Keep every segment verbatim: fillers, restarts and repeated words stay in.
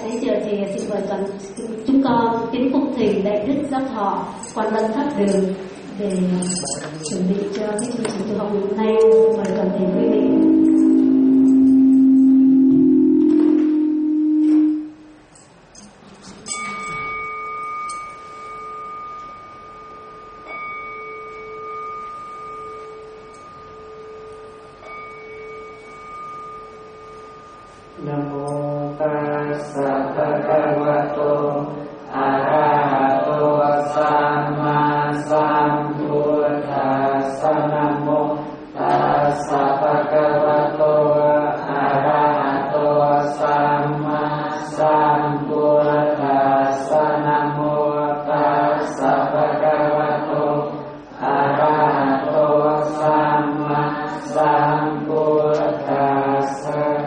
bây giờ thì xin mời toàn chúng con kính phúc thỉnh đại đức giác thọ quan lâm pháp đường để chuẩn bị cho cái chương trình tu học hôm nay. Xin mời toàn thể quý vị. Nam mô tassa bhagavato arahato samma sambuddhassa. Nam mô tassa bhagavato arahato samma sambuddhassa. Nam mô tassa bhagavato arahato samma sambuddhassa.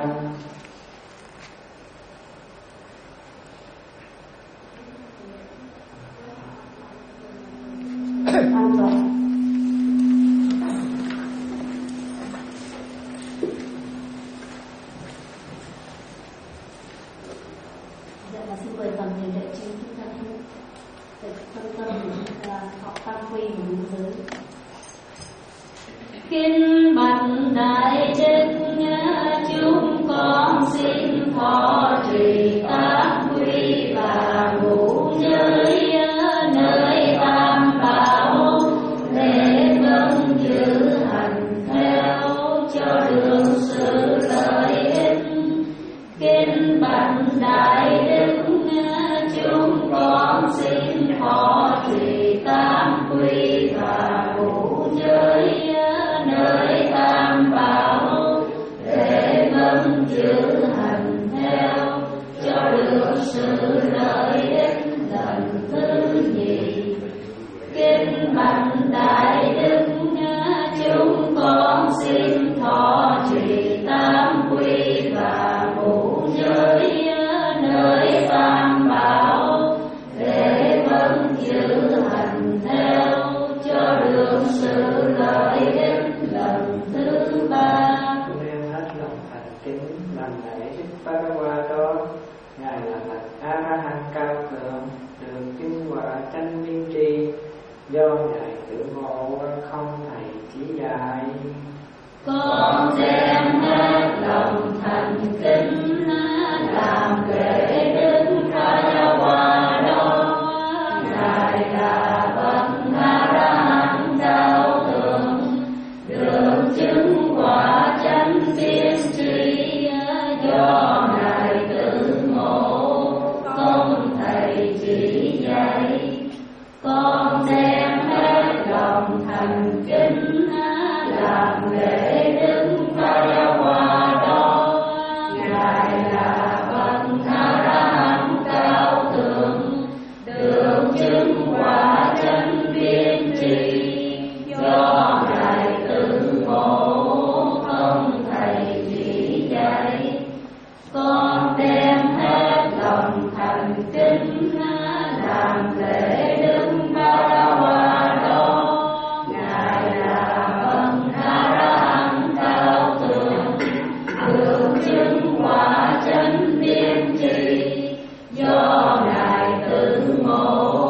An toàn. Dạ là xin mời toàn thể đại chúng chúng ta thân tâm tâm chúng ta họ tam quy của ngũ giới. Kinh bạch đại đức chúng con xin thọ trì tám quy và ngũ giới nơi tam bảo để vâng giữ hành theo cho được sự lợi ích. Kinh bạch đại đức chúng con xin thọ trì tám quy và ngũ giới nơi tam bảo để vâng giữ hành theo cho được sự lợi ích. Lần thứ nhì kinh bạch đại đức chúng con xin thọ trì tám quy và ngũ giới nơi tam bảo để vâng giữ hành theo cho được sự lợi ích. Lần thứ ba đem hết lòng thành kính làm lễ Đức Phật qua đó. Ngài là bậc A La Hán cao thượng, được chứng quả chánh viên tri, do ngài tự ngộ không thầy chỉ dạy. Con đem hết lòng thành kính làm lễ Đức Phật qua đó. Ngài là bậc A La Hán cao thượng, được chứng quả chánh viên tri, do ngài tự ngộ không thầy chỉ dạy. Con đem hết lòng thành kính làm lễ Đức Phật qua đó. Ngài là bậc A La Hán cao thượng, được chứng quả chánh viên tri, do ngài tự ngộ không thầy chỉ dạy. Con đem hết lòng thành kính làm lễ Đức Phật qua đó. Ngài là bậc A La Hán cao thượng, được chứng quả chánh viên tri, do ngài tự ngộ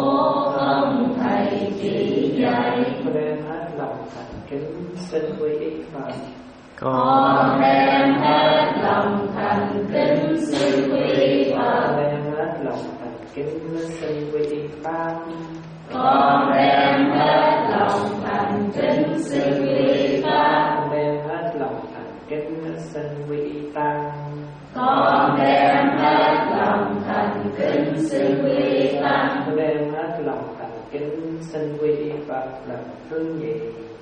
không thầy chỉ dạy. Con đem hết lòng thành kính xin quy y Phật. Con đem hết lòng thành kính xin quy y Phật. Con đem hết lòng thành kính xin quy y Pháp. Con đem hết lòng thành kính xin quy y Pháp. Con đem hết lòng thành kính xin quy y Tăng. Con đem hết lòng thành kính xin quy y Tăng. Con đem hết lòng thành kính xin quy y Phật lần thứ nhì.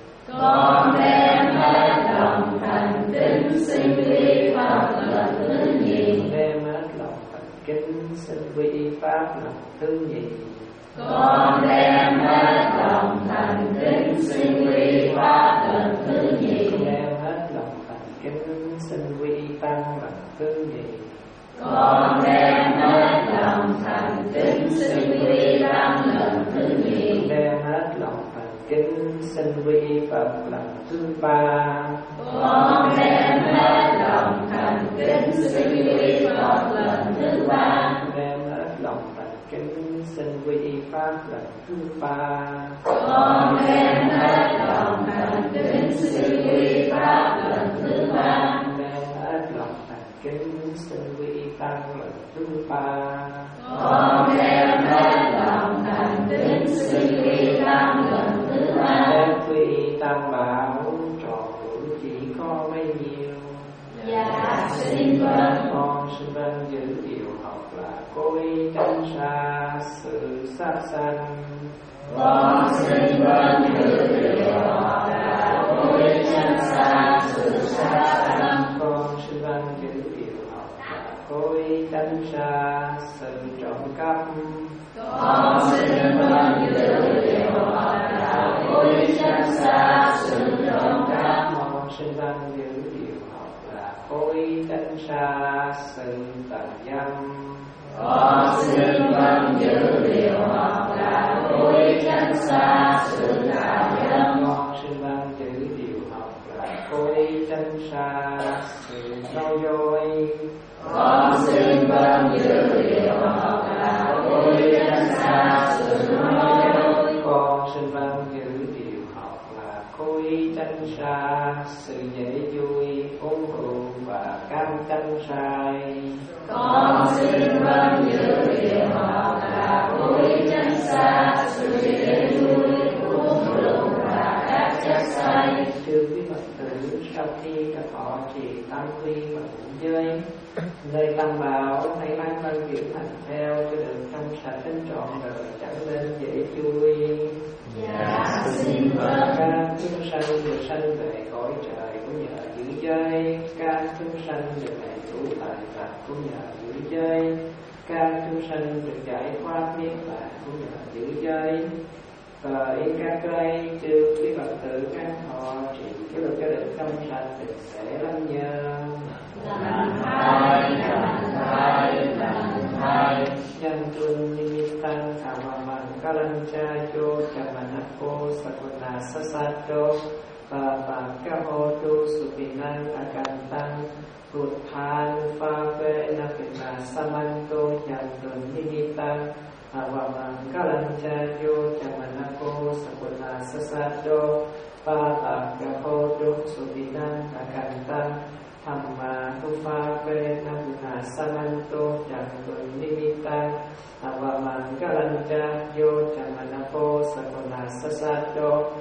Con đem hết lòng thành kính xin quy y Phật lần thứ nhì. Con đem hết lòng thành kính xin quy y Pháp lần thứ nhì. Con đem hết lòng thành kính xin quy y Pháp lần thứ nhì. Con đem hết lòng thành kính xin quy y Tăng lần thứ nhì. Con đem hết lòng thành kính xin quy y Tăng lần thứ nhì. Con đem hết lòng thành kính xin quy y Phật lần thứ ba. Con đem hết lòng thành kính xin quy y Phật lần thứ ba. xin quy y pháp lần thứ ba. Con đem hết lòng thành kính xin quy y pháp lần thứ ba. Đem hết lòng thành kính xin quy y tăng lần thứ ba. Con đem hết lòng thành kính xin quy y tăng lần thứ ba. Đem quy y tăng bảo tròn đủ chỉ có mấy nhiêu. Dạ xin vâng. Con xin vâng giữ điều học là cố ý tránh xa sự sát sanh. Con xin vâng giữ điều học là cố ý tránh xa sự sát sanh. Con xin vâng giữ điều học là cố ý tránh xa sự trộm cắp. Con xin vâng giữ điều học là cố ý tránh xa sự trộm cắp. Con xin vâng giữ điều học là cố ý tránh xa sự tà dâm. Con xin vâng giữ điều học là cố ý tránh xa sự tà dâm. Con xin vâng giữ điều học là cố ý tránh xa sự nói dối. Con xin vâng giữ điều học là cố ý tránh xa sự nói dối. Con xin vâng giữ điều học là cố ý tránh xa sự dễ vui, uống rượu và cam tranh sai. Con xin vâng giữ điều học là cố ý tránh xa sự dễ vui, uống rượu và các chất say. Thưa quý Phật tử, sau khi các họ trì tam quy và ngũ giới, lời tam bảo hãy mang văn kiểu hành theo cho được trong sạch đến trọn đời, chẳng nên dễ vui. Dạ xin vâng. Các chúng sanh được sanh về cõi trời cũng nhờ giữ giới. Các chúng sanh được đầy đủ tài vật cũng nhờ giữ giới. Các chúng sanh được giải thoát niết bàn cũng nhờ giữ giới. Bởi các đây chư quý Phật tử các họ trì cái luật cho được trong sạch được sẽ lắm nhờ. Làm thai, làm thai, làm thai. Nhân tuân nimittang kamamang kalanchayo chamanapo sakuna sasato papakahotu supinang akantang buddhan phave napina samanto nhân tuân nimittang kamamang kalanchayo chamanapo sakuna sasato papakahotu supinang akantang Thamma Tupave Namuna Samanto Jantuan Nimittang Avamangkalanja Yo Chamanapo Sakona Sasato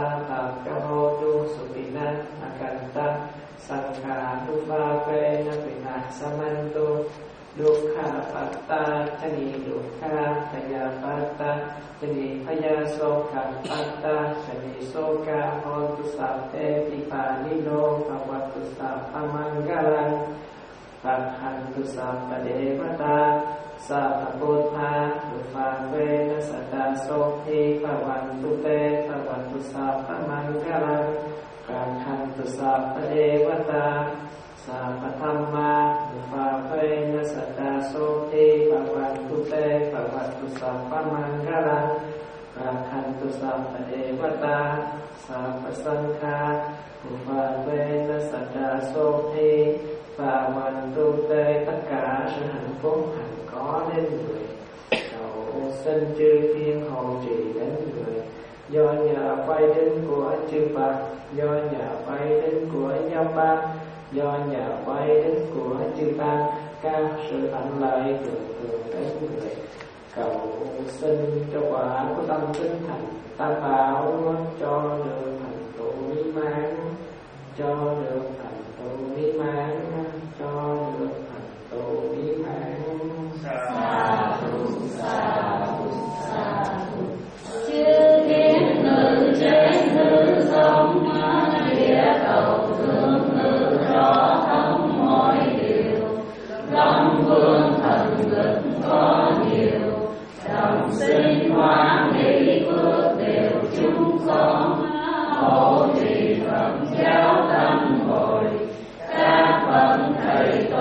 Papakahotu Supina Akanta Sankha Tupave Namuna Samanto Dukha Patta Chani Dukha Taya Patta Chani Paya Soka Patta Chani Soka Hontu Satte Tipanino Pavatu Sappa Manggalang Pakhantu Sappa Devata Sappa Buddha Dupavena Sada Sokhi Pavantu Te Pavantu Sappa Manggalang Pakhantu Sappa Devata Sappa Dhamma Dupavena Sada Sokhi Pavantu Te Pavantu Sappa Manggalang Pakhantu Sappa Devata Sappa Sangha Dupavena Sada Sokhi Pavantu Te. Tất cả sự hạnh phúc hạnh có đến người, cầu xin chư thiên hộ trì đến người. Do nhờ vay đến của chư Phật, do nhờ vay đến của giáo pháp, do nhờ vay đến của chư tăng, các sự thuận lợi thường thường đến người. Cầu xin cho quả của tâm tinh thành tam bảo, cho được thành tựu mỹ mãn, cho được thành tựu mỹ mãn, cho được thành tựu mỹ mãn. Sa thu, sa thu, sa thu. Chư thiên ngự trên hư không, địa cầu thương ngự rõ thông mọi điều. Long vương thần lực có nhiều, đồng sinh hóa mỹ phước đều chúng con. Hộ trì Phật giáo tâm hội, các bậc thầy tổ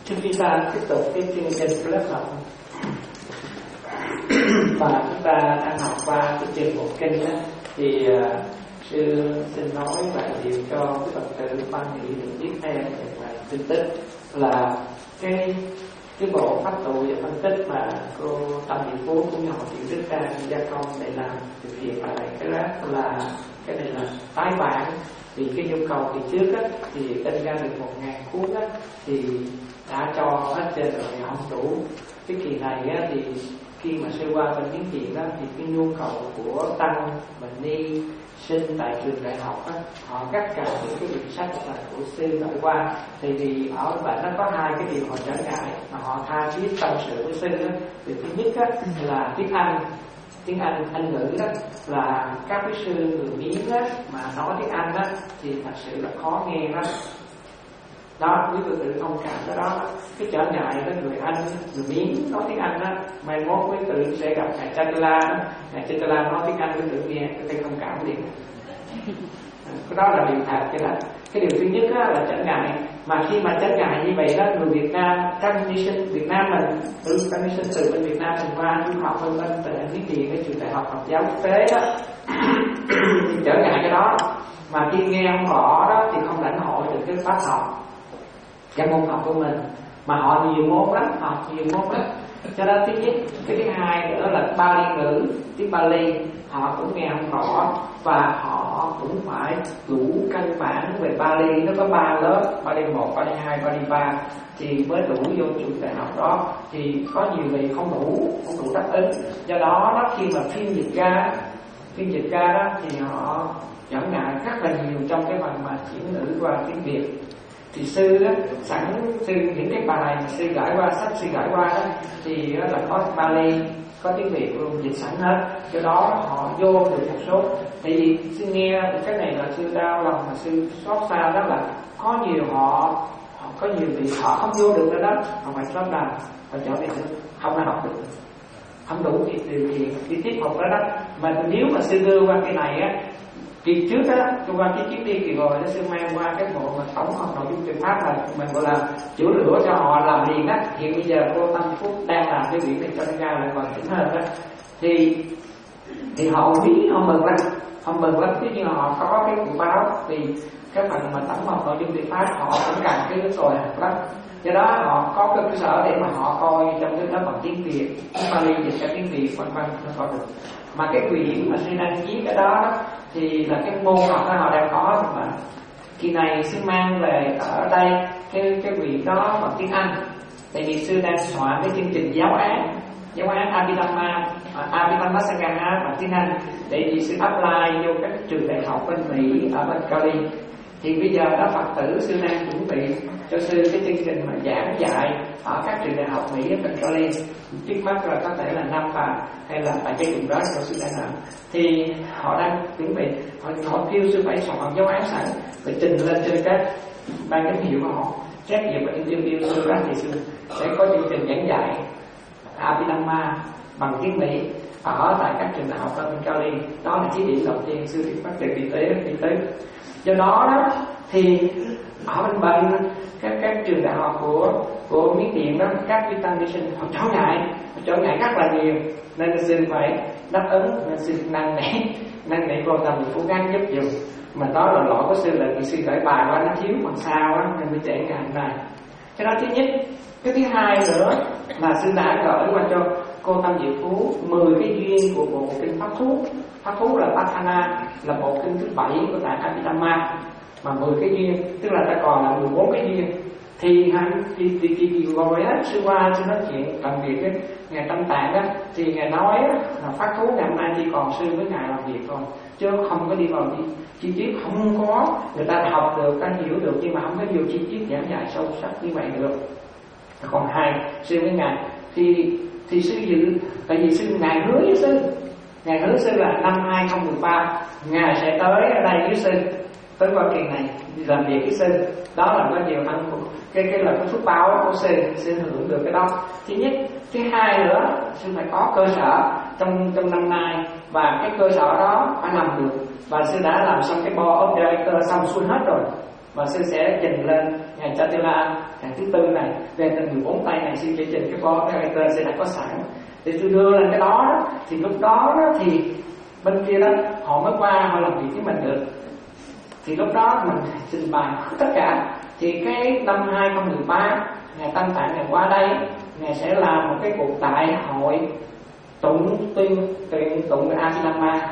Trước khi ta tiếp tục cái chương trình của lớp học và chúng ta đang học qua cái chương một kinh đó, thì uh, sư xin nói vài điều cho các Phật tử quan nghĩ được biết thêm về vài tin tức là cái cái bộ pháp tụ và phân tích mà cô Tâm Thị Phú cũng như họ chịu đức ra gia công để làm thực hiện lại cái đó là cái này là tái bản. Vì cái nhu cầu thì trước á, thì in ra được một ngàn cuốn á, thì đã cho hết trên rồi không đủ. Cái kỳ này á, thì khi mà sư qua bên tiếng chuyện đó, thì cái nhu cầu của tăng bệnh ni sinh tại trường đại học á, họ cắt cả những cái quyển sách là của sư gửi qua. Thì vì ở bệnh nó có hai cái điều họ trở ngại mà họ tha thiết tâm sự với sư á. Thì thứ nhất á, là tiếng Anh. Tiếng Anh, Anh ngữ đó là các quý sư người Miến á, mà nói tiếng Anh á, thì thật sự là khó nghe lắm. Đó, quý vị tự thông cảm cái đó. Cái trở ngại với người Anh, người Miến nói tiếng Anh á, mai mốt quý vị sẽ gặp ngài Chatila đó. Ngài Chatila nói tiếng Anh quý vị nghe, quý vị thông cảm liền. Cái đó là điều thật. Chứ là cái điều thứ nhất á, là trở ngại. Mà khi mà trở ngại như vậy đó, người Việt Nam, transition Việt Nam mình, từ transition từ bên Việt Nam mình qua du học bên bên tại Miến Điện cái trường đại học Phật giáo quốc tế đó, thì trở ngại cái đó. Mà khi nghe ông rõ đó thì không lãnh hội được cái pháp học, cái môn học của mình. Mà họ nhiều môn lắm, họ nhiều môn lắm. Cho đó thứ nhất, cái thứ hai nữa là Bali ngữ, tiếng Bali họ cũng nghe không rõ, và họ cũng phải đủ căn bản về Bali. Nó có ba lớp, Bali một, Bali hai, Bali ba, thì mới đủ vô trường đại học đó. Thì có nhiều vị không đủ, không đủ đáp ứng. Do đó, đó khi mà phiên dịch ra phiên dịch ra đó thì họ trở ngại rất là nhiều trong cái phần mà chuyển ngữ qua tiếng Việt. Thì sư á, sẵn sư những cái bài mà sư gửi qua, sách sư gửi qua đó, thì đó là có Bali, có tiếng Việt luôn dịch sẵn hết. Do đó họ vô được một số. Tại vì sư nghe cái này là sư đau lòng, mà sư xót xa đó là có nhiều họ, họ có nhiều vị họ không vô được nữa đó, họ phải xót đau, họ trở về không có học được, không đủ điều kiện đi tiếp học đó đó. Mà nếu mà sư đưa qua cái này á, kỳ trước á, tôi qua cái chuyến đi kỳ rồi nó sư mang qua cái bộ mà tổng hợp nội dung truyền pháp là mình gọi là chữa lửa cho họ làm liền á. Hiện bây giờ cô Tâm Phúc đang làm cái việc này cho nó ra lại còn tỉnh hơn đó. Thì thì họ biết, họ mừng lắm, họ mừng lắm. Tuy nhiên họ có cái cuộc báo vì cái phần mà tổng hợp nội dung truyền pháp họ cũng cần cái nước rồi lắm. Do đó họ có cái cơ sở để mà họ coi trong cái đó bằng tiếng Việt, Bali dịch ra tiếng Việt vân vân nó coi được. Mà cái quyển mà sư đang viết cái đó, đó thì là cái môn học đó họ đang có, mà kỳ này sư mang về ở đây cái cái quyển đó bằng tiếng Anh. Tại vì sư đang soạn cái chương trình giáo án giáo án Abhidhamma Abhidhamma Sangha bằng tiếng Anh để vì sư apply vô các trường đại học bên Mỹ ở bên Cali. Thì bây giờ đó Phật tử sư đang chuẩn bị cho sư cái chương trình mà giảng dạy ở các trường đại học Mỹ ở bên Cali. Trước mắt là có thể là năm phần hay là tại cái vùng đó của sư đang làm. Thì họ đang chuẩn bị, họ, họ kêu sư phải soạn giáo án sẵn rồi trình lên trên các ban giám hiệu của họ xét duyệt và interview sư đó, thì sư sẽ có chương trình giảng dạy Abhidhamma bằng tiếng Mỹ ở tại các trường đại học ở bên Cali. Đó là chí điểm đầu tiên sư thì phát triển kinh tế kinh tế. Do đó đó thì ở bên bên các các trường đại học của của Miến Điện đó, các vị tăng ni sinh họ trở ngại, họ trở ngại rất là nhiều, nên sư phải đáp ứng, nên sư năn nỉ năn nỉ cô Tâm cố gắng giúp dùm. Mà đó là lỗi của sư là vì sư gửi bài qua nó thiếu phần sau á, nên mới trễ ngày hôm nay. Cái đó thứ nhất. Cái thứ hai nữa là sư đã gửi qua cho cô Tâm Diệu Phú mười cái duyên của bộ kinh Pháp Thú. Pháp Thú là Patthana, là bộ kinh thứ bảy của tại Abhidhamma. Mà mười cái duyên, tức là ta còn là mười bốn cái duyên. Thì hắn thì thì thì, thì rồi á, sư qua sư nói chuyện làm việc á, ngài Tâm Tạng á, thì ngài nói á, là Pháp Thú ngày hôm nay chỉ còn sư với ngài làm việc thôi, chứ không có đi vào đi chi tiết, không có người ta học được, ta hiểu được, nhưng mà không có nhiều chi tiết giảng dạy sâu sắc như vậy được. Còn hai sư với ngài thì thì sư dự, tại vì sư ngài hứa với sư, ngài hứa sư là năm hai không một ba ngài sẽ tới ở đây với sư, tới Hoa Kỳ này làm việc với sư. Đó là có nhiều ăn cái cái là cái phước báo của sư, sư hưởng được cái đó. Thứ nhất, thứ hai nữa, sư phải có cơ sở trong trong năm nay, và cái cơ sở đó phải làm được. Và sư đã làm xong cái board of director xong xuôi hết rồi, Và sư sẽ trình lên ngày Chatila ngày thứ tư này, về từ mười bốn tay này sư sẽ trình cái con cái tên sẽ đã có sẵn để tôi đưa lên cái đó, đó. Thì lúc đó, đó thì bên kia đó họ mới qua họ làm việc với mình được. Thì lúc đó mình trình bày tất cả. Thì cái năm hai không một ba Ngài Tam Tạng Ngài qua đây, Ngài sẽ làm một cái cuộc đại hội tụng tuyên tuyên tụng Abhidhamma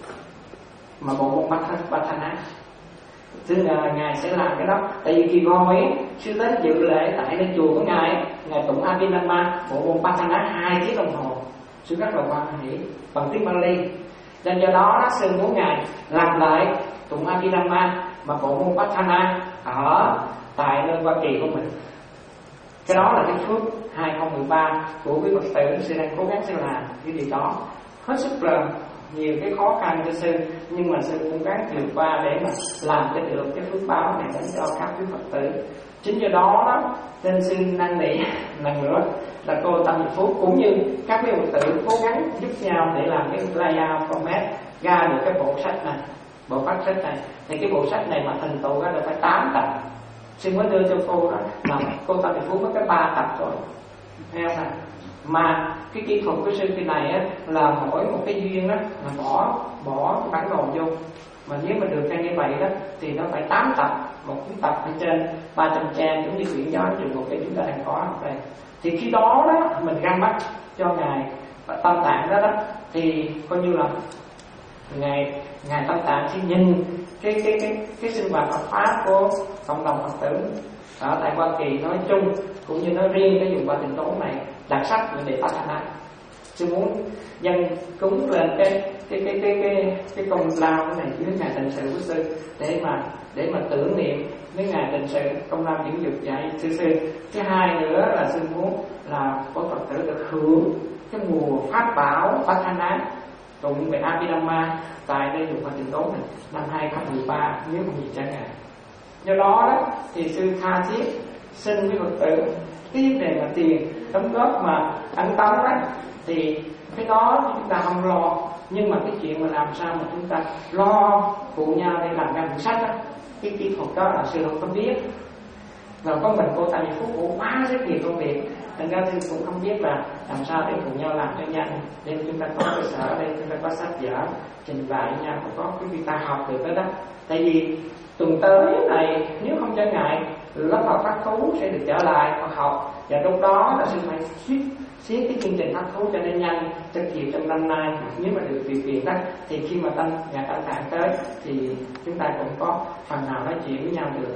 mà bộ môn Patthana. Tức là Ngài sẽ làm cái đó. Tại vì kỳ gọi sư đến dự lễ tại cái chùa của Ngài, Ngài tụng Abhidhamma bộ môn Patthana hai tiếng đồng hồ. Sư rất là hoan hỷ bằng tiếng Bali. Nên do đó, đó sư muốn Ngài làm lại tụng Abhidhamma mà bộ môn Patthana ở tại nơi Hoa Kỳ của mình. Cái đó là cái phước hai không một ba của quý Phật tử. Sư đang cố gắng sư làm cái điều đó, hết sức là nhiều cái khó khăn cho sư, nhưng mà sư cố gắng vượt qua để mà làm cho được cái phước báo này đến cho các quý Phật tử. Chính do đó đó nên sư năn nỉ lần nữa là cô Tâm Nhật Phúc cũng như các quý Phật tử cố gắng giúp nhau để làm cái layout format ra được cái bộ sách này, bộ phát sách này. Thì cái bộ sách này mà thành tựu ra được phải tám tập. Sư mới đưa cho cô đó là cô Tâm Nhật Phúc có cái ba tập rồi, nghe không? Mà cái kỹ thuật của sư kỳ này á, là mỗi một cái duyên đó là bỏ bỏ cái bản đồ vô. Mà nếu mà được như vậy đó thì nó phải tám tập, một cuốn tập ở trên ba trăm trang, giống như quyển giáo trường một cái chúng ta đang có ở đây. Thì khi đó đó mình ra mắt cho ngài Tam Tạng đó đó thì coi như là ngài ngài Tam Tạng sẽ nhìn cái cái cái cái sinh hoạt Phật pháp của cộng đồng Phật tử ở tại Hoa Kỳ nói chung cũng như nói riêng cái vùng Ba Tịnh Tốn này đặc sắc để phát hành. Sư muốn dân cúng lên cái cái cái cái cái cái công lao cái này với ngài Tịnh Sự của sư để mà để mà tưởng niệm với ngài Tịnh Sự công lao những dục dạy sư sư. Thứ hai nữa là sư muốn là có Phật tử được hưởng cái mùa pháp bảo Patthana tụng về Abhidhamma tại đây vùng Ba Tịnh Tốn này năm hai không một ba nếu không gì chẳng ngại. Do đó đó thì sư tha thiết xin với Phật tử cái vấn đề mà tiền đóng góp mà ăn tống đó thì cái đó chúng ta không lo, nhưng mà cái chuyện mà làm sao mà chúng ta lo phụ nhau để làm ra quyển sách đó, cái kỹ thuật đó là sư không có biết. Và có mình cô Tại Phúc cũng quá rất nhiều công việc, thành ra sư cũng không biết là làm sao để cùng nhau làm cho nhanh, để chúng ta có cơ sở, để chúng ta có sách vở trình bày nhau, có cái người ta học được đó đó. Tại vì tuần tới này nếu không trở ngại lớp học phát thú sẽ được trở lại học học, và lúc đó là sư phải siết siết cái chương trình phát thú cho nên nhanh cho kịp trong năm nay. Nếu mà được điều kiện đó thì khi mà tăng nhà Tam Tạng tới thì chúng ta cũng có phần nào nói chuyện với nhau được.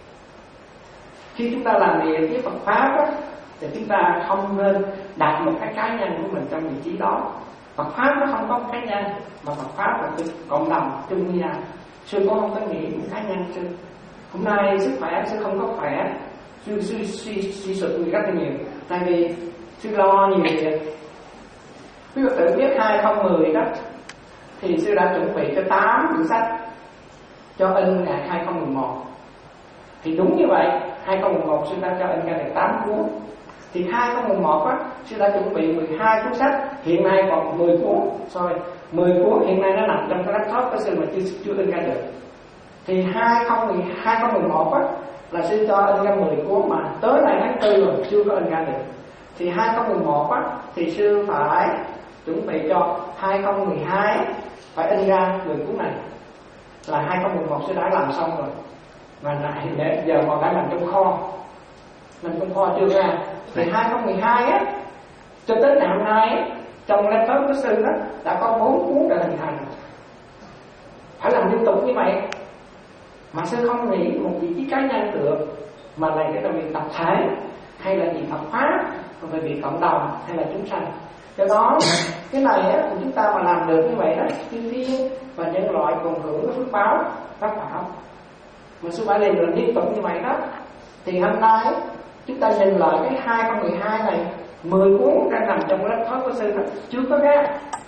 Khi chúng ta làm việc với Phật pháp đó, thì chúng ta không nên đặt một cái cá nhân của mình trong vị trí đó. Phật pháp nó không có cá nhân, mà Phật pháp là cái cộng đồng chung với nhau. Sư cũng không có nghĩ một cá nhân sư. Hôm nay sức khỏe sư không có khỏe, sư suy suy suy sụp rất là nhiều, tại vì sư lo nhiều việc. Quý Phật tử biết hai không một không đó thì sư đã chuẩn bị cho tám quyển sách cho in ngày hai không một một. Thì đúng như vậy, hai không một một sư đã cho in ra được tám cuốn. Thì hai không một một á, sư đã chuẩn bị mười hai cuốn sách, hiện nay còn mười cuốn, sorry, mười cuốn hiện nay nó nằm trong cái laptop của sư mà chưa chưa in ra được. Thì hai không một một á là sư cho in ra mười cuốn mà tới nay tháng tư rồi chưa có in ra được. Thì hai không một một á thì sư phải chuẩn bị cho hai không một hai phải in ra mười cuốn này. Là hai không một một sư đã làm xong rồi. Mà lại giờ còn đã nằm trong kho. Nằm trong kho chưa ra. Thì hai không một hai á cho tới ngày hôm nay á, trong laptop của sư đó đã có bốn cuốn đã hình thành. Phải làm liên tục như vậy. Mà sư không nghĩ một vị trí cá nhân được, mà là cái là việc tập thể, hay là việc Phật pháp, hoặc là việc cộng đồng, hay là chúng sanh. Do đó cái này á, của chúng ta mà làm được như vậy đó, thiên thiên và nhân loại cùng hưởng cái phước báo pháp bảo. Mà sư phải liền được liên tục như vậy đó. Thì hôm nay chúng ta nhìn lại cái hai không một hai này, mười cuốn đang nằm trong laptop của sư đó, chưa có ra.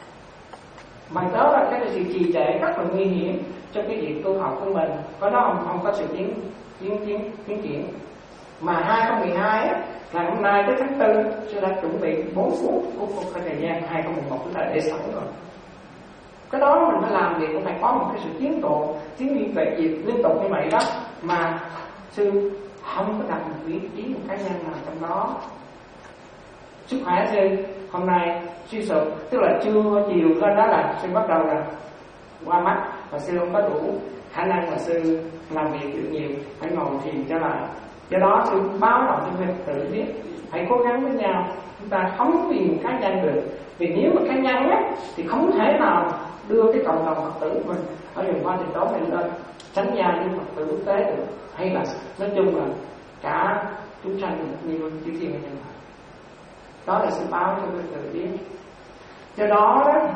Mà đó là cái sự trì trệ rất là nguy hiểm cho cái việc tu học của mình, có đó không, không có sự tiến tiến tiến tiến triển. Mà hai không một hai á, là hôm nay tới tháng tư sư đã chuẩn bị bốn cuốn của một cái thời gian hai không một một chúng ta để sẵn rồi. Cái đó mình phải làm việc cũng phải có một cái sự tiến bộ, tiến triển về việc liên tục như vậy đó mà sư không có đặt một vị trí một cá nhân nào trong đó. Sức khỏe sư hôm nay suy sụp, tức là chưa chiều lên đó là sư bắt đầu là qua mắt và sư không có đủ khả năng mà sư làm việc được nhiều, phải ngồi thiền trở lại. Do đó sư báo động cho mình tự biết hãy cố gắng với nhau, chúng ta không vì một cá nhân được. Vì nếu mà cá nhân á thì không thể nào đưa cái cộng đồng Phật tử của mình ở vùng Hoa Tịnh Tốn này lên tránh gia với Phật tử quốc tế được, hay là nói chung là cả chúng sanh như chư thiên và nhân loại. Đó là sự báo cho mình tự biết. Do đó đó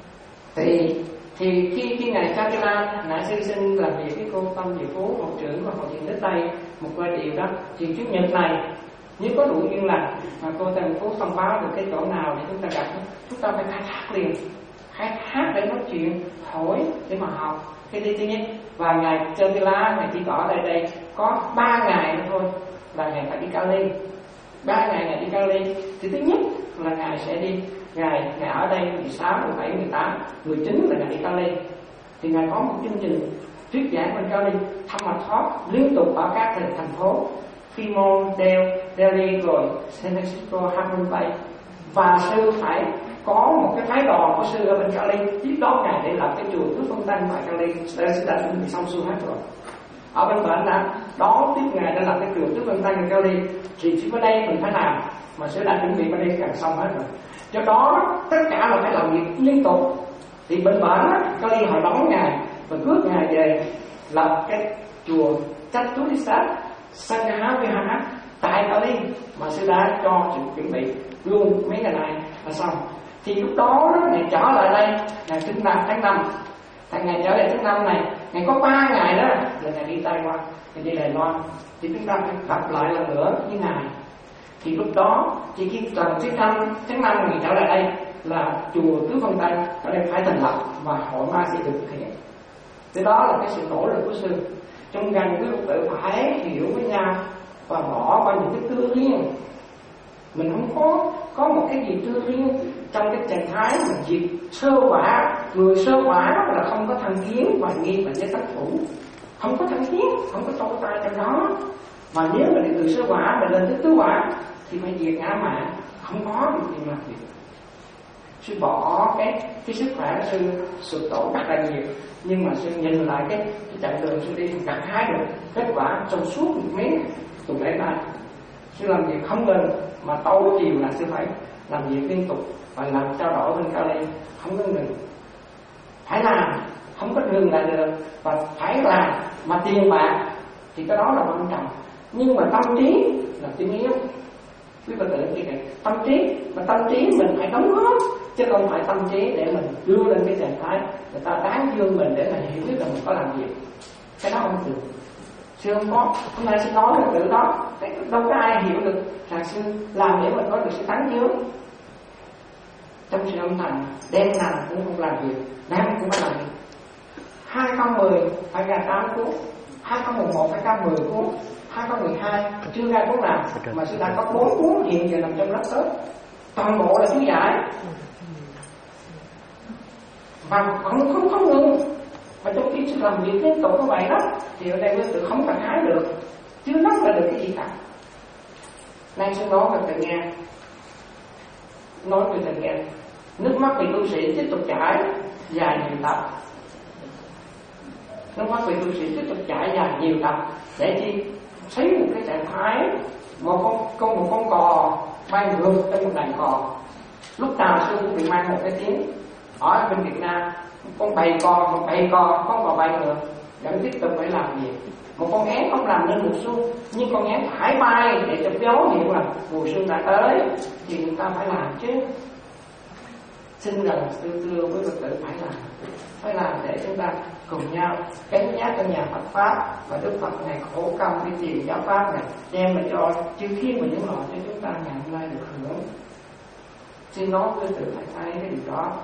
thì thì khi khi ngài Chakila ngài sư sinh làm việc với cô Tâm Diệu Phú, một trưởng của hội thiền Đức Tây một vài điều đó, thì chủ nhật này nếu có đủ duyên lành mà cô Tâm Phú thông báo được cái chỗ nào để chúng ta gặp, chúng ta phải khai thác liền, khai thác để nói chuyện, hỏi để mà học. Cái thứ nhất, và ngài Chakila ngài chỉ có ở đây đây có ba ngày nữa thôi là ngài phải đi Cali. Ba ngày ngài đi Cali thì thứ nhất là ngài sẽ đi Ngài, ngài ở đây mười sáu, mười bảy, mười tám, mười chín là ngài đi Cali. Thì ngài có một chương trình thuyết giảng bên Cali, thăm mà thoát liên tục ở các thành phố Fremont, Delhi, rồi San Francisco, Harmon Bay. Và sư phải có một cái phái đoàn của sư ở bên Cali tiếp đón ngài để làm cái chùa Tứ Phương Tăng tại Cali. Sư đã chuẩn bị xong xuôi hết rồi. Ở bên bển đã đón tiếp ngài để làm cái chùa Tứ Phương Tăng ở Cali. Thì chỉ có đây mình phải làm, mà sư đã chuẩn bị bên đây càng xong hết rồi. Do đó tất cả là phải làm việc liên tục. Thì bên bản có liên họ đón ngài và cướp ngài về lập cái chùa Chaturisa Sangha Vihara tại Cali mà sư đã cho sự chuẩn bị luôn mấy ngày này là xong. Thì lúc đó ngài trở lại đây ngày thứ năm tháng năm, thằng ngày trở lại tháng năm này, ngày có ba ngày đó là ngài đi Tây Loan, ngài đi Đài Loan. Thì chúng ta phải gặp lại lần nữa với ngài. Thì lúc đó chỉ khi cần thứ năm tháng năm ngày trở lại đây là chùa Tứ Phương Tây ở đây phải thành lập và hội ma sẽ được thực hiện. Thế đó là cái sự nỗ lực của sư trong gần với Phật tử phải hiểu với nhau và bỏ qua những cái tư riêng. Mình không có có một cái gì tư riêng trong cái trạng thái mà việc sơ quả. Người sơ quả là không có thành kiến và nghi và giới tác thủ, không có thành kiến, không có tôi tay trong đó. Mà nếu mà từ sơ quả mà lên tới tứ quả thì phải diệt ngã mạn, không có được gì làm việc. Sư bỏ cái cái sức khỏe của sư sụp đổ rất là nhiều, nhưng mà sư nhìn lại cái, cái chặng đường sư đi gặt hái được kết quả trong suốt mấy tuần lễ này. Sư làm việc không ngừng, mà tối chiều là sư phải làm việc liên tục và làm trao đổi bên Cali không có ngừng. Phải làm, không có ngừng lại được, và phải làm mà tiền bạc thì cái đó là quan trọng. Nhưng mà tâm trí là tinh yếu. Quý Phật tử như vậy, tâm trí, mà tâm trí mình phải đóng góp, chứ không phải tâm trí để mình đưa lên cái trạng thái người ta đáng dương mình để mình hiểu biết là mình có làm gì. Cái đó không được. Sư không có, hôm nay sư nói Phật tử đó, đâu có ai hiểu được rằng sư làm để mình có được sự tán dương. Trong sự âm thầm, đêm nào cũng không làm việc, nam cũng phải làm việc. hai không một không phải ra tám cuốn, hai không một một phải ra mười cuốn, hai không một hai chưa ra cuốn nào, mà sư đã có bốn cuốn hiện giờ nằm trong laptop, toàn bộ là chú giải và không không không ngừng. Và trong khi sư làm việc liên tục như vậy đó, thì ở đây mới tự không cảm hái được, chưa nói là được cái gì cả. Nay sư nói về tự nghe, nói về tự nghe, nước mắt vì tu sĩ tiếp tục chảy dài nhiều tập. Nước mắt vì tu sĩ tiếp tục chảy dài nhiều tập để chi thấy một cái trạng thái một con con một con cò bay ngược trong một đàn cò. Lúc nào sư cũng bị mang một cái tiếng. Ở bên Việt Nam, con bầy cò, một bầy cò, con cò bay ngược vẫn tiếp tục phải làm việc. Một con én không làm nên một xu, nhưng con én phải bay để cho dấu hiệu là mùa xuân đã tới thì người ta phải làm chứ. Xin rằng sư thưa với Phật tử phải làm, phải làm để chúng ta cùng nhau gánh vác trong nhà Phật pháp, và Đức Phật này khổ công đi tìm giáo pháp này đem lại cho chư thiên và những loài cho chúng ta ngày hôm nay được hưởng. Xin nói với tự phải thấy cái điều đó.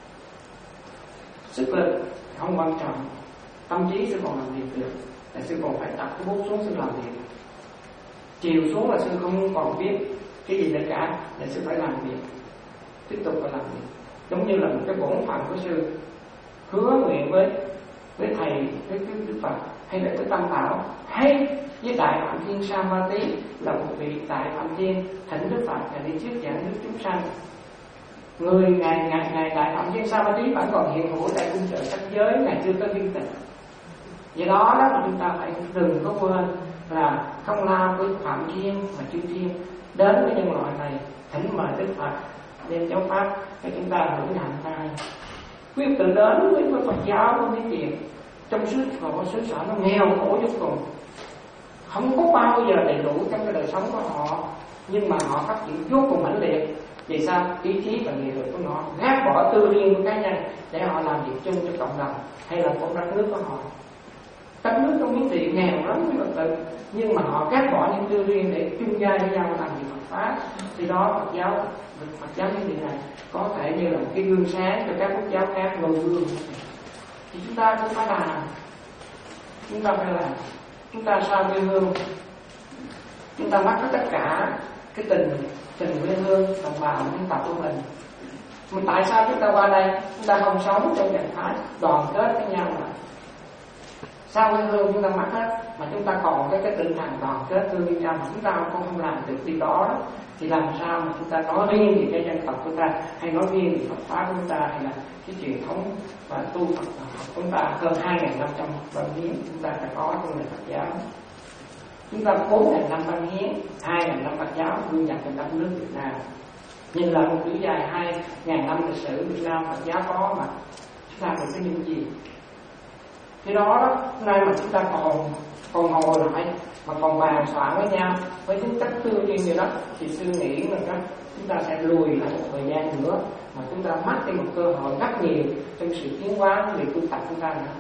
Sức lực không quan trọng, tâm trí sư còn làm việc được, là sư còn phải đặt cái bút xuống sư làm việc. Chiều xuống là sư không còn biết cái gì nữa cả, là sư phải làm việc, tiếp tục phải làm việc. Giống như là một cái bổn phận của sư hứa nguyện với với thầy, với Đức Phật, hay là cái Tam Bảo, hay với Đại Phạm Thiên Savatthi là một vị Đại Phạm Thiên thỉnh Đức Phật và đi trước giảng nước chúng sanh. Người ngày ngày ngày Đại Phạm Thiên Savatthi vẫn còn hiện hữu tại cung chợ sắc giới, ngày chưa có viên tịch. Vì đó đó chúng ta phải đừng có quên là không lao với Phạm Thiên và Chư Thiên đến với nhân loại này, thỉnh mời Đức Phật đem giáo pháp để chúng ta hưởng hành nay. Quyết tự đến với Phật giáo của mấy tiền trong xứ khổ xứ sở nó nghèo khổ vô cùng, không có bao giờ đầy đủ trong cái đời sống của họ, nhưng mà họ phát triển vô cùng mãnh liệt. Vì sao? Ý chí và nghị lực của họ gác bỏ tư riêng của cá nhân để họ làm việc chung cho cộng đồng hay là của đất nước của họ. Đất nước trong Miến Điện nghèo lắm với Phật tử, nhưng mà họ gác bỏ những tư riêng để chung gia với nhau làm việc Phật pháp. Thì đó Phật giáo Phật giáo Miến Điện này có thể như là một cái gương sáng cho các quốc giáo khác noi gương. Thì chúng ta cũng phải làm, chúng ta phải làm, chúng ta sao quê hương, chúng ta mất tất cả cái tình tình quê hương đồng bào dân tộc của mình. Mà tại sao chúng ta qua đây chúng ta không sống trong trạng thái đoàn kết với nhau mà sao quê hương chúng ta mất hết, mà chúng ta còn cái cái tinh thần đoàn kết thương với nhau mà chúng ta không không làm được điều đó, đó thì làm sao mà chúng ta nói riêng về cái dân tộc của ta, hay nói riêng về Phật pháp của chúng ta, hay là cái truyền thống và tu Phật của chúng ta hơn hai nghìn năm trăm văn hiến chúng ta đã có trong nền Phật giáo. Chúng ta bốn nghìn năm văn hiến, hai nghìn năm Phật giáo gương nhập trong đất nước Việt Nam. Nhìn lại một chuỗi dài hai nghìn năm lịch sử Việt Nam Phật giáo có mà chúng ta được cái những gì? Cái đó đó, nay mà chúng ta còn còn ngồi lại mà còn bàn soạn với nhau với tính cách tư duy như đó thì suy nghĩ rằng đó chúng ta sẽ lùi lại một thời gian nữa mà chúng ta mất đi một cơ hội rất nhiều trong sự tiến hóa của việc tu tập chúng ta nữa.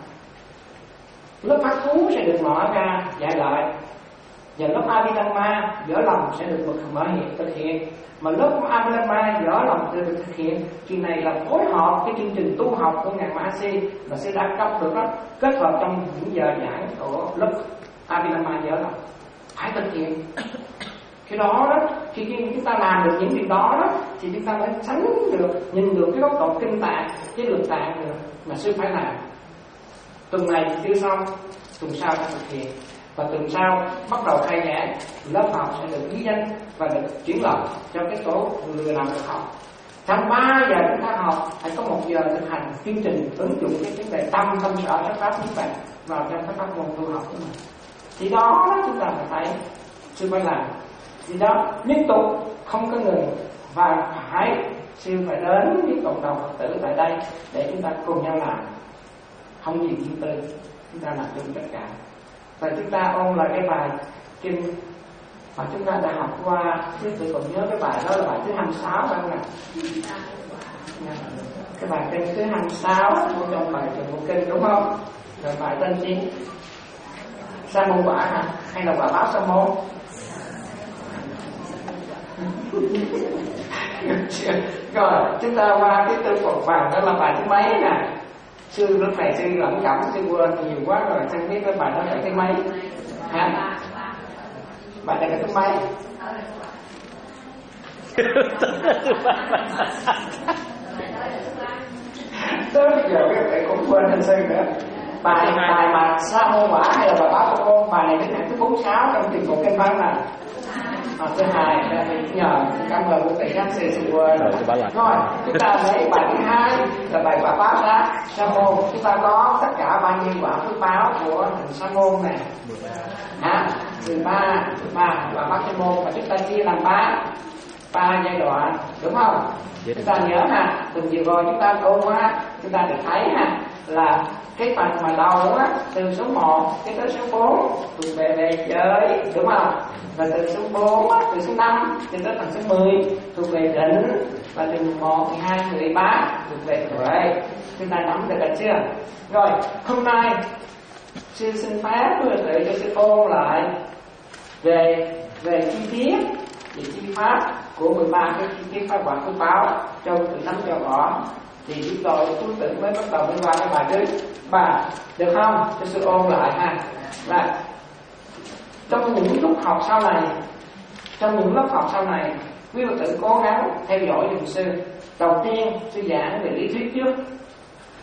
Lớp pháp thú sẽ được mở ra giải lợi, và lớp Abhidhamma dở lòng sẽ được mở hiện thực hiện, mà lớp Abhidhamma dở lòng sẽ được thực hiện. Chuyện này là phối hợp cái chương trình tu học của ngài Mahasi và sẽ đã cấp được đó, kết hợp trong những giờ giảng của lớp Abhidhamma dở lòng phải thực hiện. Cái đó đó, khi chúng ta làm được những việc đó đó thì chúng ta mới sánh được, nhìn được cái góc độ kinh tạng, cái lượng tạng được mà sư phải làm. Tuần này chưa xong, tuần sau phải thực hiện, và tuần sau bắt đầu khai giảng, lớp học sẽ được ghi danh và được chuyển lời cho cái số người làm được học. Trong ba giờ chúng ta học phải có một giờ thực hành chương trình ứng dụng cái vấn đề tâm tâm sở các pháp như vậy vào trong các pháp môn tu học của mình. Thì đó, đó chúng ta phải thấy sư phải làm. Thì đó liên tục không có ngừng, và phải sư phải đến với cộng đồng Phật tử tại đây để chúng ta cùng nhau làm, không gì riêng tư, chúng ta làm chung tất cả. Và chúng ta ôn lại cái bài kinh mà chúng ta đã học qua, chứ tôi còn nhớ cái bài đó là bài thứ hai mươi sáu phải không ạ? Cái bài kinh thứ hai mươi sáu trong bài Trường Bộ Kinh đúng không? Rồi bài tên gì? Sa môn quả hả? Hay là quả báo sa môn? Rồi chúng ta qua cái tư phục vàng đó là bài thứ mấy nè? Sư lúc này sư lẫn cẩm, sư quên nhiều quá rồi, sư biết cái bài đó là thứ mấy? Hả? Bài này là thứ mấy? Tới bây giờ các bạn cũng quên hình sư nữa. Bài bài mà sa môn quả hay là bài báo sa môn, bài này đến thứ bốn mươi sáu trong Tiền Bộ Kinh Văn này. À, thứ hai nhờ cảm ơn của tỷ giám sư sư quên. Rồi chúng ta lấy bài thứ hai là bài quả báo sa sa môn. Chúng ta có tất cả bao nhiêu quả phước báo của hình sa môn này? Hả? mười ba ba quả báo sa môn, và chúng ta chia làm ba ba giai đoạn đúng không? Chúng ta nhớ ha, tuần vừa rồi chúng ta ôn á, chúng ta được thấy ha là cái phần mà đầu á, từ số một cái tới số bốn thuộc về về giới đúng không? Và từ số bốn á, từ số năm cho tới phần số mười thuộc về định, và từ một, mười hai, mười ba thuộc về tuệ. Chúng ta nắm được rồi chưa? Rồi hôm nay sư xin phép vừa tự cho sư ôn lại về về chi tiết, về chi pháp của mười ba cái chi tiết pháp quả phước báo trong từ nắm cho rõ. Thì chúng tôi cuối tự mới bắt đầu đi qua cái bài thứ ba, được không? Cho sư ôn lại ha. Là trong những lúc học sau này, trong những lớp học sau này, quý Phật tử cố gắng theo dõi dùm sư. Đầu tiên sư giảng về lý thuyết trước,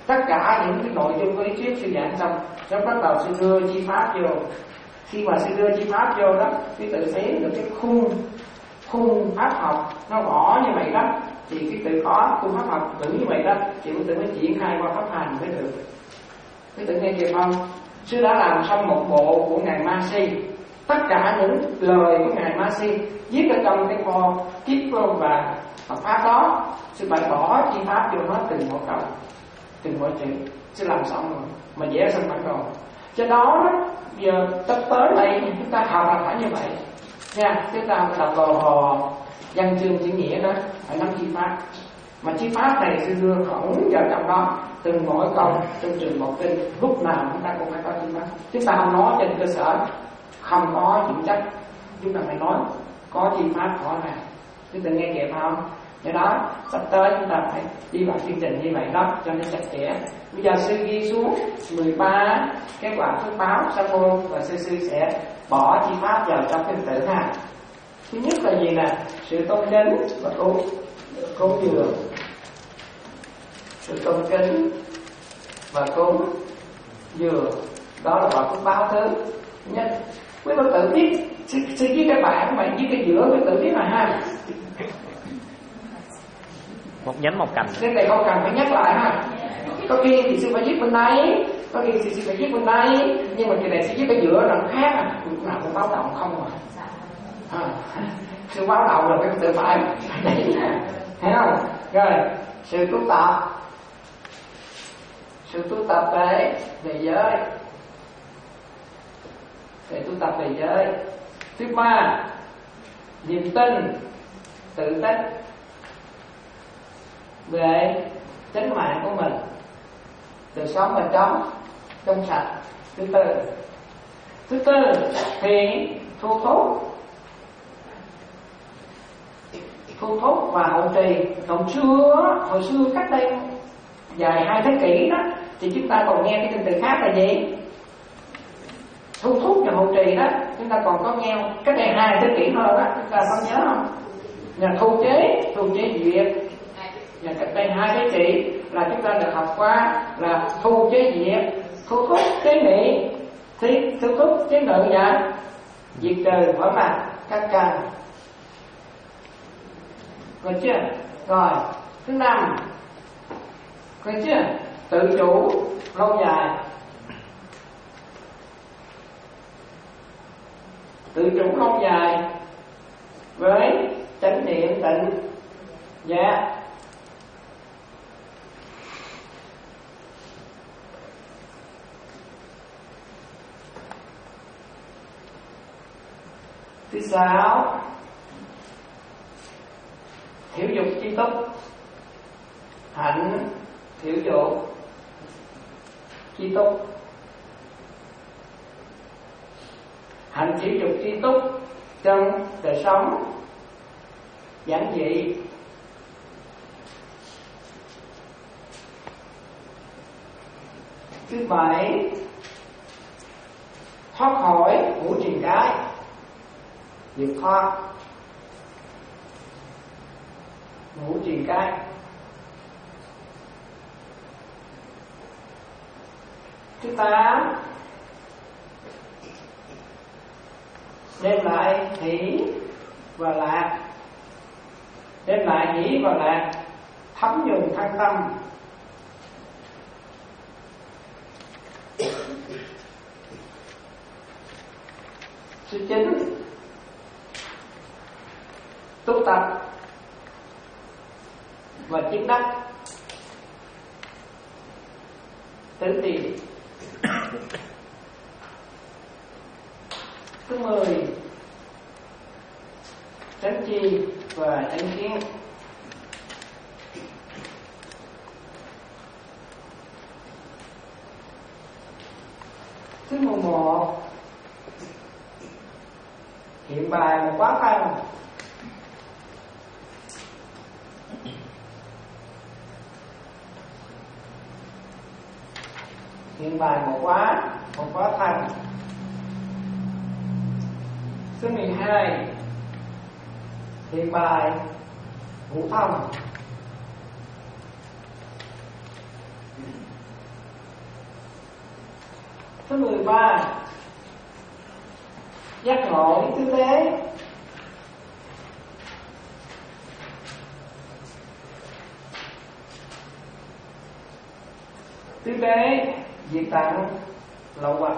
tất cả những cái nội dung của lý thuyết sư giảng xong, nó bắt đầu sư đưa chi pháp vô. Khi mà sư đưa chi pháp vô đó, quý tự thấy được cái khung khung pháp học nó rõ như vậy đó, thì quý tự có khung pháp học vững như vậy đó, thì quý tự mới triển khai qua pháp hành mới được. Quý tự nghe kịp không? Sư đã làm xong một bộ của ngài Ma Si, tất cả những lời của ngài Ma Si viết ở trong cái kho kiếp và Phật pháp đó, sư phải bỏ chi pháp vô hết từng một câu, từng một chữ. Sư làm xong rồi mà vẽ xong bản đồ. Cho đó giờ tất tới đây chúng ta học là phải như vậy nha. Chúng ta phải đọc đồ hò văn chương chữ nghĩa đó, phải nắm chi pháp. Mà chi pháp này sư đưa khổng vào trong đó, từng mỗi câu trong trường một kinh, lúc nào chúng ta cũng phải có chi pháp. Chúng ta không nói trên cơ sở không có vững chắc, chúng ta phải nói có chi pháp rõ ràng. Chúng ta nghe kịp không? Do đó sắp tới chúng ta phải đi vào chương trình như vậy đó cho nên chặt chẽ. Bây giờ sư ghi xuống mười ba cái quả phước báo sa môn, và sư sư sẽ bỏ chi pháp vào trong cái tự ha. Thứ nhất là gì nè? Sự tôn kính và cúng cúng dường. Sự tôn kính và cúng dường, đó là quả phước báo thứ nhất. Quý vị tự viết, sư viết cái bảng mà viết cái giữa, quý tự viết là ha. Một nhánh một cành. Cái này không cần phải nhắc lại ha. Có khi thì sư phải viết bên đây, có khi thì sư phải viết bên đây, nhưng mà cái này sư viết cái giữa là nó khác à. Lúc nào cũng báo động không mà. À, sư báo động là cái tự phải. Thấy không? Rồi, sự tu tập. Sự tu tập về về giới. Về tu tập về giới. Thứ ba, niềm tin, tự tích về tính mạng của mình, đời sống mình trong trong sạch. Thứ tư, thứ tư thì thu thúc, thu thúc và hậu trì. Hồi xưa, hồi xưa cách đây vài hai thế kỷ đó, thì chúng ta còn nghe cái tên từ khác là gì? Thu thúc và hậu trì đó, chúng ta còn có nghe cách đây hai thế kỷ hơn đó, chúng ta có nhớ không? Nhà thu chế, thu chế duyệt. Và cách đây hai thế kỷ là chúng ta được học qua là thu chế diệt, thu thúc chế nghị, thì thu thúc chế ngự và diệt trừ khỏi mặt các căn. Rồi chưa? Rồi thứ năm, rồi chưa? Tự chủ lâu dài. Tự chủ lâu dài với chánh niệm tịnh. Dạ. Thứ sáu, thiểu dục chi túc. Hạnh thiểu dục chi túc. Hạnh thiểu dục chi túc trong đời sống giản dị. Thứ bảy, thoát khỏi ngũ triền cái, vượt thoát ngũ triền cái. Thứ tám, đem lại hỷ và lạc, đem lại hỷ và lạc, thấm nhuần thân tâm. Thứ chín, tu tập và chứng đắc tứ tiền. Thứ mười, tránh chi và tránh kiến. Thứ mười một, hiện bài một quá khăn. Hiện bài một quá, một quá thân. Thứ mười hai, hiện bài ngũ thông. Thứ mười ba, giác ngộ với tư tế. Tư tế diệt tận lậu hoặc.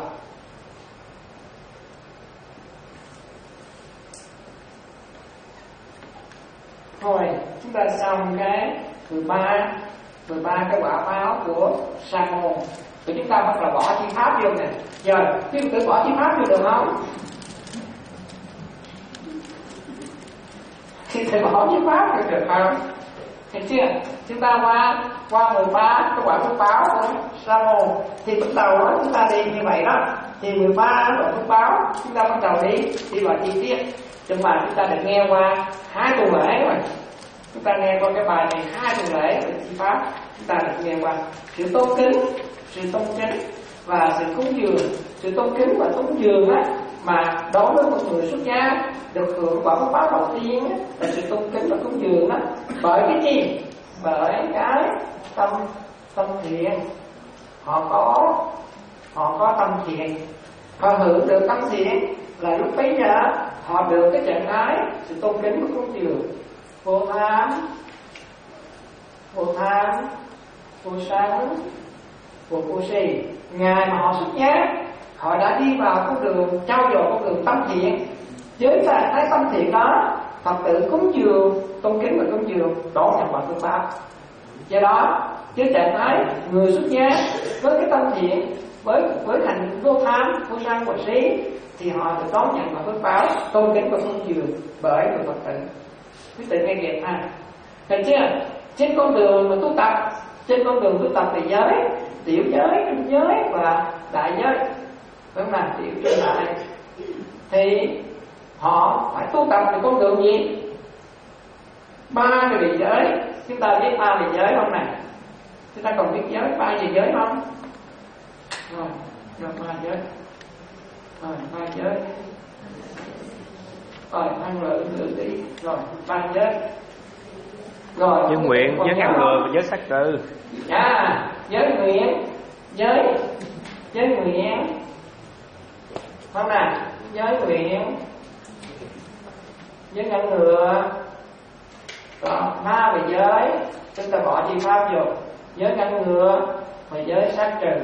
Thôi chúng ta xong cái mười ba mười ba cái quả báo của sa môn. Rồi chúng ta bắt là bỏ chi pháp vô nè. Giờ chúng tự bỏ chi pháp vô được không? Thì thầy bỏ chi pháp được được không? Thấy chưa? Chúng ta qua qua mười ba cái quả phước báo của sa môn. Thì bắt đầu đó, chúng ta đi như vậy đó. Thì mười ba quả phước báo chúng ta bắt đầu đi đi vào chi tiết. Nhưng mà chúng ta được nghe qua hai tuần lễ rồi. Chúng ta nghe qua cái bài này hai tuần lễ về chi pháp. Chúng ta được nghe qua sự tôn kính, sự tôn kính và sự cúng dường. Sự tôn kính và cúng dường á, mà đối với một người xuất gia được hưởng quả phước báo đầu tiên á, là sự tôn kính và cúng dường đó. Bởi cái gì? Bởi cái tâm tâm thiện. Họ có họ có tâm thiện, họ hưởng được tâm thiện là lúc bấy giờ họ được cái trạng thái sự tôn kính và cúng dường. Vô tham, vô tham, vô sân, vô vô si. Ngày mà họ xuất gia, họ đã đi vào con đường trao dồi con đường tâm thiện. Với trạng thái tâm thiện đó, Phật tử cúng dường, tôn kính và cúng dường đón nhận quả phước báo. Do đó, với trạng thái người xuất gia với cái tâm thiện, với với hành vô tham, vô sân, vô si, thì họ được đón nhận quả phước báo, tôn kính và cúng dường bởi người Phật tử. Quý vị nghe kịp ha. Thấy chưa? Trên con đường mà tu tập, trên con đường tu tập về giới, tiểu giới, trung giới và đại giới, đúng không nào? Tiểu giới đại, thì họ phải tu tập về con đường gì? Ba cái vị giới. Chúng ta biết ba vị giới không này? Chúng ta còn biết giới ba vị giới không? Rồi, rồi ba giới. Rồi ba giới. Rồi ăn lợi tự tỷ. Rồi ba giới. Rồi giới nguyện, giới ngăn ngừa và giới sát trừ. À, giới nguyện, giới giới nguyện, không nào? Giới nguyện, giới ngăn ngừa. Còn ba về giới chúng ta bỏ chi pháp vô, giới ngăn ngừa và giới sát trừ.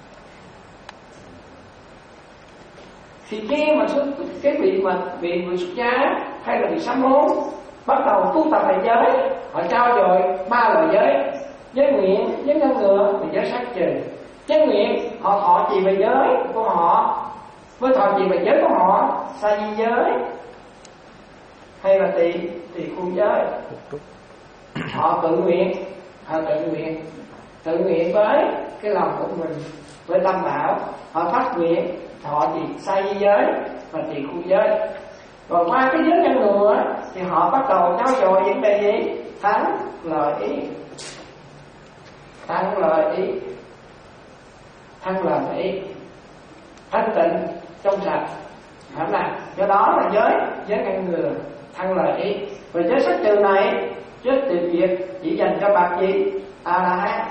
Thì khi mà xuất cái vị mà vị người xuất gia hay là vị sa môn bắt đầu tu tập về giới, họ trao dồi ba loại giới: giới nguyện, giới ngăn ngừa và giới sát trừ. Giới nguyện họ thọ trì về giới của họ, với thọ trì về giới của họ, sa di giới hay là tỳ tỳ khu giới, họ tự nguyện, họ tự nguyện, tự nguyện với cái lòng của mình, với tâm bảo, họ phát nguyện thọ trì sa di giới và tỳ khu giới. Rồi qua cái giới ngăn ngừa thì họ bắt đầu trao dồi những đề gì? Thắng lợi ý, thắng lợi ý, thắng lợi ý, thanh tịnh trong sạch, phải không nào? Do đó là giới giới ngăn ngừa, thắng lợi ý. Và giới sát trừ này, giới tuyệt diệt chỉ dành cho bậc gì? A La Hán.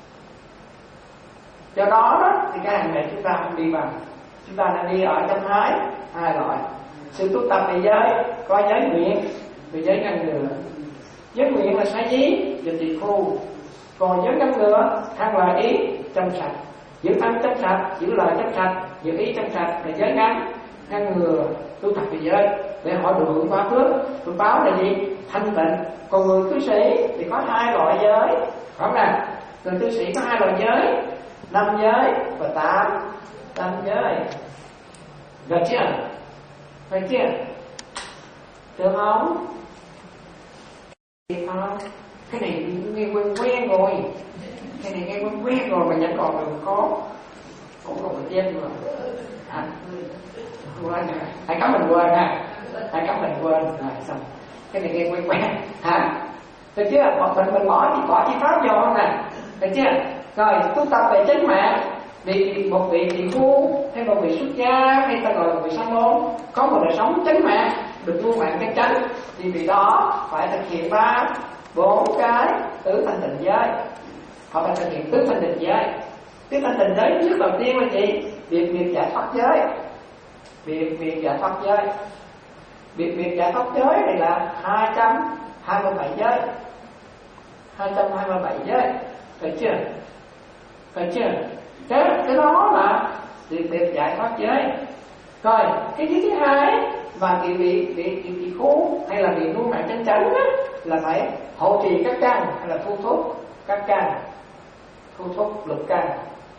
Do đó đó thì cái hành này chúng ta không đi vào, chúng ta đang đi ở trong hai hai loại. Sự tu tập về giới có giới nguyện và giới ngăn ngừa. Giới nguyện là sa di và tỳ khu, còn giới ngăn ngừa thăng lợi ý trong sạch, giữ tâm trong sạch, giữ lời trong sạch, giữ ý trong sạch là giới ngăn ngăn ngừa tu tập về giới để họ được hưởng quả phước. Phước báo là gì? Thanh tịnh. Còn người cư sĩ thì có hai loại giới, phải không nào? Người cư sĩ có hai loại giới: năm giới và tám tám giới. Được chưa? Được chưa? Được không? Được không? Cái này nghe quen quen rồi, cái này nghe quen quen rồi mà vẫn còn mình có cũng còn một trên mà à, quên nè, hãy cấm mình quên ha, hãy cấm mình quên rồi xong. Cái này nghe quen quen hả? Được chưa? Mình mình bỏ thì bỏ chi pháp vô không nè? Được chưa? Rồi tu tập về chánh mạng. Vì một vị tỳ khu hay một vị xuất gia hay ta gọi là một vị sa môn có một đời sống chánh mạng, được tu mạng chân chánh, thì vì đó phải thực hiện ba bốn cái tứ thanh tịnh giới. Họ phải thực hiện tứ thanh tịnh giới. Cái thanh tịnh giới trước đầu tiên là gì? Biệt biệt giải thoát giới. Biệt biệt giải thoát giới. Biệt biệt giải thoát giới này là hai trăm hai mươi bảy giới. hai trăm hai mươi bảy giới. Phải chưa? Phải chưa? Cái, cái đó là biệt biệt giải thoát giới. Rồi, cái giới thứ hai và bị bị bị bị, bị khô hay là bị nuôi mạng chân chánh á, là phải hộ trì các căn hay là thu thúc các căn, thu thúc lục căn,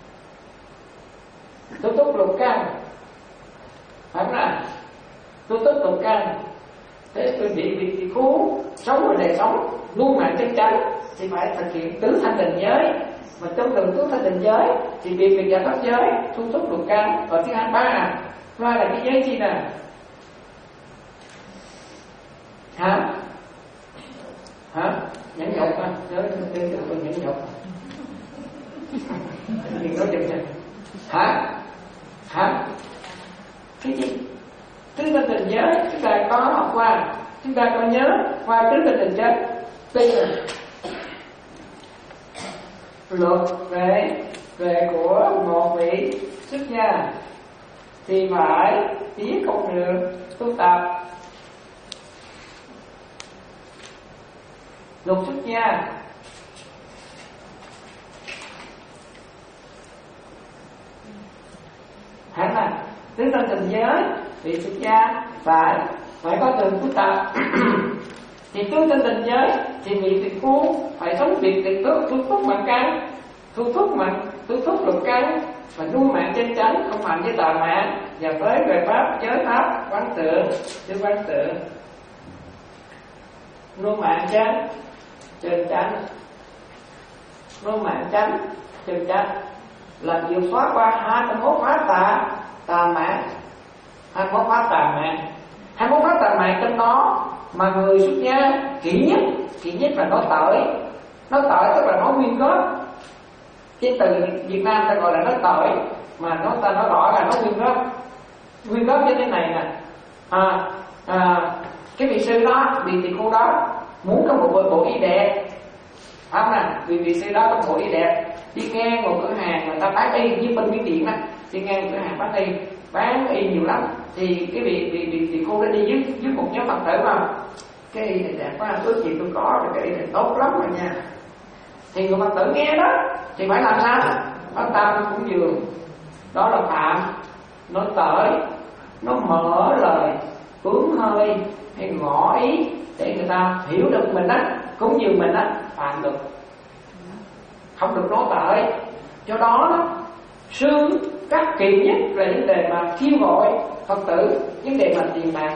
thu thúc lục căn, phải không nào? Thu thúc lục căn. Thế tôi bị bị bị khô sống ở đời sống nuôi mạng chân chánh thì phải thực hiện tứ thanh tịnh giới. Mà trong từng tứ thanh tịnh giới thì bị việc giải thoát giới, thu thúc lục căn. Và thứ hai ba ra là cái giới chi nè? Hả? Hả? Nhẫn nhục hả? Nhớ tên được tôi nhẫn nhục. Đừng nói chừng chừng. Hả? Hả? Cái gì? Tứ thanh tịnh giới chúng ta có học qua, chúng ta có nhớ qua tứ thanh tịnh giới. Đây là luật về về của một vị xuất gia thì phải biết con đường tu tập. Luật xuất gia hẳn là tứ thanh tịnh giới vị xuất gia phải phải có đường tu tập. Thì tứ thanh tịnh giới thì vị tịch phu phải sống việc tịch thúc thu thúc mạng căn, thu thúc mạng thu thúc lục căn và nuôi mạng chân chánh, không hành với tà mạng và với về pháp giới pháp quán tượng, chứ quán tượng nuôi mạng chánh chân chánh, nuôi mạng chánh chân chánh là vượt thoát qua hai mươi mốt pháp tà tà mạng, hai mươi mốt pháp tà mạng, hai mươi mốt pháp tà mạng trong đó mà người xuất gia kỹ nhất, kỹ nhất là nói tội. Nói tội tức là nói nguyên gốc. Cái từ Việt Nam ta gọi là nói tội, mà nó ta nói rõ là nói nguyên gốc. Nguyên gốc như thế này nè. À, à, cái vị sư đó, vị tỳ khu đó muốn có một bộ, bộ y đẹp, phải không nè? Vì vị sư đó có bộ y đẹp, đi ngang một cửa hàng người ta bán y như bên Miến Điện á, đi ngang một cửa hàng bán y, bán y nhiều lắm, thì cái vị vị vị tỳ khu đó đi với với một nhóm Phật tử mà cái y này đẹp quá, ước gì tôi có, cái y này tốt lắm rồi nha. Thì người Phật tử nghe đó thì phải làm sao? Phát tâm cúng dường. Đó là phạm, nói tội, nó mở lời, hướng hơi hay ngỏ ý để người ta hiểu được mình á, cúng dường mình á, phạm được, không được nói tội. Do đó sư các kỳ nhất là vấn đề mà kêu gọi Phật tử, vấn đề mà tiền bạc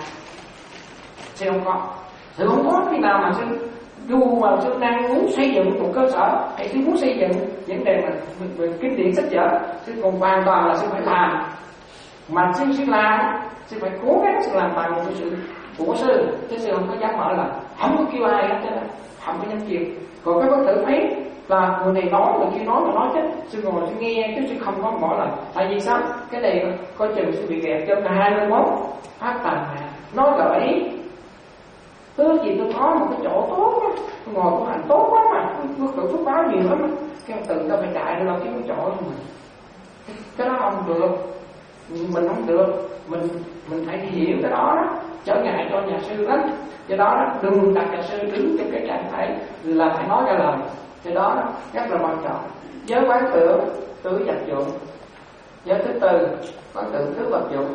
sư không có. Sư không có khi nào mà sư dù mà sư đang muốn xây dựng một cơ sở hay sư muốn xây dựng vấn đề mà về kinh điển sách vở, sư còn hoàn toàn là sư phải làm. Mà sư sư làm, sư phải cố gắng sư làm bằng một sự của sư, chứ sư không có dám mở là không có kêu ai hết, không có dám kêu. Còn cái Phật tử thấy là người này nói, người kia nói mà nói chứ sư ngồi sư nghe chứ sư không có mở lời. Tại vì sao? Cái này coi chừng sư bị kẹt cho hai mươi mốt phát tà mà nói gợi ý. Ước gì tôi có một cái chỗ tốt á, tôi ngồi tôi hành tốt lắm mà, tôi tự phước báo nhiều lắm á, cái tự ta phải chạy ra đâu kiếm cái chỗ cho mình. Cái, cái đó không được, mình không được, mình mình phải hiểu cái đó đó, trở ngại cho nhà sư lắm. Do đó đó, đừng đặt nhà sư đứng trong cái trạng thái là phải nói ra lời. Do đó đó, rất là quan trọng. Giới quán tưởng, tứ vật dụng. Giới thứ tư, quán tưởng tứ vật dụng.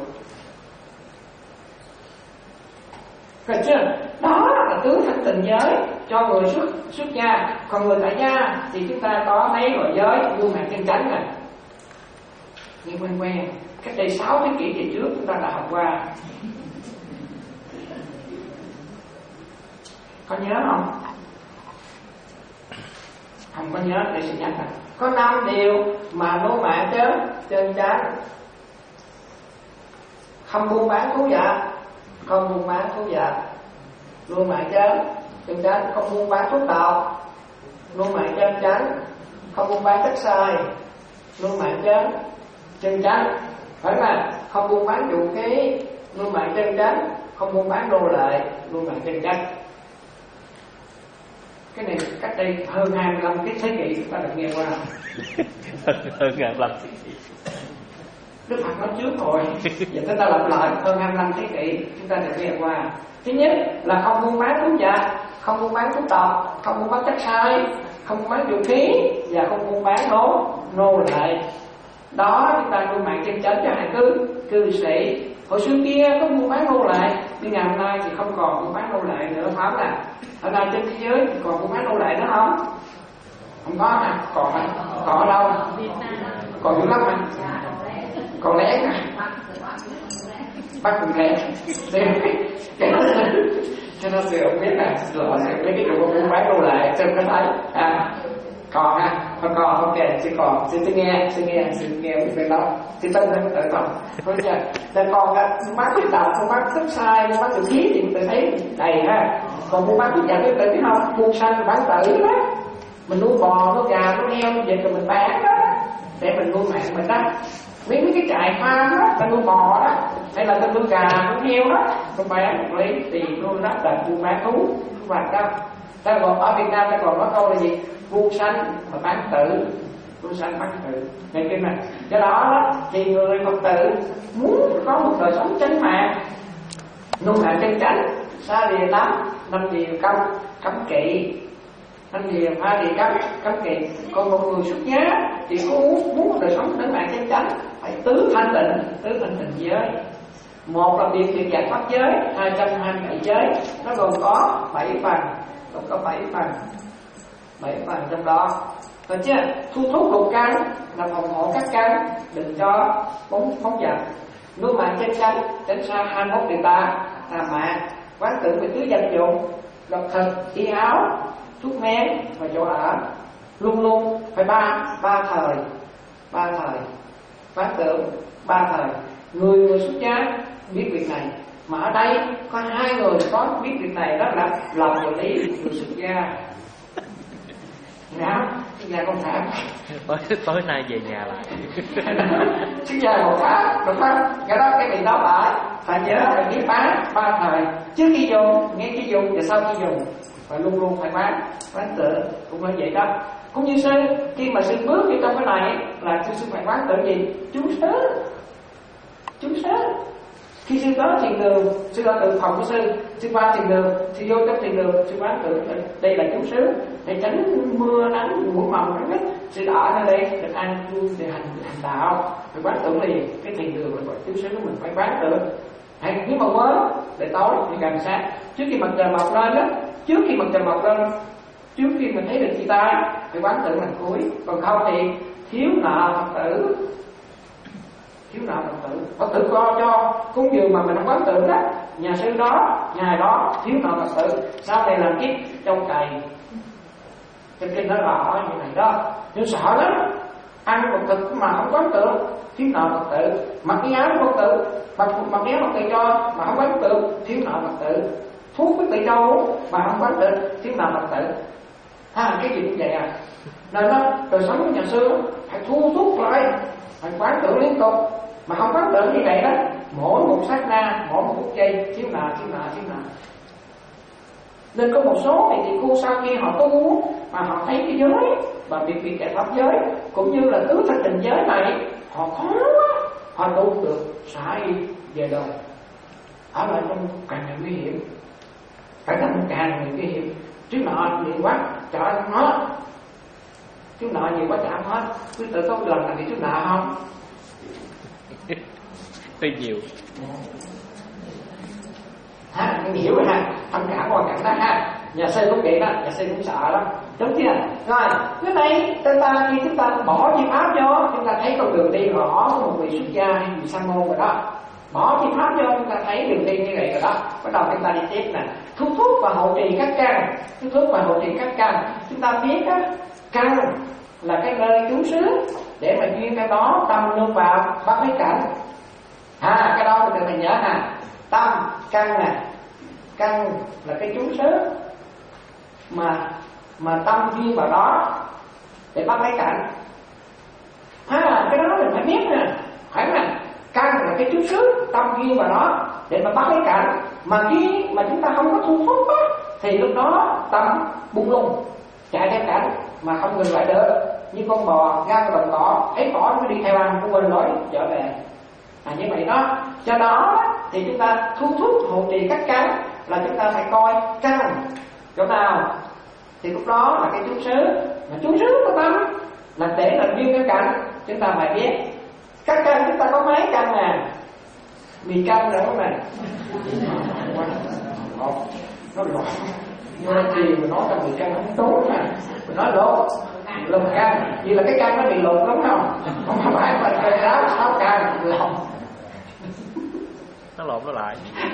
Được chưa? Đó là tứ thanh tịnh giới cho người xuất xuất gia. Còn người tại gia thì chúng ta có mấy loại giới luôn mạng chân chánh này. Nghe quen quen. Cách đây sáu thế kỷ về trước chúng ta đã học qua. Có nhớ không? Không có nhớ để xin nhắc này. Có năm điều mà nuôi mạng chớ chân chánh. Không buôn bán thú vật, không buôn bán thú vật, luôn mạng chân chân chánh. Không buôn bán thuốc độc, luôn mạng chân chánh. Không buôn bán chất xài, luôn mạng chân chân chánh. Phải là không buôn bán vũ khí, luôn mạng chân chánh. Không buôn bán đô lệ, luôn mạng chân chánh. Cái này cách đây hơn hai mươi lăm cái thế kỷ chúng ta được nghe qua. hơn hai mươi lăm. Đức Phật nói trước rồi, giờ chúng ta lặp lại hơn hai mươi lăm thế kỷ chúng ta được nghe qua. Thứ nhất là không buôn bán thuốc giả, không buôn bán thuốc độc, không buôn bán chất sai, không buôn bán vũ khí và không buôn bán nô nô lệ. Đó chúng ta nuôi mạng chân chánh cho hải cư cư sĩ. Hồi xưa kia có buôn bán nô lệ, nhưng ngày hôm nay thì không còn buôn bán nô lệ nữa, phải không nào? Hôm nay trên thế giới thì còn buôn bán nô lệ nữa không? Không có nè, còn à? Còn ở đâu? Còn dữ lắm mà. Còn lén à? Bắt cùng lén. Cái đó cho nó sự không biết là lộ sẽ lấy cái chỗ buôn bán nô lệ xem có thấy à. Còn ha, còn còn ok, sẽ còn, xin tôi nghe, xin nghe, xin nghe việc đó, xin tân hơn tự tổng, thôi chưa? Nên còn á, bán cái độc, mua bán thức sai, mua bán tự khí thì tôi thấy đầy ha. Còn mua bán cái dạng cái tự biết không, buôn sanh bán tử đó, mình nuôi bò, nuôi gà, nuôi heo, nuôi vịt rồi mình bán đó, để mình nuôi mạng mình đó. Mấy mấy cái trại farm đó, ta nuôi bò đó, hay là ta nuôi gà, nuôi heo đó, mình bán lấy tiền nuôi đó là buôn bán thú, không phải đâu. Ta còn ở Việt Nam ta còn có câu là gì? Buôn sanh và bán tử, buôn sanh bán tử. Nghe kinh này. Do đó đó thì người Phật tử muốn có một đời sống chánh mạng, nuôi mạng chân chánh, xa lìa lắm, năm điều cấm cấm kỵ, năm điều hai điều cấm cấm kỵ. Còn một người xuất gia thì có muốn muốn một đời sống chánh mạng chân chánh phải tứ thanh tịnh, tứ thanh tịnh giới. Một là điều kiện giải pháp giới, hai trăm hai mươi bảy giới, nó gồm có bảy phần, gồm có bảy phần. Bảy phần trong đó, rồi chứ thu thúc lục căn là phòng hộ các căn, đừng cho phóng phóng dật. Nuôi mạng chân chánh, tránh xa hai mươi mốt điều ta, tà mạng, quán tưởng về tứ danh dụng, độc thực, y áo, thuốc men và chỗ ở. Luôn luôn phải ba ba thời, ba thời, quán tưởng ba thời. Người người xuất gia biết việc này, mà ở đây có hai người có biết việc này, đó là lòng và lý người xuất gia. Dạ, nhà con thả tối, tối nay về nhà lại. Chứ giờ một phát, đúng không? Cái đó cái việc đó phải phải nhớ phải biết bán ba thời. Trước khi dùng, nghe khi dùng và sau khi dùng, và luôn luôn phải bán bán tự cũng là vậy đó. Cũng như sư, khi mà sư bước vô trong cái này là sư sư phải bán tự gì? Chú sớ, chú sớ. Khi sư tới thiền đường, sư ở từ phòng của sư, sư qua thiền đường, sư vô trong thiền đường, sư bán tự đây là chú sớ để tránh mưa nắng mũi mầm nó hết. Sư ở nơi đây được ăn vui để hành hành đạo, phải bán tự liền cái thiền đường là gọi chú sớ của mình phải bán tự. Hay nếu mà mới để tối thì càng sáng, trước khi mặt trời mọc lên đó, trước khi mặt trời mọc lên, trước khi mình thấy được chia tay phải bán tự làm cuối, còn không thì thiếu nợ Phật tử. Thiếu nợ Phật tử, Phật tử co cho cúng dường mà mình không quán tưởng đó, nhà sư đó, ngày đó thiếu nợ Phật tử, sau này làm kiếp trong cày. Trong kinh nó rõ như này đó, nhưng sợ lắm, ăn Phật tử mà không quán tưởng, thiếu nợ Phật tử, mặc cái áo Phật tử, mặc mặc cái áo Phật tử cho mà không quán tưởng, thiếu nợ Phật tử, thuốc Phật tử cho mà không quán tưởng, thiếu nợ Phật tử. À, cái gì cũng vậy à. Nên đó, đời sống của nhà sư phải thu thuốc lại, phải quán tưởng liên tục, mà không quán tưởng như vậy đó, mỗi một sát na, mỗi một phút giây thiếu nợ, thiếu nợ, thiếu nợ. Nên có một số vị tỳ khưu sau khi họ tu mà họ thấy cái giới và việc việc giải pháp giới cũng như là tứ thanh tịnh giới này họ khó quá, họ tu được xả y về đời, ở lại trong càng ngày nguy hiểm, phải thành càng ngày nguy hiểm. Chứ nợ nhiều quá trả không hết, chứ nợ nhiều quá trả không hết. Quý tự có lần là bị chứ nợ không? Tuy nhiều. Ha, hiểu rồi ha, thông cảm qua cảnh đó ha. Nhà sư cũng vậy đó, nhà sư cũng sợ lắm, đúng chưa? Rồi, cái này chúng ta khi chúng ta bỏ chim áp vô, chúng ta thấy con đường đi rõ của một vị xuất gia hay vị sa môn rồi đó. Bỏ chim áp vô, chúng ta thấy đường đi như vậy rồi đó. Bắt đầu chúng ta đi tiếp nè, thuốc thuốc và hộ trì các căn, thuốc thuốc và hộ trì các căn. Chúng ta biết á, căn là cái nơi trú xứ để mà duyên cái đó tâm nương vào bắt lấy cảnh. À, cái đó mình phải nhớ nè, tâm căn nè, căn là cái trú xứ mà mà tâm duyên vào đó để bắt lấy cảnh. À, cái đó mình phải biết nè, phải nè, căn là cái trú xứ, tâm duyên vào đó để mà bắt lấy cảnh. Mà khi mà chúng ta không có thu hút á, thì lúc đó tâm bung lung chạy theo cảnh mà không ngừng lại được. như con bò ra cái đồng cỏ, thấy cỏ nó đi theo ăn, nó quên lối trở về. À, như vậy đó. Do đó thì chúng ta thu thúc hộ trì các căn là chúng ta phải coi căn chỗ nào thì lúc đó là cái chú xứ, mà chú xứ của tâm là để làm duyên cái căn, chúng ta phải biết các căn chúng ta có mấy căn nè, mì căn nữa không này, nó lộn, nhưng mà gì mà nói là mì căn không tốt nè, mình nói lộn, lộn căn, vì là cái căn nó bị lộn lắm không, không phải mình cái đó sáu căn lộn. Nó lộn nó lại.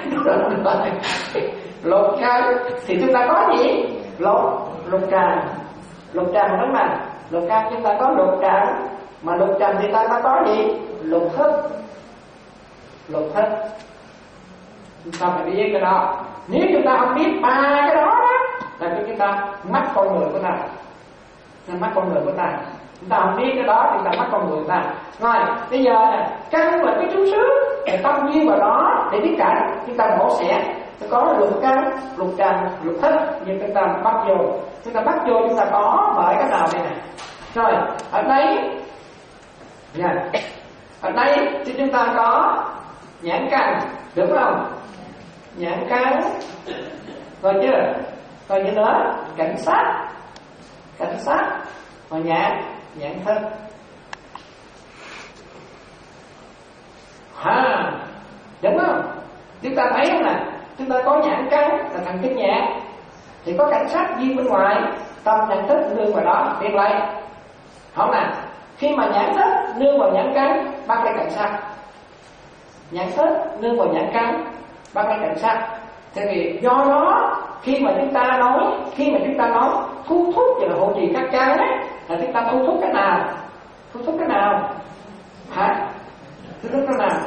Lục căn thì chúng ta có gì? Lục lục tràng, lục tràng đúng mà. Lục căn chúng ta có lục tràng, mà lục tràng thì ta có gì? Lục thức, lục thức. Chúng ta phải biết cái đó. Nếu chúng ta không biết ba cái đó đó, là chúng ta mất con người của ta, nên mất con người của ta. Chúng ta không biết cái đó thì chúng ta mất con người của ta. Rồi bây giờ nè, căn là cái chú xứ, để tâm duyên vào đó để biết cảnh, chúng ta mổ xẻ có lục căn, lục trần, lục thức, nhưng chúng ta bắt vô, chúng ta bắt vô chúng ta có bởi cái nào đây nè. Rồi ở đây nha, ở đây thì chúng ta có nhãn căn, được không? Nhãn căn, coi chưa? Coi như nữa, cảnh sát, cảnh sát, và nhãn, nhãn thức. À, đúng không? Chúng ta thấy không nè, chúng ta có nhãn căn là thần kinh nhãn, thì có cảnh sát duyên bên ngoài, tâm nhận thức nương vào đó tiện lấy, không nè? Khi mà nhãn thức nương vào nhãn căn, bắt lấy cảnh sát. Nhãn thức nương vào nhãn căn, bắt lấy cảnh sát. Thế thì do đó khi mà chúng ta nói, khi mà chúng ta nói thu thúc và hộ trì các căn ấy, là chúng ta thu thúc cái nào? Thu thúc cái nào? Hả? Thu thúc cái nào?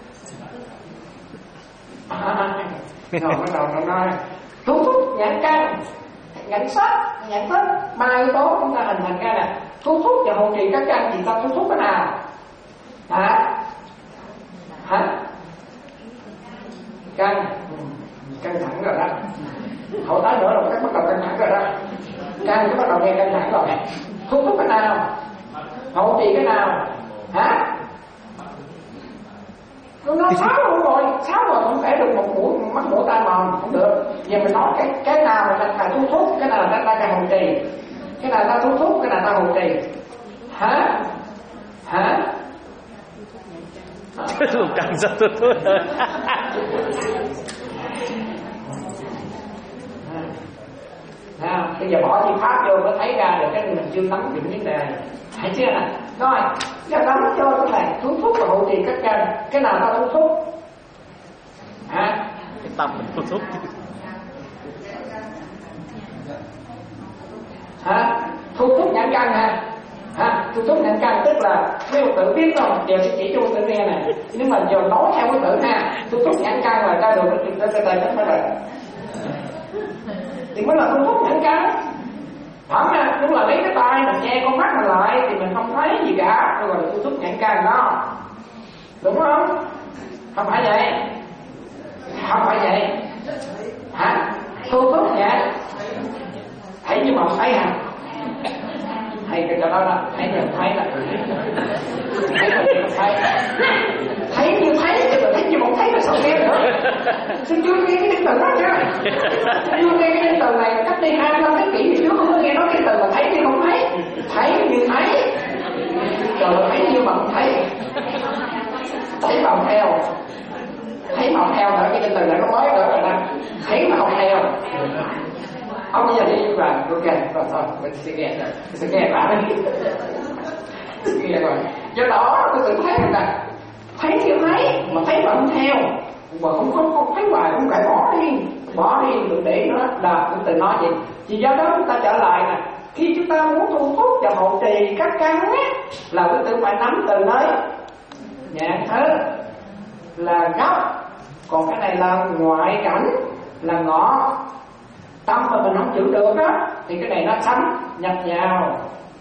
À, rồi bắt đầu nó nói thu thúc nhãn căn, nhãn sắc, nhãn thức, ba yếu tố chúng ta hình thành ra nè. Thu thúc và hộ trì các căn thì ta thu thúc cái nào? Hả? Hả? Căn, căng thẳng rồi đó. Hậu tới nữa là các bắt đầu căng thẳng rồi đó. Căn cái bắt đầu nghe căng thẳng rồi. Thu thúc cái nào? Hộ trì cái nào? Hả? Nó sáu luôn rồi, sáu rồi không thể được một mũi mắt mũi tai mòn, không được. Giờ mình nói cái cái nào là ta thu thúc, cái nào là ta ta hộ trì, cái nào ta thu thúc, cái nào ta hộ trì. Hả? Hả? Lục căn sao thu thúc rồi. Nào, bây giờ bỏ chi pháp vô mới thấy ra được cái mình chưa nắm được vấn đề. Thấy chưa nè? Rồi, giờ nắm cho cái này thu thúc và hộ trì các căn, cái nào ta thu thúc? Hả? Cái tâm mình thu thúc. Hả? Thu thúc nhãn căn hả? Hả? Thu thúc nhãn căn tức là nếu tự biết không? Giờ sẽ chỉ cho tự nghe nè. Nếu mà giờ nói theo cái tự ha, thu thúc nhãn căn là ra được cái chuyện đó cái tay chắc mới được. Thì mới là thu hút nhãn căn. Thật ra đúng là lấy cái tai mình nghe con mắt mình lại thì mình không thấy gì cả, rồi là thu hút nhãn căn đó, đúng không? Không phải vậy, không phải vậy. Hả? Thu hút nhãn thấy như mà thấy hả? Hay cái chỗ đó đó, thấy như thấy là thấy như thấy, thấy như thấy thì mình thấy như không thấy là sao nghe nữa. Xin chưa nghe cái từ đó chưa? Chưa nghe cái từ này cách đây hai năm thế kỷ thì trước không có nghe nói cái từ mà thấy thì không thấy, thấy như thấy, rồi thấy như mà không thấy, thấy mà không theo, thấy mà không theo nữa, cái từ này nó mới nữa rồi nè, thấy mà không theo. Ông bây giờ đi vào, ok, rồi thôi, mình sẽ nghe rồi, mình sẽ nghe bạn đi. Nghe rồi, do đó tôi tự thấy là thấy thì thấy, mà thấy mà không theo, mà không không không thấy hoài cũng phải bỏ đi, bỏ đi đừng để nó là tôi tự nói vậy. Vì do đó chúng ta trở lại nè, khi chúng ta muốn thu hút và hộ trì các căn á, là tôi tự phải nắm từ nơi nhãn thức là gốc, còn cái này là ngoại cảnh là ngõ. Tâm mà mình không chịu được đó thì cái này nó thấm nhập vào.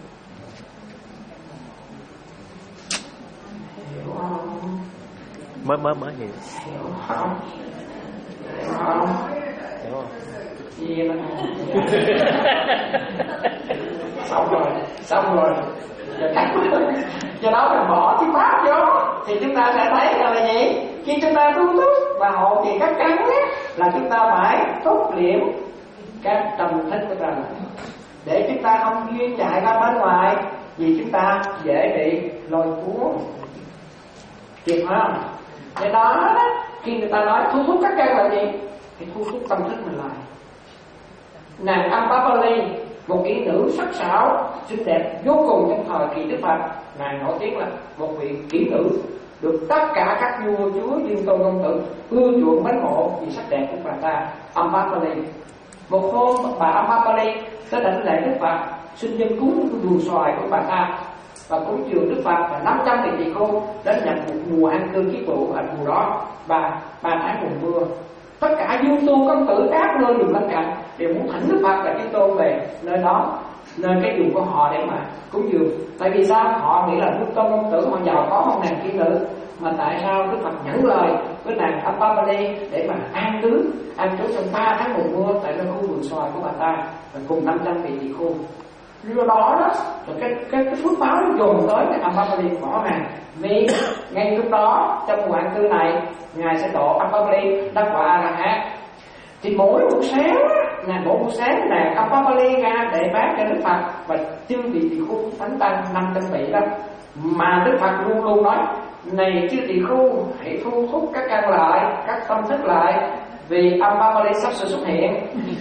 Hiểu không? Mới mới mới hiểu. Hiểu không? Hiểu không? Hiểu không? Gì mà xong rồi xong rồi do đó mình bỏ cái pháp vô thì chúng ta sẽ thấy là gì? Khi chúng ta tu thức và hộ trì các căn ấy, là chúng ta phải thúc liễm các tâm thức của ta để chúng ta không duyên chạy ra bên ngoài, vì chúng ta dễ bị lôi cuốn, kịp không? Do đó khi người ta nói thu hút các căn là gì? Thì thu hút tâm thức mình lại. Nàng Ampapali, một kỹ nữ sắc sảo xinh đẹp vô cùng trong thời kỳ Đức Phật, nàng nổi tiếng là một vị kỹ nữ được tất cả các vua chúa Dương Tôn công tử ưa chuộng mến mộ vì sắc đẹp của bà ta. Ampapali, một hôm bà Ampapali tới đảnh lễ Đức Phật, xin dân cúng đùi xoài của bà ta và cúng dường Đức Phật, và năm trăm vị tỳ khưu đến nhận một mùa an cư kiết vụ ở mùa đó và ba tháng mùa mưa. Tất cả Dương Tu công tử các nơi vùng lân cận đều muốn thỉnh Đức Phật và Chư Tôn về nơi đó, nơi cái vùng của họ để mà cúng dường. Tại vì sao? Họ nghĩ là Dương Tôn công tử họ giàu có hơn nàng kỹ nữ, mà tại sao Đức Phật nhẫn lời với nàng Ampapali để mà an cư an trú trong ba tháng mùa mưa tại nơi khu vườn xoài của bà ta và cùng năm trăm vị tỳ khưu. Do đó đó, rồi cái cái cái phước báo nó dồn tới cái Ampapali bỏ hàng, vì ngay lúc đó trong hoạn cư này ngài sẽ độ Ampapali đắc quả A La Hán. Thì mỗi buổi sáng, ngày mỗi buổi sáng nàng Ampapali ra để bác cho Đức Phật và chư vị tỳ khưu thánh tăng năm trăm vị đó, mà Đức Phật luôn luôn nói: này chư tỳ khưu, hãy thu hút các căn lại, các tâm thức lại, vì Ampapali sắp sửa xuất hiện.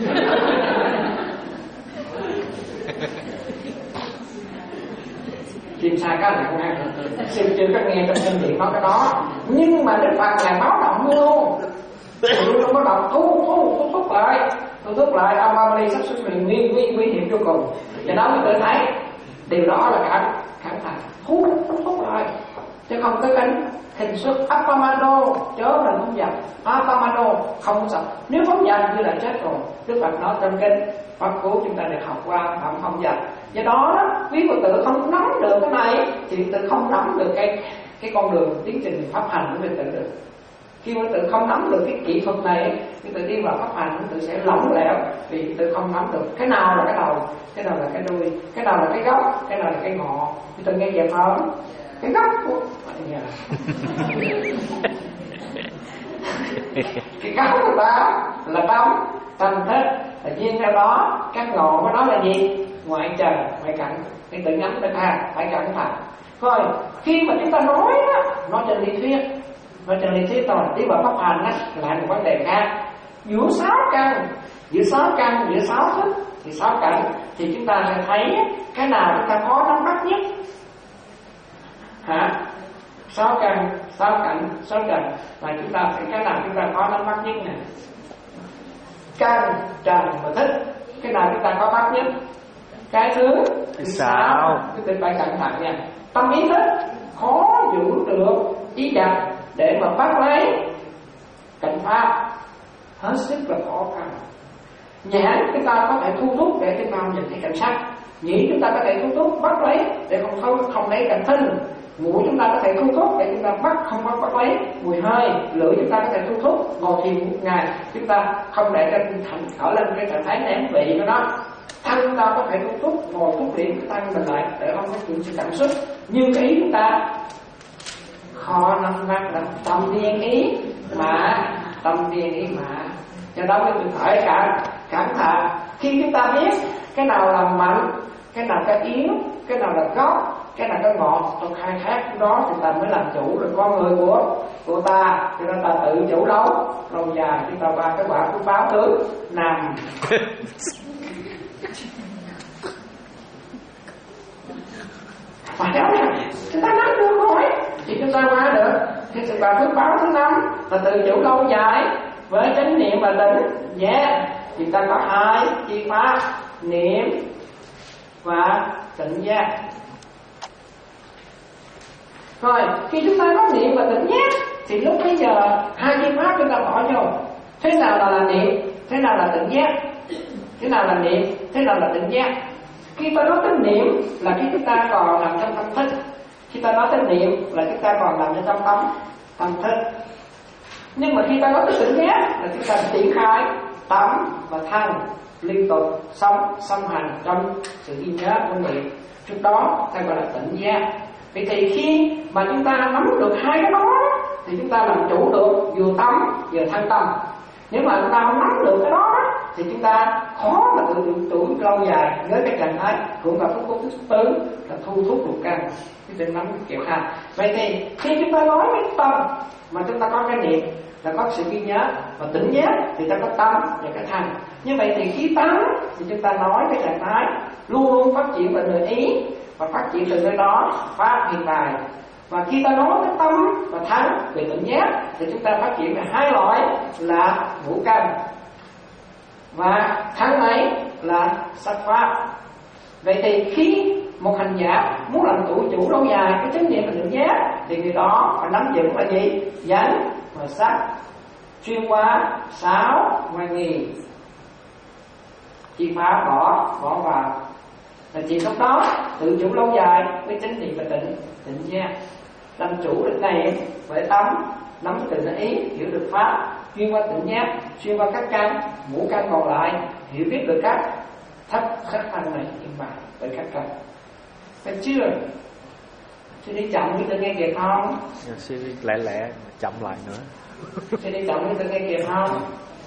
Chim sai cá nặng ha, xin chưa có nghe trong kinh điển nói cái đó, nhưng mà Đức Phật ngài báo động luôn, luôn luôn báo động thu thu thu thúc lại, thu thúc lại Ampapali sắp xuất hiện nguy nguy nguy hiểm vô cùng. Do đó mới tự thấy điều đó là cảm cảm thành thu thu thúc lại, chứ không có cánh hình xuất Appamado chớ là không dập, Appamado không có dập, nếu phóng dập như là chết rồi. Đức Phật nói trong kinh Pháp Cú chúng ta được học qua phạm không dập. Do đó quý Phật tử không nắm được cái này thì tự không nắm được cái cái con đường tiến trình pháp hành của mình tự được. Khi Phật tử không nắm được cái kỹ thuật này, Phật tử đi vào pháp hành, Phật tử sẽ lỏng lẻo vì Phật tử không nắm được cái nào là cái đầu, cái nào là cái đuôi, cái nào là cái gốc, cái nào là cái ngọ. Phật tử nghe vậy không? Cái gốc của cái gốc của ta là tâm tâm thức, và duyên theo đó các ngọn của nó là gì? Ngoại trần, ngoại cảnh. Cái tự ngắm được ha, phải cẩn thận. Rồi khi mà chúng ta nói á, nói trên lý thuyết, nói trên lý thuyết rồi đi vào pháp hành á, lại một vấn đề khác. Giữa sáu căn, giữa sáu căn, giữa sáu thức thì sáu cảnh thì chúng ta sẽ thấy cái nào chúng ta khó nắm bắt nhất. Hả? Sáu căn, sáu cảnh, sáu trần là chúng ta phải cái nào chúng ta khó nắm bắt nhất nè. Căn, trần và thức, cái nào chúng ta có bắt nhất? Cái thứ thứ sáu, chúng ta phải cẩn thận nha. Tâm ý thức khó giữ được ý chặt để mà bắt lấy cảnh pháp, hết sức là khó khăn. Nhãn chúng ta có thể thu hút để chúng ta nhìn thấy cảnh sắc, nhĩ chúng ta có thể thu hút bắt lấy để không không không lấy cảnh thinh, mũi chúng ta có thể thu hút để chúng ta bắt không bắt bắt lấy mùi hơi, lưỡi chúng ta có thể thu hút ngồi thiền một ngày chúng ta không để cho thành khởi lên cái trạng thái ném vị của nó. Thân chúng ta có thể thu hút ngồi thúc liễm cái thân mình lại để không có chịu sự cảm xúc, nhưng cái ý chúng ta khó nắm bắt là tâm điên ý mà tâm điên ý mà. Do đó mới mình phải cả cẩn thận khi chúng ta biết cái nào là mạnh, cái nào cái yếu, cái nào là gốc, cái nào cái ngọt, trong khai thác đó thì ta mới làm chủ được con người của của ta. Cho nên ta tự chủ đấu lâu dài chúng ta qua cái quả của báo tướng nằm phải đó là chúng ta nắm được rồi thì chúng ta qua được thì sự bà phước báo thứ năm là tự chủ lâu dài với chánh niệm và tỉnh. Yeah, thì ta có hai chi pháp niệm và tỉnh giác. Rồi khi chúng ta có niệm và tỉnh giác thì lúc bây giờ hai chi pháp chúng ta bỏ vô. Thế nào là, là niệm, thế nào là tỉnh giác, thế nào là niệm, thế nào là tỉnh giác. Khi ta nói tới niệm là khi chúng ta còn nằm trong tâm thức, khi ta nói tới niệm là chúng ta còn nằm trong tâm tâm thức. Nhưng mà khi ta nói tới tỉnh giác là chúng ta triển khai tắm và thân liên tục sống song hành trong sự ghi nhớ của niệm. Trước đó ta gọi là tỉnh giác. Vậy thì khi mà chúng ta nắm được hai cái đó thì chúng ta làm chủ được vừa tắm vừa thân tâm. Nếu mà chúng ta không nắm được cái đó thì chúng ta khó mà tự chủ lâu dài với cái trạng thái cũng là phúc cốt thức tứ là thu thúc lục căn. Cái tên nắm kiểu hành. Vậy thì khi chúng ta nói cái tâm mà chúng ta có cái niệm là có sự ghi nhớ và tỉnh giác thì ta có tâm và cái thân. Như vậy thì khi tắm thì chúng ta nói cái trạng thái luôn luôn phát triển về nơi ý và phát triển từ nơi đó pháp hiện tại. Và khi ta nói cái tâm và thân về tỉnh giác thì chúng ta phát triển về hai loại là ngũ căn và thân ấy là sắc pháp. Vậy thì khi một hành giả muốn làm chủ chủ lâu dài cái chánh niệm và tỉnh giác thì người đó phải nắm vững là gì? Danh và sắc, chuyên hóa sáu ngoài nghi, chỉ phá bỏ bỏ vào. Là chỉ lúc đó tự chủ lâu dài với chánh niệm và tỉnh tỉnh giác. Làm chủ được này phải tắm nắm tự nó ý, hiểu được pháp, chuyên qua tỉnh giác, chuyên qua các căn, ngũ căn còn lại, hiểu biết được các thất sắc thân này in bài với các căn. Phải chưa? Sư đi chậm với tự nghe kịp không? Sư đi lẹ lẹ chậm lại nữa. Sư đi chậm với tự nghe kịp không?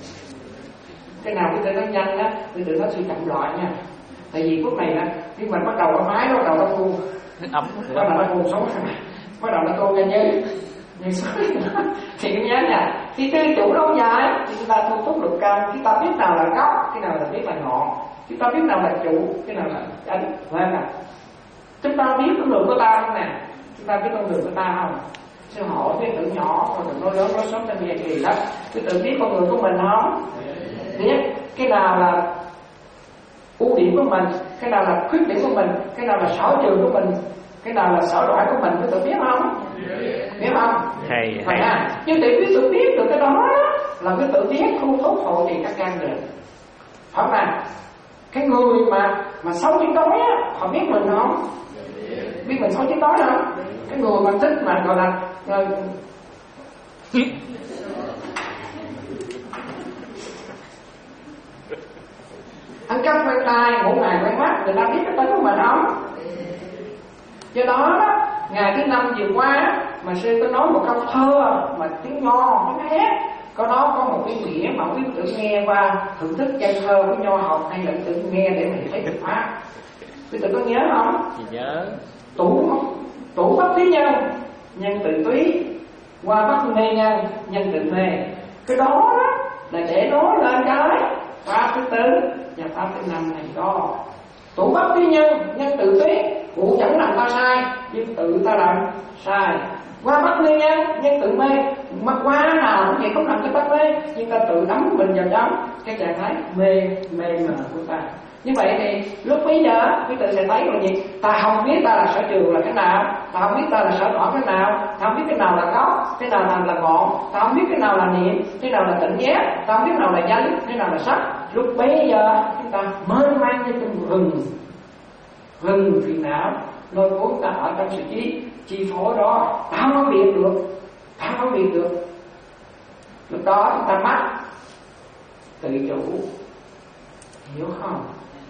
Cái nào cái tự nó nhanh á, cái tự nó sư chậm lại nha. Tại vì phút này á, khi mình bắt đầu có máy, bắt đầu nó buông, ấm, bắt đầu nó buông sống này, bắt đầu nó tô ra như như thì cũng nhớ nha. Khi tư chủ lâu dài thì chúng ta thu thúc lục căn, chúng ta biết nào là gốc, cái nào là biết là ngọn, chúng ta biết nào là chủ, cái nào là chánh. Vâng ạ. Chúng ta biết con đường của ta không nè? Chúng ta biết con đường của ta không? Sư hỏi với tự nhỏ, còn đừng nói lớn nói sống trên nghe kỳ lắm. Cứ tự biết con đường của mình không? Biết cái nào là ưu điểm của mình, cái nào là khuyết điểm của mình, cái nào là sở trường của mình, cái nào là sở đoản của mình, có tự biết không? Biết không? Hay, phải hay. à? Nhưng để biết tự biết được cái đó là cái tự biết thu thúc hộ trì các căn được. Phải không nào? Cái người mà mà sống tiếng đói á, họ biết mình không? Biết mình sống tiếng đói không? Cái người mà thích mà gọi là ăn cắp quen tai, ngủ ngày quen mắt, người ta biết cái tính của mình không? Do đó, ngày thứ năm vừa qua mà sư có nói một câu thơ mà tiếng Nho nó hát, có đó có một cái nghĩa mà quý tự nghe qua thưởng thức văn thơ của Nho học hay là tự nghe để mình thấy được pháp. Quý tự có nhớ không? Chị nhớ. Tủ tủ bất thí nhân, nhân tự túy, qua bất mê nhân, nhân tự mê. Cái đó là để nói lên cái pháp thứ tư và pháp thứ năm này có. Tủ bất thí nhân, nhân tự túy, cụ chẳng làm ta sai, nhưng tự ta làm sai. Qua bất mê nhân, nhân tự mê, mà qua nào cũng vậy, không làm cho ta mê, nhưng ta tự đắm mình vào trong cái trạng thái mê mê mờ của ta. Như vậy thì lúc bấy giờ quý tự sẽ thấy là gì? Ta không biết ta là sở trường là cái nào, ta không biết ta là sở đoản cái nào, ta không biết cái nào là gốc, cái nào là, là ngọn, ta không biết cái nào là niệm, cái nào là tỉnh giác, ta không biết nào là danh, cái nào là sắc. Lúc bấy giờ chúng ta mênh mang như trong rừng rừng phiền não lôi cuốn ta ở trong sự trí chi phối đó, ta không có biết được, ta không biết được. Lúc đó chúng ta mắc tự chủ, hiểu không?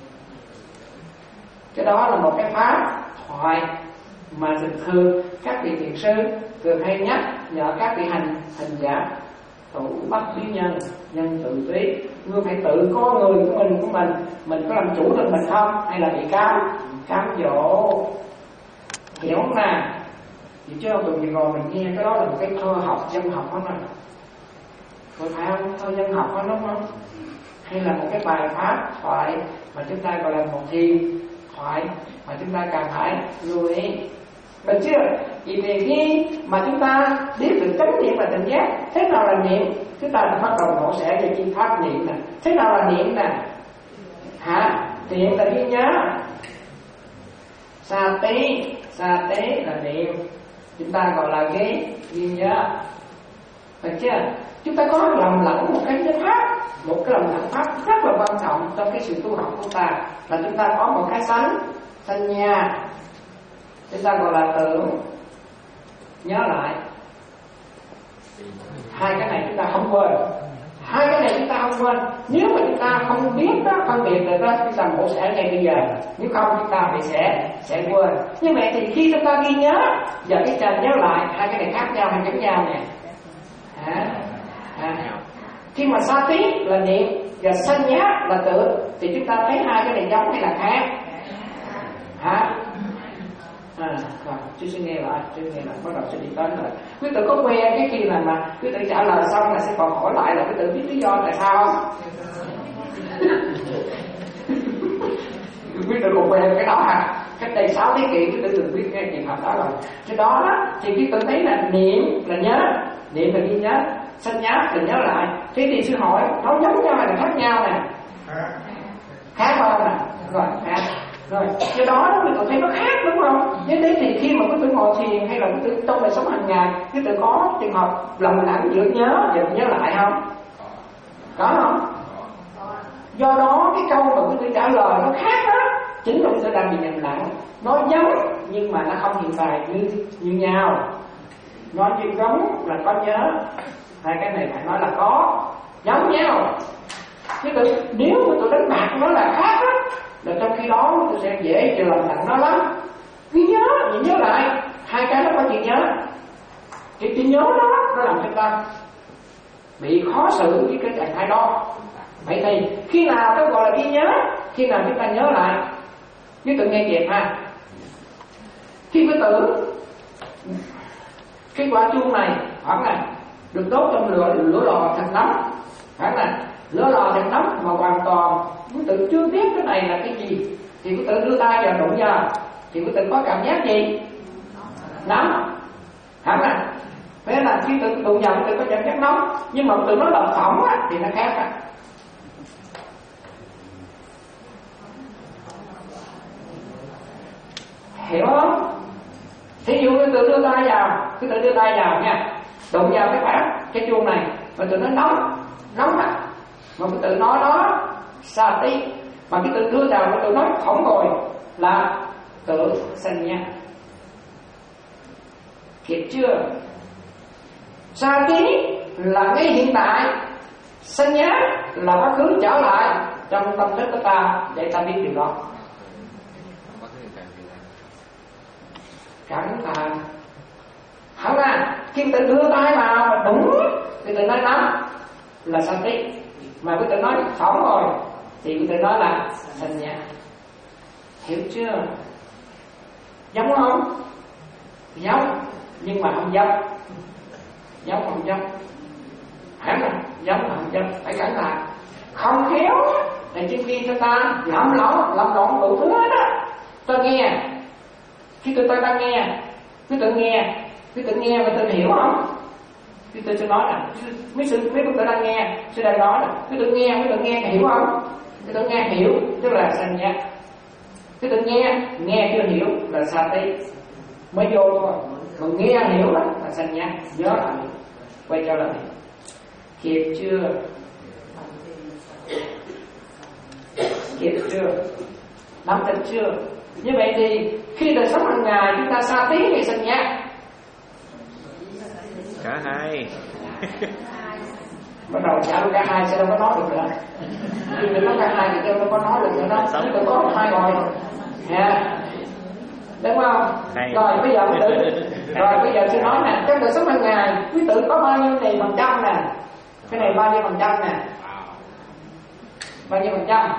Cái đó là một cái pháp thoại mà thường thường các vị thiền sư thường hay nhắc nhở các vị hành hành giả tủ bất thí nhân, nhân tự túy. Ngươi phải tự có người của mình của mình, mình có làm chủ được mình không, hay là bị cám cám dỗ, hiểu không nào? Vì chứ không tuần gì rồi mình nghe cái đó là một cái thơ học dân học đó nè, có phải không? Thơ dân học đó đúng không? Hay là một cái bài pháp thoại mà chúng ta gọi là một thiền thoại mà chúng ta cần phải lưu ý, được chưa? Vì thì khi mà chúng ta biết được chánh niệm và tỉnh giác, thế nào là niệm, chúng ta bắt đầu mổ xẻ về chi pháp niệm nè. Thế nào là niệm nè? Hả? Niệm là ghi nhớ. Sa tí, sa tế là niệm, chúng ta gọi là ghi ghi nhớ, được chưa? Chúng ta có lầm lẫn một cái giới pháp, một cái lầm lẫn pháp rất là quan trọng trong cái sự tu học của ta, là chúng ta có một cái sanh sanh nha, chúng ta gọi là tưởng nhớ lại. Hai cái này chúng ta không quên, Hai cái này chúng ta không quên. Nếu mà chúng ta không biết đó, phân biệt được đó, chúng ta ngộ sẽ ngay bây giờ. Nếu không chúng ta bị sẽ sẽ quên. Như vậy thì khi chúng ta ghi nhớ, giờ cái trần nhớ lại, hai cái này khác nhau hay giống nhau nè. À, à. Khi mà sa tí là niệm và sanh nhá là tưởng, thì chúng ta thấy hai cái này giống hay là khác? Hả? À, rồi, chú xin nghe lại, chú nghe lại, bắt đầu sẽ đi tới rồi. Quý tử có quen cái khi là mà quý tử trả lời xong là sẽ còn hỏi lại là quý tử biết lý do tại sao không? Quý tử còn quen cái đó hả? Cách đây sáu thế kỷ quý tử từng biết nghe trường hợp đó rồi. Cái đó đó thì quý tử thấy là niệm là nhớ, niệm là ghi nhớ, sanh nhớ là nhớ lại. Thế thì sư hỏi nó giống nhau hay là khác nhau nè? Khác không nè? Rồi khác. Rồi, do đó quý tử thấy nó khác đúng không? Như thế thì khi mà quý tử ngồi thiền hay là quý tử trong đời sống hàng ngày, quý tử có trường hợp lầm lẫn giữa nhớ và nhớ lại không? Có không? Do đó cái câu mà quý tử trả lời nó khác đó, chính là quý tử đang bị nhầm lẫn. Nó giống nhưng mà nó không hiện tại như như nhau. Nó như giống là có nhớ, hai cái này phải nói là có giống nhau. Chứ tự, nếu mà tôi đánh bạc nó là khác á, là trong khi đó tôi sẽ dễ chờ lầm lặng nó lắm. Cứ nhớ, nhìn nhớ lại, hai cái nó có chuyện nhớ. Cái chuyện nhớ đó nó làm cho ta bị khó xử với cái trạng thái đó. Vậy thì khi nào tôi gọi là ghi nhớ, khi nào chúng ta nhớ lại, với tự nghe dẹp ha. Khi với tử cái quả chuông này khoảng này được đốt trong lửa lửa lò thật nóng, khoảng này lửa lò thật nóng mà hoàn toàn quý tử chưa biết cái này là cái gì, thì quý tử đưa tay vào đụng vào thì quý tử có cảm giác gì? Nóng, hẳn này. Thế là khi tự đụng vào quý tử có cảm giác nóng, nhưng mà quý tử nó là phỏng á, thì nó khác á. Hiểu không? Thí dụ quý tử đưa tay vào, quý tử đưa tay vào nha, đụng vào cái bát, cái chuông này, mà tự nó nóng, nóng à. Mà quý tử nói nó sa tí, mà quý tử đưa vào, quý tử nói khổng rồi là tự sanh nha. Kịp chưa? Sa tí là ngay hiện tại, sanh nhá là quá khứ trở lại trong tâm thức của ta, để ta biết điều đó. Cẩn thận. Hẳn là khi tự đưa tay vào mà đúng thì tự nói nắm là sa tí, mà quý tự nói phỏng rồi thì quý tự nói là sanh nhá. Hiểu chưa? Giống không? Giống, nhưng mà không giống. Giống không giống. Hẳn là giống mà không giống. Phải cẩn thận. Không khéo là trước khi cho ta lầm lộn, lầm lộn đủ thứ hết á. Tôi nghe, khi tụi tôi đang nghe, quý tự nghe, quý tự nghe và tôi hiểu không? Quý tự sẽ nói là mấy sự mấy quý tự đang nghe, sư đang nói là quý tự nghe, quý tự nghe hiểu không? Quý tự nghe hiểu tức là sanh nhá. Quý tự nghe, nghe chưa hiểu là sa tí, mới vô thôi. Còn nghe hiểu đó là sanh nhá. Nhớ lại, quay trở lại. Kịp chưa? Kịp chưa? Nắm được chưa? Như vậy thì khi đời sống hàng ngày chúng ta sa tí hay sanh nhá? Cả hai. Bắt đầu trả luôn cả hai sẽ đâu có nói được nữa. Khi mình nói cả hai thì đâu có nói được nữa đó. Chúng ta có hai rồi. Yeah. Đúng không? Hay. Rồi bây giờ quý tử, rồi bây giờ tôi nói nè, trong đời sống hàng ngày quý tử có bao nhiêu này phần trăm nè? Cái này bao nhiêu phần trăm nè? Bao nhiêu phần trăm?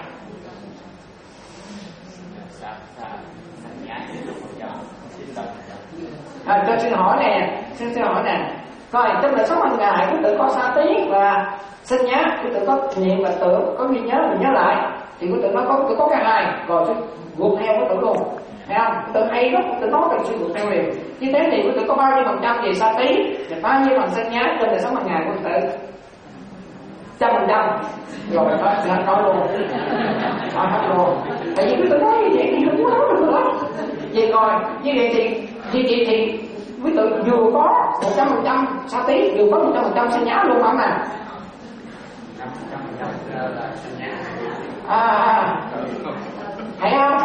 À, cho xin hỏi nè, xin xin hỏi nè. Coi trong đời sống hàng ngày quý tử có sa tí và sanh nhá, quý tử có niệm và tưởng, có ghi nhớ mình nhớ lại, thì quý tử nó có quý tử có cả hai, rồi tôi gục theo quý tử luôn, thấy không? Quý tử hay lắm, quý tử nói cần suy gục theo liền. Như thế thì quý tử có bao nhiêu phần trăm về sa tí và bao nhiêu phần sanh nhá trong đời sống hàng ngày của quý tử? Trăm phần trăm. Rồi đó, nói, nói luôn, nói hết luôn. Tại vì quý tử nói như vậy thì không có nói được nữa. Vậy rồi, như vậy thì như vậy thì quý tử vừa có một trăm phần trăm sa tí, vừa có một trăm phần trăm sanh nhá luôn không nè? À, à, thấy không?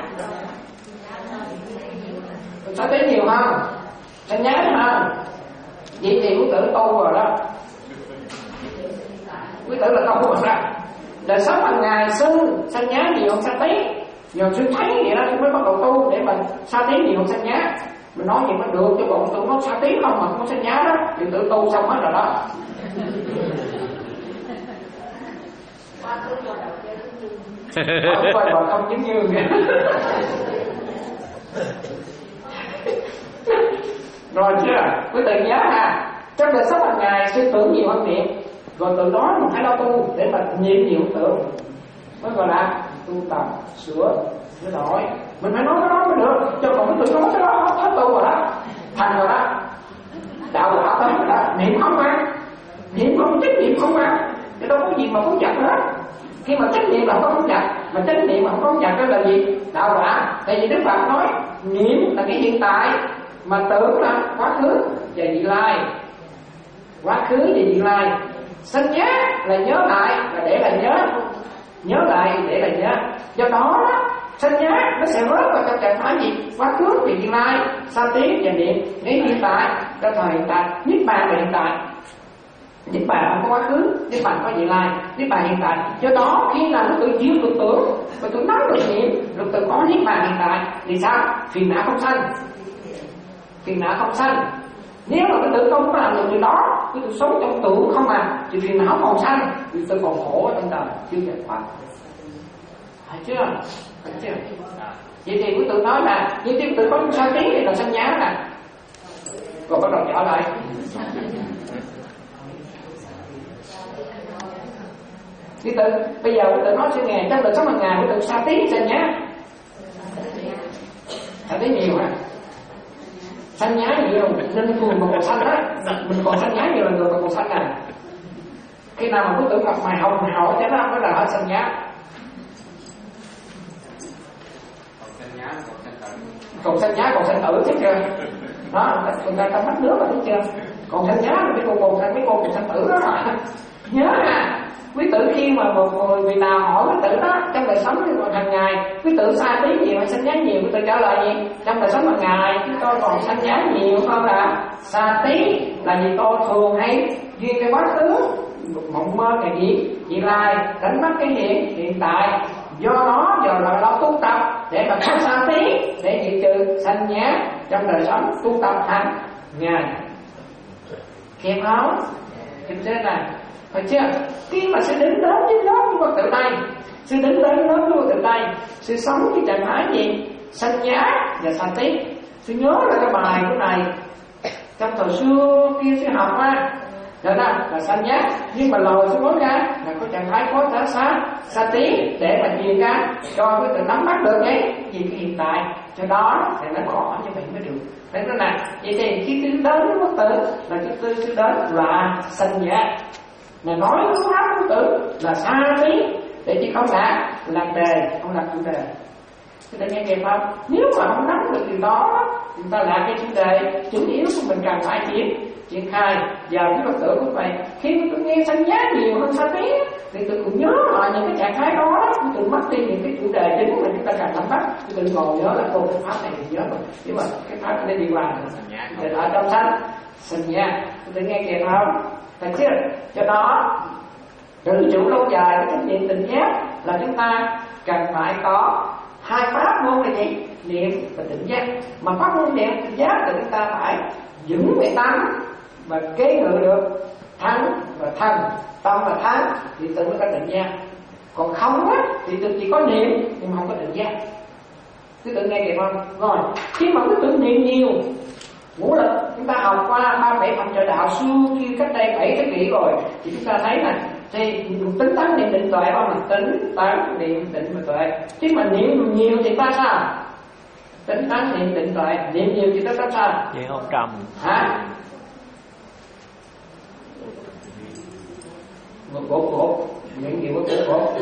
Sa tí nhiều không? Sanh nhá không? Vậy thì quý tử tu rồi đó. quý tử là câu của mình ra. Đời sống hàng ngày sư sanh nhá nhiều hơn sa tí. Nhờ sư thấy vậy đó sư mới bắt đầu tu để mình sa tí nhiều hơn sanh nhá. Mình nói gì mới được, chứ còn tự nó sa tí không mà không sanh nhá đó thì tự tu xong hết rồi đó. Không coi bà không chứng như kìa. Rồi chưa? Quý tự nhớ ha, trong đời sống hàng ngày suy tưởng nhiều hơn niệm, rồi từ đó mình phải lo tu để mà niệm nhiều tưởng, mới gọi là tu tập sửa sửa đổi. Mình phải nói cái đó mới được, cho còn cái tự nói cái đó hết tu rồi đó, thành rồi đó, đạo quả tới rồi đó. Niệm không mà, niệm không trách niệm không mà, chứ đâu có gì mà phóng dật hết. Khi mà trách niệm là không có phóng dật, mà trách niệm mà không có phóng dật đó là gì? Đạo quả. Tại vì Đức Phật nói niệm là cái hiện tại, mà tưởng là quá khứ và vị lai. Quá khứ và vị lai. Sanh nhá là nhớ lại, là để là nhớ, nhớ lại để là nhớ. Do đó sanh nhá nó sẽ rớt vào trong trạng thái gì? Quá khứ và vị lai, sa tí và niệm. Ngay hiện tại, trong thời hiện tại, niết bàn là hiện tại. Niết bàn không có quá khứ, niết bàn có vị lai, niết bàn hiện tại. Do đó khi nào nó tự chiếu tự tưởng, và tự nắm được niệm, rồi tự có niết bàn hiện tại thì sao? Phiền não không sanh. Phiền não không sanh. Nếu mà cái tự không có làm được điều đó, cái tự sống trong tưởng không à, thì phiền não còn sanh, thì tự còn khổ ở trong đời chưa giải thoát. Phải chưa? Phải chưa? Vậy thì quý tự nói là như tiêu tự có sa tí thì là sanh nhá nè. Rồi bắt đầu trở lại. Quý tự bây giờ quý tự nói suy ngày trong đời sống hàng ngày quý tự sa tí sanh nhá. Sa tí nhiều hả? Sanh nhá nhiều nên thường một màu xanh đó, mình còn sanh nhá nhiều là người còn xanh này. Khi nào mà quý tử gặp mày hồng mày hỏi thế đó mới là hết sanh nhá. Còn sanh nhá còn sanh tử chứ chưa? Đó, người ta ta mất nước rồi thấy chưa? Còn sanh nhá là mấy cô còn sanh mấy cô còn sanh tử đó rồi. Nhớ à, quý tử khi mà một người người nào hỏi quý tử đó trong đời sống hàng ngày, quý tử sa tí nhiều hay sanh nhá nhiều, quý tử trả lời gì? Trong đời sống hàng ngày chúng tôi còn sanh nhá nhiều hơn là sa tí, là vì tôi thường hay duyên cái quá khứ, mộng mơ cái gì, vị lai, đánh mất cái hiện hiện tại. Do đó giờ là lo tu tập để mà có sa tí, để diệt trừ sanh nhá trong đời sống, tu tập hàng ngày. Kịp không? Kịp chưa này? Phải chưa? Khi mà sư đứng đến với lớp của Phật tử đây, sư đứng đến lớp của Phật tử đây, sư sống cái trạng thái gì? Sanh nhá và sa tí. Sư nhớ là cái bài của này trong thời xưa kia sư học á, đó là sanh nhá, nhưng mà lời sư nói ra là có trạng thái có thể sa sa tí để mà truyền ra cho cái tự nắm bắt được ấy gì cái hiện tại. Cho đó thì nó bỏ hỏi như vậy mới được. Thế nên là vậy thì khi sư đến với Phật tử là cái tư sư đến là sanh nhá. Mà nói với pháp của tử là xa tí để chỉ không là làm đề, không làm chủ đề. Chúng ta nghe kịp không? Nếu mà không nắm được điều đó, chúng ta là cái chủ đề chủ yếu của mình cần phải triển triển khai vào cái Phật tử của vậy. Khi mà tôi nghe sanh nhá nhiều hơn sa tí thì tôi cũng nhớ lại những cái trạng thái đó, tôi mất đi những cái chủ đề chính mà chúng ta cần nắm bắt. Tôi tự ngồi nhớ là cô cái pháp này nhớ rồi, nhưng mà cái pháp này đi qua thì ở trong sách sanh nhá, tôi nghe kịp không? Phải chưa? Do đó tự chủ lâu dài cái trách nhiệm tỉnh giác là chúng ta cần phải có hai pháp môn là gì? Niệm và tỉnh giác. Mà pháp môn niệm tỉnh giác là chúng ta phải vững về tâm và kế ngự được thắng và thân, tâm và thắng thì tự mới có tỉnh giác. Còn không á thì tự chỉ có niệm nhưng mà không có tỉnh giác. Cứ tự nghe kịp không? Rồi khi mà cứ tự niệm nhiều, ngũ lực chúng ta học qua ba bảy phẩm trợ đạo xưa kia cách đây bảy thế kỷ rồi thì chúng ta thấy là thì tính tấn niệm định tuệ không là tính tấn niệm định và tuệ. Chứ mà niệm nhiều thì ta sao? Tính tấn niệm định tuệ, niệm nhiều thì ta ta sao? Vậy không trầm hả? Một cổ cổ niệm nhiều cái cổ cổ.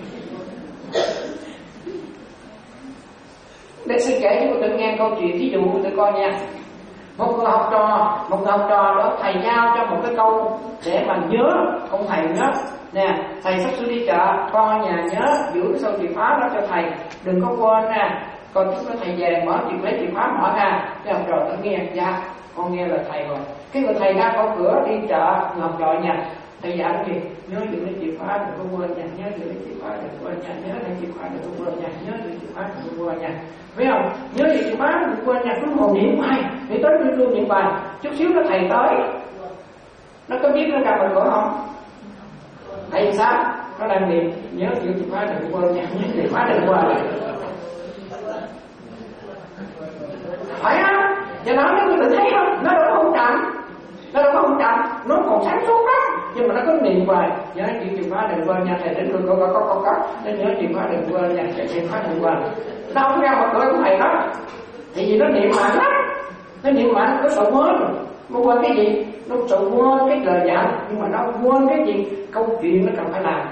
Để sư kể cho cô tự nghe câu chuyện thí dụ của tự coi nha. Một người học trò, một người học trò đó thầy giao cho một cái câu để mà nhớ, ông thầy nhớ nè, thầy sắp sửa đi chợ, con ở nhà nhớ giữ cái sâu chìa khóa đó cho thầy, đừng có quên nè. Còn lúc đó thầy về mở chìa lấy chìa khóa mở ra, cái học trò nó nghe, dạ con nghe là thầy rồi. Cái người thầy ra khỏi cửa đi chợ, người học trò nhà thầy dạy gì nhớ giữ lấy chìa khóa đừng có quên nha, nhớ giữ lấy chìa khóa đừng có quên nha, nhớ lấy chìa khóa đừng có quên nha, nhớ giữ chìa khóa đừng có quên nha, biết không? Nhớ giữ chìa khóa đừng quên nha, cứ ngồi niệm bài để tới luôn luôn niệm bài, chút xíu nó thầy tới nó có biết nó gặp mình nữa không? Thầy sao nó đang niệm nhớ giữ chìa khóa đừng có quên nha, nhớ chìa khóa đừng có quên, phải không? Do đó nó tự thấy không, nó đâu có không chậm, nó đâu có không chậm, nó còn sáng suốt lắm, nhưng mà nó có niệm hoài, nhớ chữ chìa khóa đừng quên nha, thầy đến luôn có có có có, nó nhớ chìa khóa đừng quên nha, chìa khóa đừng quên, đâu có ra một cửa của thầy đó, tại vì nó niệm mạnh lắm, nó niệm mạnh nó sợ quên, nó quên cái gì, nó sợ quên cái lời dặn, nhưng mà nó quên cái gì, câu chuyện nó cần phải làm,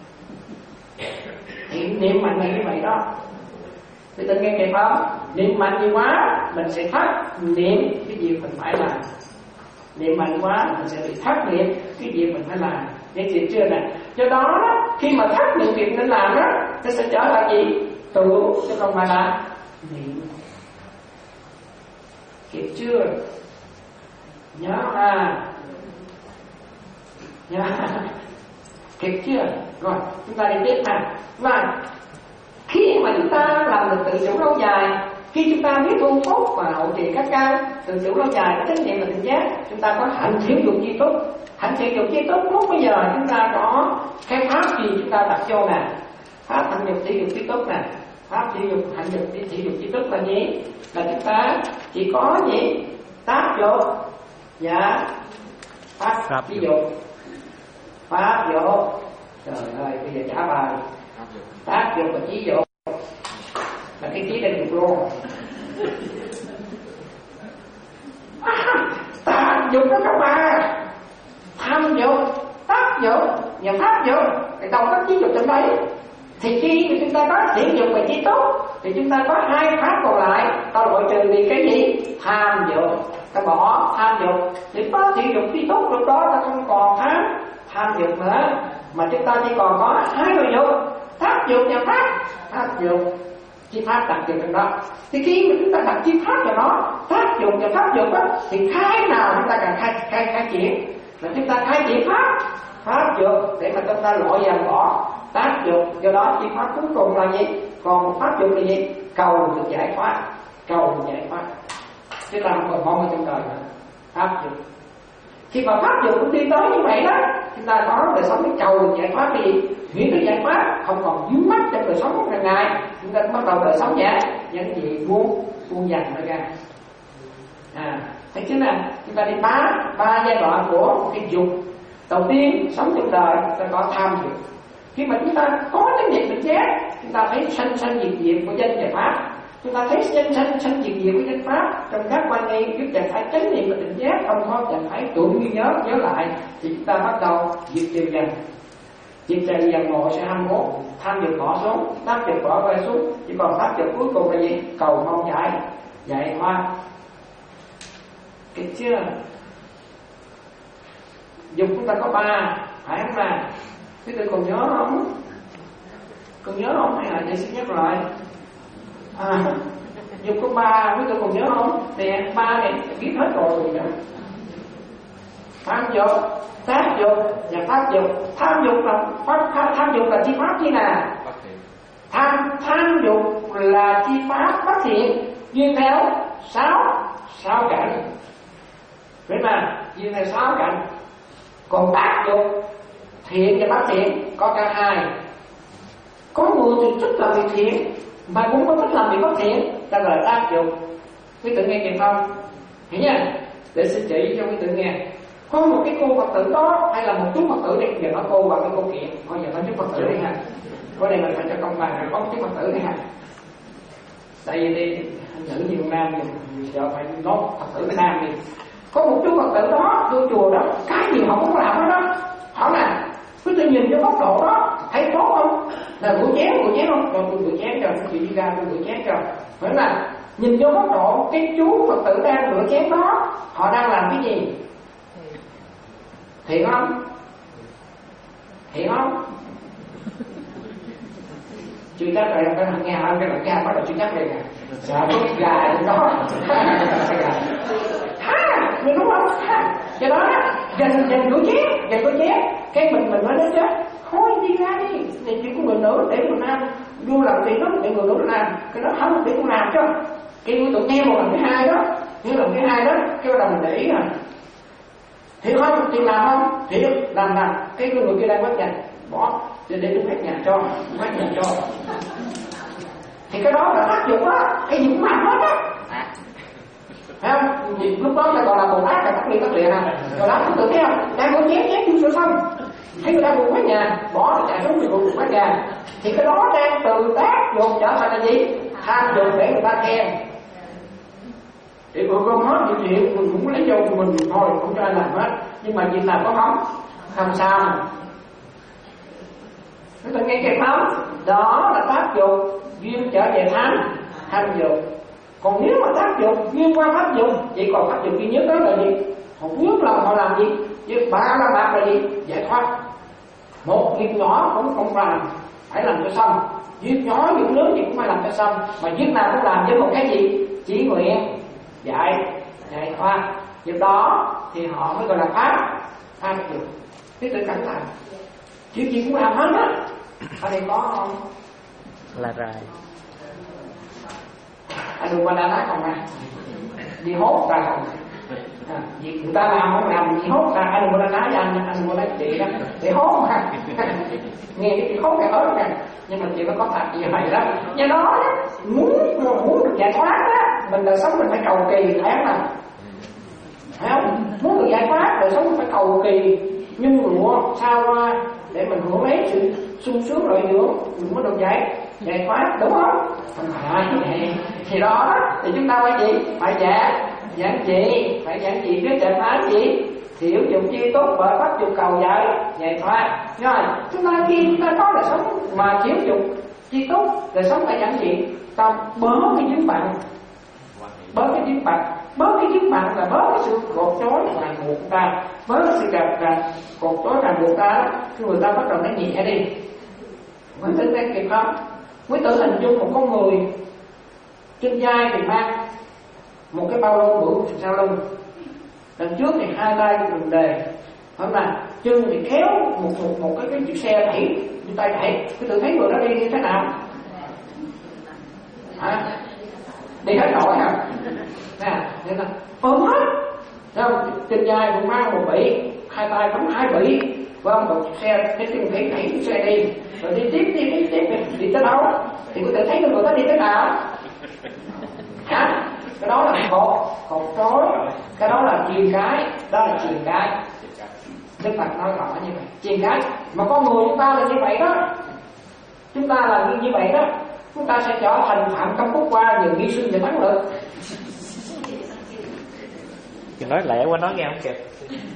thì niệm mạnh là như vậy đó. Thì tự nghe kịp không? Niệm mạnh nhiều quá mình sẽ thất niệm cái việc mình phải làm. Niệm mạnh quá mình sẽ bị thất niệm cái việc mình phải làm. Nghe chuyện chưa nè? Do đó khi mà thất niệm việc nên làm đó, nó sẽ trở lại gì? Tưởng chứ không phải là niệm. Kịp chưa? Nhớ à? Nhớ kịp chưa? Rồi chúng ta đi tiếp ha. Và khi mà chúng ta làm được tự chủ lâu dài, khi chúng ta biết thu hút và hậu trì các căn tự chủ lâu dài có trách nhiệm và tỉnh giác, chúng ta có hạnh thiểu dục chi túc. Hạnh thiểu dục chi túc lúc bây giờ chúng ta có cái pháp gì chúng ta đặt vô nè, pháp hạnh dục thiểu dục chi túc nè, pháp thiểu dục hạnh dục thiểu dục chi túc là gì? Là chúng ta chỉ có gì? Tác dục và pháp chi dục. Pháp dục, trời ơi bây giờ trả bài. Tác dục và trí dục là cái trí định dục luôn. À, tác dục nó có ba: tham dục, tác dục và pháp dục. Cái đâu có trí dục trong đấy. Thì khi mà chúng ta có thiện dục và trí túc thì chúng ta có hai pháp còn lại. Ta loại trừ đi cái gì? Tham dục. Ta bỏ tham dục thì có thiện dục trí túc, lúc đó ta không còn tham tham dục nữa, mà chúng ta chỉ còn có hai loại dục: tác dục và pháp tác dục. Chi pháp đặt dục trong đó. Thì khi mà chúng ta đặt chi pháp vào nó, tác dục và pháp dục á, thì khai nào chúng ta cần khai khai khai triển là chúng ta khai triển pháp pháp dục để mà chúng ta loại dần bỏ tác dục. Do đó chi pháp cuối cùng là gì? Còn pháp dục là gì? Cầu được giải thoát, cầu được giải thoát, chứ ta không còn mong ở trong đời nữa. Pháp dục. Khi mà pháp dục cũng đi tới như vậy đó, chúng ta có đời sống cái cầu được giải thoát cái gì? Nghĩ được giải thoát, không còn vướng mắc trong đời sống hàng ngày, chúng ta bắt đầu đời sống nhẹ, những gì buông buông dần nó ra. À, thấy chứ nè, chúng ta đi ba ba giai đoạn của cái dục. Đầu tiên sống trong đời ta có tham dục. Khi mà chúng ta có cái niệm tỉnh giác, chúng ta thấy sanh sanh diệt diệt của danh và pháp. Chúng ta thấy sanh sanh sanh diệt diệt của danh pháp trong các quan nghi, giúp chẳng phải chánh niệm và tỉnh giác, không có chẳng phải tưởng ghi nhớ nhớ lại, thì chúng ta bắt đầu diệt trừ dần. Diệt trừ dần một sẽ hai mươi mốt, tham dục bỏ xuống, tác dục bỏ quay xuống, chỉ còn tác dục cuối cùng là gì? Cầu mong giải giải thoát. Kịp chưa? Dục chúng ta có ba, phải không nào? Quý vị còn nhớ không? Còn nhớ không? Hay là để xin nhắc lại? À, dục có ba, quý vị còn nhớ không? Nè, ba này biết hết rồi rồi nè. Tham dục, tác dục và pháp dục. Tham dục là pháp, tham dục là chi pháp chi nào? Tham tham dục là chi pháp phát hiện duyên theo sáu sáu cảnh. Vậy mà duyên theo sáu cảnh. Còn tác dục thiện và bất thiện có cả hai. Có người thì thích làm việc thiện mà cũng có thích làm việc bất thiện, ta gọi là tác dục. Quý tự nghe kịp không? Hiểu nha? Để xin chỉ cho quý tự nghe. Có một cái cô Phật tử đó, hay là một chú Phật tử đi, giờ nói cô và cái cô kiện, coi giờ nói chú Phật tử đi ha. Có đây mình phải cho công bằng, có một chú Phật tử đi ha. Tại vì đi nữ nhiều nam thì giờ phải nói Phật tử với nam đi. Có một chú Phật tử đó vô chùa đó, cái gì họ cũng làm hết đó. Hỏi nè, cứ tự nhìn cho góc độ đó, thấy tốt không? Là rửa chén, rửa chén không? Rồi tôi rửa chén cho, chị đi ra tôi rửa chén cho. Hỏi là nhìn vô góc độ, cái chú Phật tử đang rửa chén đó, họ đang làm cái gì? Thiện không? Thiện không? Chưa chắc rồi, cái thằng nghe hỏi cái thằng nghe bắt đầu chưa chắc rồi nè. Sợ có cái gà trong đó. Ha, mình đúng không? Ha. Do đó dành dành cửa chén dành cửa chén cái mình mình nói đến chết thôi đi ra đi này chỉ có người nữ để người nam vô làm việc đó để người nữ làm cái đó không để tôi làm cho cái tụi nghe một lần thứ hai đó nghe lần thứ hai đó cái bắt đầu mình để ý rồi hiểu không thì làm không thì làm làm cái người kia đang quét nhà bỏ để để tôi quét nhà cho quét nhà cho thì cái đó là tác dụng đó cái gì cũng làm hết á thấy không vì lúc đó là còn là bồ tát là tắt liền tắt liền à rồi đó tự thấy không đang có chén chén chưa sửa xong thấy người ta buồn quét nhà bỏ chạy xuống người buồn quét nhà thì cái đó đang từ tác dụng trở thành là gì tham dụng để người ta khen thì vừa không hết những chuyện mình cũng lấy vô của mình thôi không cho ai làm hết nhưng mà việc làm có không không sao chúng ta nghe kịp không đó là tác dụng duyên trở về tham tham dụng còn nếu mà tác dụng duyên qua pháp dụng chỉ còn pháp dụng duy nhất đó là gì họ bước lòng họ làm gì việc ba la mật là gì giải thoát một việc nhỏ cũng không làm phải làm cho xong việc nhỏ việc lớn thì cũng phải làm cho xong mà việc nào cũng làm với một cái gì chỉ nguyện dạy dạy thoát việc đó thì họ mới gọi là pháp pháp dụng cái tự cảnh làm chuyện gì cũng làm hết á ở đây có không là rồi anh đừng qua đã nói còn này đi hốt ra còn à, việc người ta làm không làm gì hốt ra anh đừng qua đã nói với anh anh đừng qua nói chị đó để hốt mà nghe cái chuyện hốt cái ớt nè nhưng mà chị nó có thật gì vậy đó do đó muốn muốn được giải thoát á mình đời sống mình phải cầu kỳ thấy không nào thấy không muốn được giải thoát đời sống mình phải cầu kỳ nhưng lụa sao qua để mình hưởng lấy sự sung sướng lợi dưỡng mình mới được giải giải thoát đúng không không phải thì đó thì chúng ta phải gì phải giảng giảng gì phải giảng gì biết giải thoát gì thiểu dụng chi tốt bởi pháp dụng cầu giải giải thoát rồi chúng ta khi chúng ta có đời sống mà thiểu dụng chi tốt đời sống phải giảng gì ta bớt cái dính bận bớt cái dính bận bớt cái dính bận là bớt cái sự cột trói ràng buộc ta bớt cái sự gặp ràng cột trói ràng buộc ta khi người ta bắt đầu nói nhẹ đi quý tử đang kịp không quý tử hình dung một con người trên vai thì mang một cái bao lông bự sau lưng đằng trước thì hai tay đùn đề phải là chân thì kéo một một một cái cái chiếc xe đẩy đưa tay đẩy quý tử thấy người đó đi như thế nào hả đi hết nổi hả nè nên là ôm hết không trên vai cũng mang một bỉ hai tay cắm hai bỉ với ông một xe cái chân thấy đẩy chiếc xe đi rồi đi tiếp đi tiếp tiếp đi, đi tới đâu thì quý tử thấy người đó đi tới nào hả cái đó là cột cột trói cái đó là chuyền cái đó là chuyền cái Đức Phật nói rõ như vậy chuyền cái mà con người chúng ta là như vậy đó chúng ta là như, như vậy đó chúng ta sẽ trở thành phạm công quốc qua nhiều hy sinh và thắng lợi thì nói lẹ quá nói nghe không kịp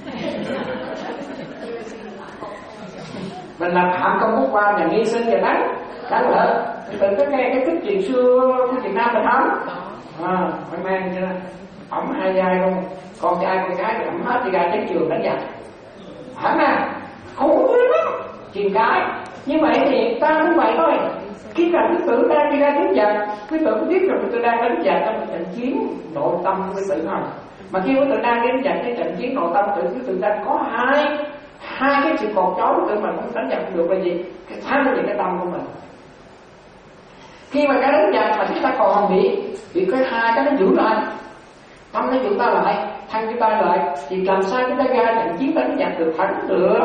mình làm phạm công quốc qua và hy sinh và thắng thắng lợi đừng có nghe cái tích chuyện xưa của Việt Nam mình không à, phải mang cho ổng hai giai luôn con trai con gái thì ổng hết đi ra đến trường đánh giặc hẳn à khổ ghê lắm chuyện cái như vậy thì ta cũng vậy thôi khi mà quý tử đang đi ra đánh giặc quý tử biết rằng quý tử đang đánh giặc trong một trận chiến nội tâm của quý tử không mà khi quý tử đang đánh giặc cái trận chiến nội tâm tự quý tử đang có hai hai cái sự cột trói quý tử mà không đánh giặc được là gì cái tham về cái tâm của mình khi mà cái đánh giặc mà chúng ta còn bị bị cái hai cái nó giữ lại tâm nó giữ ta lại thân chúng ta lại thì làm sao chúng ta ra trận chiến đánh giặc được thắng được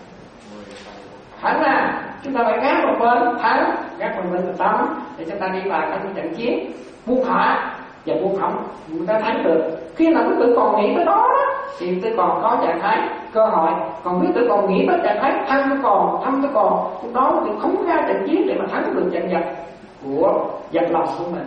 thắng là chúng ta phải gác một bên thắng gác một bên là tâm để chúng ta đi vào trong trận chiến buông thả và buông thõng chúng ta thắng được khi nào quý tử còn nghĩ tới đó, đó thì quý tử còn có trạng thái cơ hội còn quý tử còn nghĩ tới trạng thái thân nó còn tâm nó còn lúc đó quý tử không ra trận chiến để mà thắng được trận giặc của giặc lòng của mình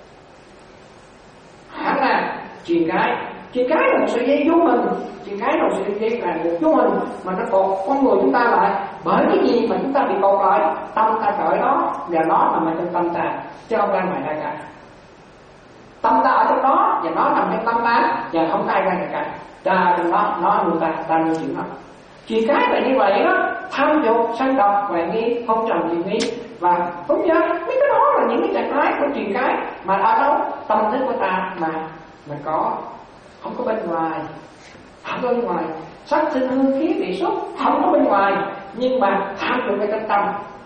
hẳn là chuyện cái chuyện cái là một sợi dây vô hình chuyện cái là một sợi dây ràng buộc vô hình mà nó cột con người chúng ta lại bởi cái gì mà chúng ta bị cột lại tâm ta cởi đó và nó nằm ở trong tâm ta chứ không ra ngoài ra cả tâm ta ở trong đó và nó nằm trong tâm ta và không ai ra cả ta trong đó nó nuôi ta ta nuôi chịu nó chuyện cái là như vậy đó tham dục sân độc hoài nghi không trầm gì nghi và đúng chưa mấy cái đó là những cái trạng thái của chuyện cái mà ở đâu tâm thức của ta mà mình có không có bên ngoài không có bên ngoài sắc sinh hương khí vị xúc không có bên ngoài, nhưng mà tham dục ở trong tâm,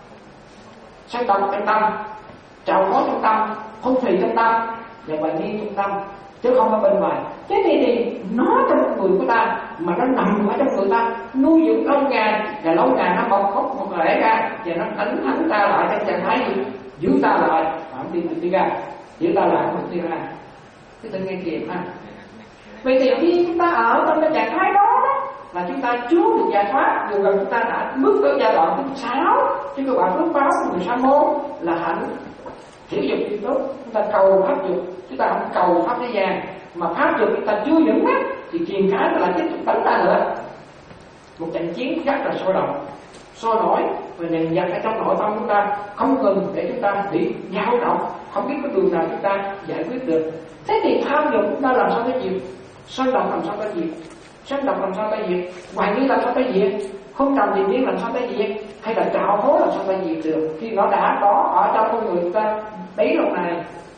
sân động trong tâm, trào có trong tâm, không thủy trong tâm và hoài nghi trong tâm, chứ không ở bên ngoài. Thế thì, thì nó trong người của ta mà nó nằm ở trong người ta, nuôi dưỡng lâu ngày và lâu ngày nó bộc khóc một lẽ ra và nó đánh thắng ta lại trong trạng thái gì, giữ ta lại không đi đi ra, giữ ta lại không đi ra. Cái tự nghe kịp ha. Vậy thì khi chúng ta ở trong cái trạng thái đó, đó là chúng ta chưa được giải thoát, dù rằng chúng ta đã bước tới giai đoạn thứ sáu, chứ các bạn bước báo của người sa môn là hạnh thể dục thì tốt, chúng ta cầu pháp dục, chúng ta không cầu pháp thế gian, mà pháp dục chúng ta chưa vững mắt thì truyền cái là tiếp tục đánh ta nữa. Một trận chiến rất là sôi động, sôi nổi và dần dần ở trong nội tâm chúng ta không ngừng để chúng ta bị dao động, không biết có đường nào chúng ta giải quyết được. Thế thì tham dục chúng ta làm sao cái gì? Sân động làm sao cái gì? Sân động làm sao cái gì? Hoài nghi làm sao cái gì? Không trầm tìm biến làm sao cái gì? Hay là trào hố làm sao cái gì được? Khi nó đã có ở trong con người chúng ta bấy lâu này.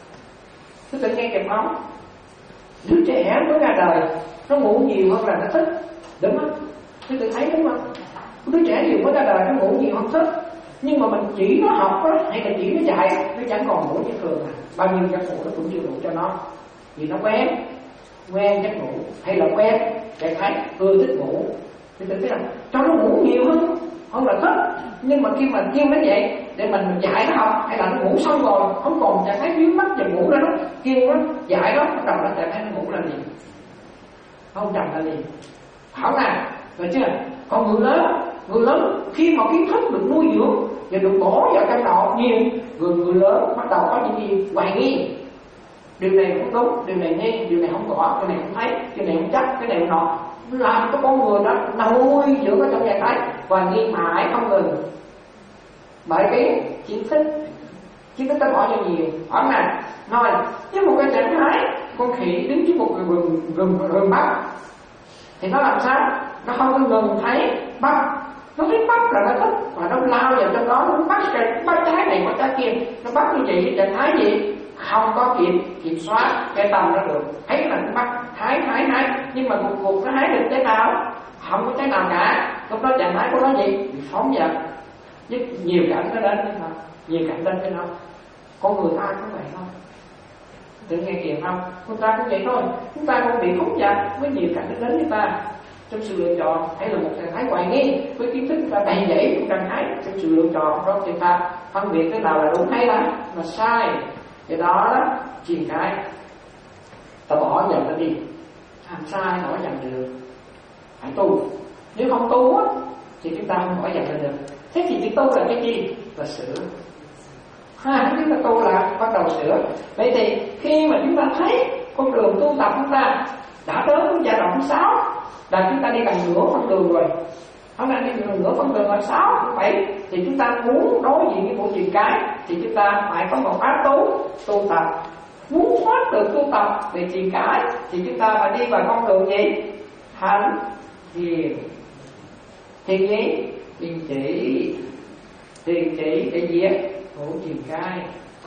Tôi tự nghe kịp không? Đứa trẻ mới ra đời nó ngủ nhiều hơn là nó thích, đúng không? Tôi tự thấy đúng không? Đứa trẻ nhiều mới ra đời nó ngủ nhiều hơn thích, nhưng mà mình chỉ nó học đó, hay là chỉ nó dạy, nó chẳng còn ngủ như thường à. Bao nhiêu giấc ngủ nó cũng chưa đủ cho nó, vì nó quen quen giấc ngủ, hay là quen để thấy ưa thích ngủ. Thì tự thấy là cho nó ngủ nhiều hơn hơn là thích, nhưng mà khi mà kêu nó vậy để mình dạy nó học, hay là nó ngủ xong rồi không còn trạng thái biến mất và ngủ ra đó, kêu nó dạy nó bắt đầu nó trạng thái nó ngủ là gì, không trầm là gì, hảo nào rồi chưa? Còn người lớn, người lớn khi mà kiến thức được nuôi dưỡng và được bổ vào trong đầu nhiều, người người lớn bắt đầu có những gì hoài nghi, điều này không đúng, điều này nghi, điều này không rõ, cái này không thấy, cái này không chắc, cái này không nọ, làm cho con người đó nuôi dưỡng ở trong trạng thái hoài nghi mãi không ngừng. Bởi cái kiến thức, kiến thức ta bỏ cho nhiều. Ở này nói với một cái trạng thái con khỉ đứng trước một cái rừng rừng rừng bắt, thì nó làm sao? Nó không có ngừng thấy bắt, nó thấy bắt là nó thích và nó lao vào trong đó, nó bắt cái bắt trái này bắt trái kia, nó bắt như vậy trạng thái gì không có kiểm kiểm soát cái tâm nó được, thấy là nó bắt hái hái hái, nhưng mà một cuộc nó hái được thế nào? Không có thế nào cả. Lúc đó trạng thái của nó gì? Bị phóng dật, với nhiều cảnh nó đến với nó, nhiều cảnh đến với nó. Con người ta cũng vậy thôi, tự nghe kịp không? Chúng ta cũng vậy thôi, chúng ta cũng bị phóng dật với nhiều cảnh nó đến với ta trong sự lựa chọn, hay là một trạng thái hoài nghi với kiến thức chúng ta đầy dẫy trong trạng thái trong sự lựa chọn đó, chúng ta phân biệt cái nào là đúng hay là là sai. Cái đó đó truyền cái ta bỏ dần nó đi, làm sai bỏ dần được, phải tu. Nếu không tu á thì chúng ta không bỏ dần ra được. Thế thì chữ tu là cái gì? Là sửa. Ha, chúng ta tu là bắt đầu sửa. Vậy thì khi mà chúng ta thấy con đường tu tập chúng ta đã tới cái giai đoạn thứ sáu, là chúng ta đi gần nửa con đường rồi, hôm nay đi gần nửa con đường là sáu, bảy, thì chúng ta muốn đối diện với bộ truyền cái thì chúng ta phải có một pháp tu tu tập. Muốn thoát được tu tập về truyền cái thì chúng ta phải đi vào con đường gì? Hành thiền. Thiền gì? Thiền chỉ. Thiền chỉ để diệt bộ truyền cái,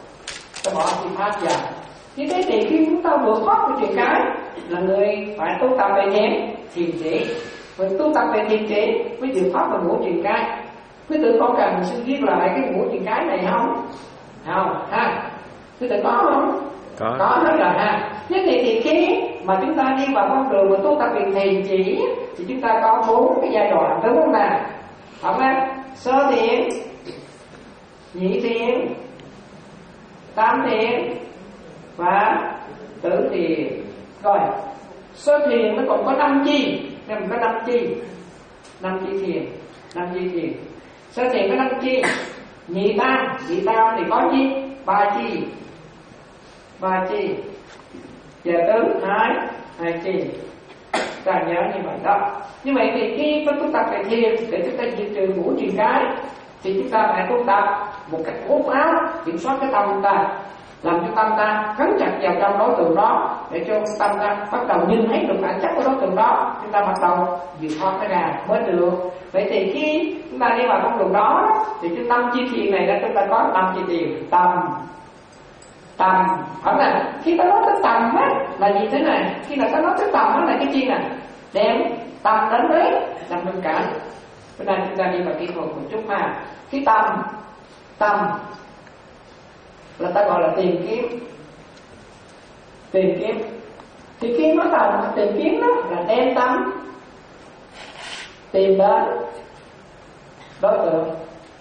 ta bỏ phương pháp vào. Như thế thì khi chúng ta vượt thoát của truyền cái là người phải tu tập về thiền thiền chỉ. Rồi tu tập về thiền chỉ với diệu pháp và ngũ truyền cái. Quý tử có cần xin viết lại cái ngũ truyền cái này không? Không ha? Quý tử có không? Có. Có hết rồi ha. Thế thì, thì khi mà chúng ta đi vào con đường mà tu tập về thiền chỉ thì chúng ta có bốn cái giai đoạn, đúng không nào? Không á? Sơ thiền, nhị thiền, tam thiền và tử thiền. Rồi sơ thiền nó còn có năm chi, nên có năm chi, năm chi thiền, năm chi thiền. Sơ thiền có năm chi, nhị tam, nhị tam thì có chi, ba chi, ba chi, và tứ hai, hai chi. Ta nhớ như vậy đó. Như vậy thì khi chúng tu tập về thiền để chúng ta diệt trừ ngũ truyền cái thì chúng ta phải tu tập một cách cố phá, kiểm soát cái tâm chúng ta, làm cho tâm ta gắn chặt vào trong đối tượng đó, để cho tâm ta bắt đầu nhìn thấy được bản chất của đối tượng đó, chúng ta bắt đầu vượt thoát nó ra mới được. Vậy thì khi chúng ta đi vào con đường đó thì cái tâm chi thiền này là chúng ta có tâm chi thiền, tâm tâm phải là khi ta nói tới tầm á là gì thế này, khi là ta nói tới tầm á là cái chi này đem tâm đến với năm bên cạnh. Bữa nay chúng ta đi vào kỹ thuật một chút ha. Cái tâm, tâm là ta gọi là tìm kiếm, tìm kiếm. Thì khi nói là tìm kiếm đó là đem tâm tìm đến đối tượng,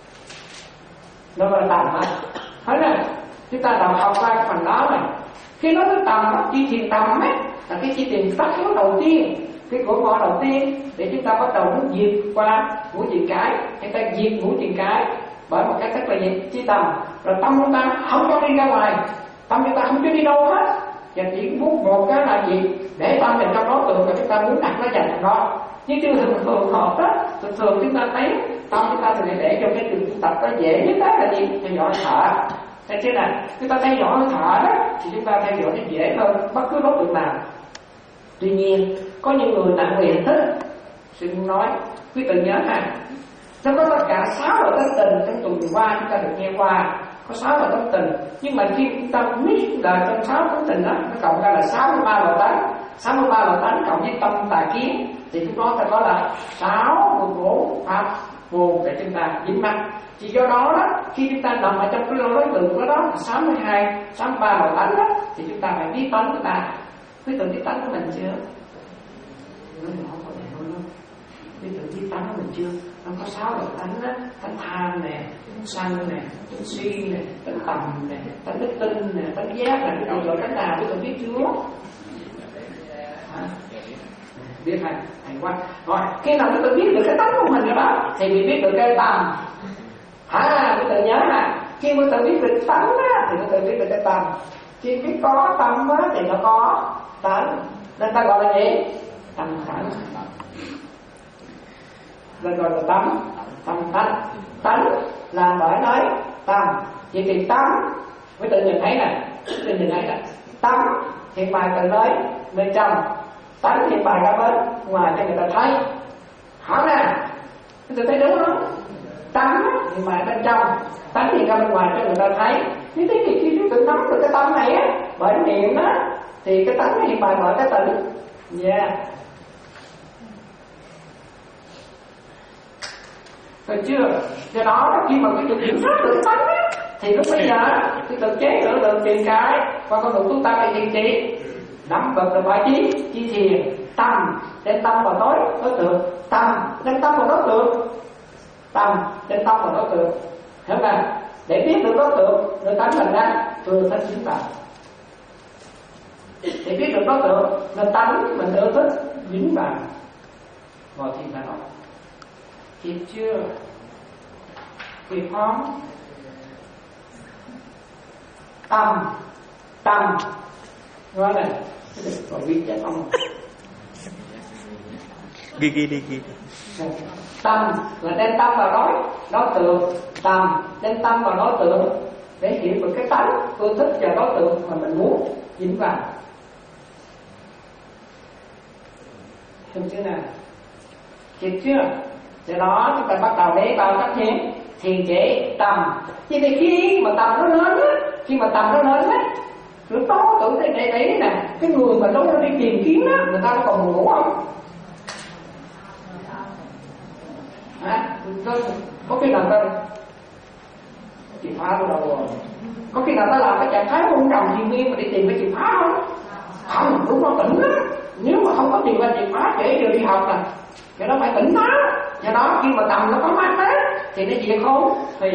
nó gọi là tầm á. Thấy nè, chúng ta đọc học qua cái phần đó này. Khi nói tới tầm đó, chi thiền tầm ấy là cái chi tiền tắt yếu đầu tiên, cái cửa ngõ đầu tiên để chúng ta bắt đầu muốn diệt qua mũi chuyền cái, chúng ta diệt mũi chuyền cái bởi một cách rất là gì? Chi tầm. Rồi tâm chúng ta không cho đi ra ngoài, tâm chúng ta không cho đi đâu hết, và chỉ muốn một cái là gì? Để tâm mình trong đối tượng và chúng ta muốn đặt nó dành trong đó. Nhưng chưa thường thường hợp đó, thường thường chúng ta thấy tâm chúng ta thường để cho cái trường tập nó dễ nhất đó là gì? Theo dõi thở. Thế chứ này, chúng ta theo dõi thở đó thì chúng ta theo dõi nó dễ hơn bất cứ đối tượng nào. Tuy nhiên, có những người nặng về hình thức, xin nói, quý tự nhớ ha, nó có tất cả sáu loại tánh tình trong tuần qua chúng ta được nghe qua, có sáu loại tánh tình, nhưng mà khi chúng ta mix là trong sáu tánh tình đó, nó cộng ra là sáu mươi ba loại tánh, sáu mươi ba loại tánh cộng với tâm tà kiến, thì chúng nó ta có là sáu mươi bốn pháp vô để chúng ta dính mắc. Chỉ do đó đó, khi chúng ta nằm ở trong cái lô đối tượng đó đó, sáu mươi hai, sáu mươi ba loại tánh đó, thì chúng ta phải biết tánh của ta. Biết tự biết tánh của mình chưa? Nó không có thể nói đâu. Biết tự biết tánh của mình chưa? Nó có sáu loại tánh đó, tánh tham nè, tánh sân nè, tánh si nè, tánh tầm nè, tánh đức tin nè, tánh giác nè, cái loại tánh nào biết tự biết chưa? Hả? Biết hay, hay quá. Rồi, khi nào chúng ta biết được cái tánh của mình rồi đó, thì mình biết được cái tầm. À, chúng ta nhớ nè, khi chúng ta biết được tánh á, thì chúng ta biết được cái tầm. Khi biết có tâm á, thì nó có tánh, nên ta gọi là gì? Tâm tánh. Nên gọi là tâm, tâm tánh. Tánh là bởi nói tâm. Vậy thì tâm, quý tự nhìn thấy nè, quý tự nhìn thấy nè, tâm hiện bài từ nơi bên trong, tánh hiện bài ra bên ngoài cho người ta thấy. Hỏi nè, quý tự thấy đúng không? Tánh hiện bài bên trong, tánh hiện ra bên ngoài cho người ta thấy. Như thế thì khi chúng tự nắm được cái tâm này á, bởi niệm á, thì cái tánh hiện bài bởi cái tự. Dạ yeah. Được chưa? Do đó khi mà cái tự kiểm soát được cái tánh á, thì lúc bây giờ cái tự chế được được tiền cái và con đường tu ta phải thiền trị nắm vật được bài trí chi thiền tâm đem tâm vào tối đối tượng, tâm đem tâm vào đối tượng, tâm đem tâm vào đối tượng, hiểu không? Để biết được đối tượng người tánh mình ra vừa thích chính tánh, để biết được đối tượng người tánh mình ưa thích dính vào ngồi thiền là đó. Kịp chưa? Kịp không? Tâm, tâm, nói này, còn biết chết không? Ghi ghi đi ghi. Tâm là đem tâm vào đối đối tượng, tâm đem tâm vào đối tượng để hiểu được cái tánh ưa thích và đối tượng mà mình muốn dính vào. Hiểu chưa nào? Kịp chưa? Do đó chúng ta bắt đầu lấy bao cách thiền thiền chế tâm. Vậy thì khi mà tâm nó lớn á, khi mà tâm nó lớn á, lúc đó tưởng để để đấy nè, cái người mà nó đi tìm kiếm á, người ta còn buồn ngủ không? Hả? Có, có khi nào ta chìa phá vào đầu rồi? Có khi nào ta làm cái trạng thái hôn trầm thiên nhiên mà đi tìm cái chìa phá không? Không, lúc đó tỉnh á. Nếu mà không có tìm ra chìa phá để giờ đi học nè, thì nó phải tỉnh táo. Do đó khi mà tầm nó có mắt á, thì nó diệt không? Thì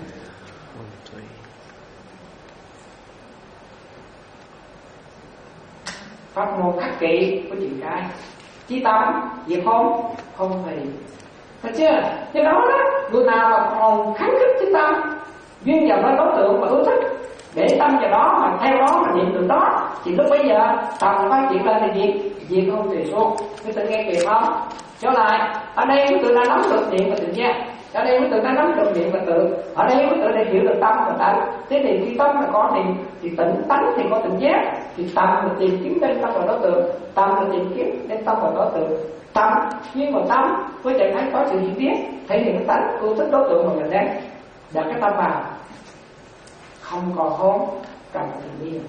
pháp môn khắc kỵ của chuyện cái chí tâm diệt không? Không thì thấy chưa? Do đó đó, người nào mà còn kháng khích chí tâm duyên dòng với đối tượng mà ưa thích để tâm vào đó mà theo đó mà niệm được đó, thì lúc bây giờ tầm phát triển lên thì diệt diệt không thì xuống. Người ta nghe kịp không? Trở lại, ở đây quý tự đã nắm được niệm và tự giác, ở đây quý tự đã nắm được niệm và tự, ở đây quý tự đã hiểu được tâm và tánh. Thế thì khi tâm mà có niệm thì tỉnh tánh thì có tự giác, thì tâm là tìm kiếm đến tâm vào đối tượng, tâm là tìm kiếm đến tâm vào đối tượng, tâm nhưng mà tâm với trạng thái có sự hiểu biết thể hiện cái tánh ưa thích đối tượng mà mình đang đặt cái tâm vào, không còn hôn cần tự nhiên.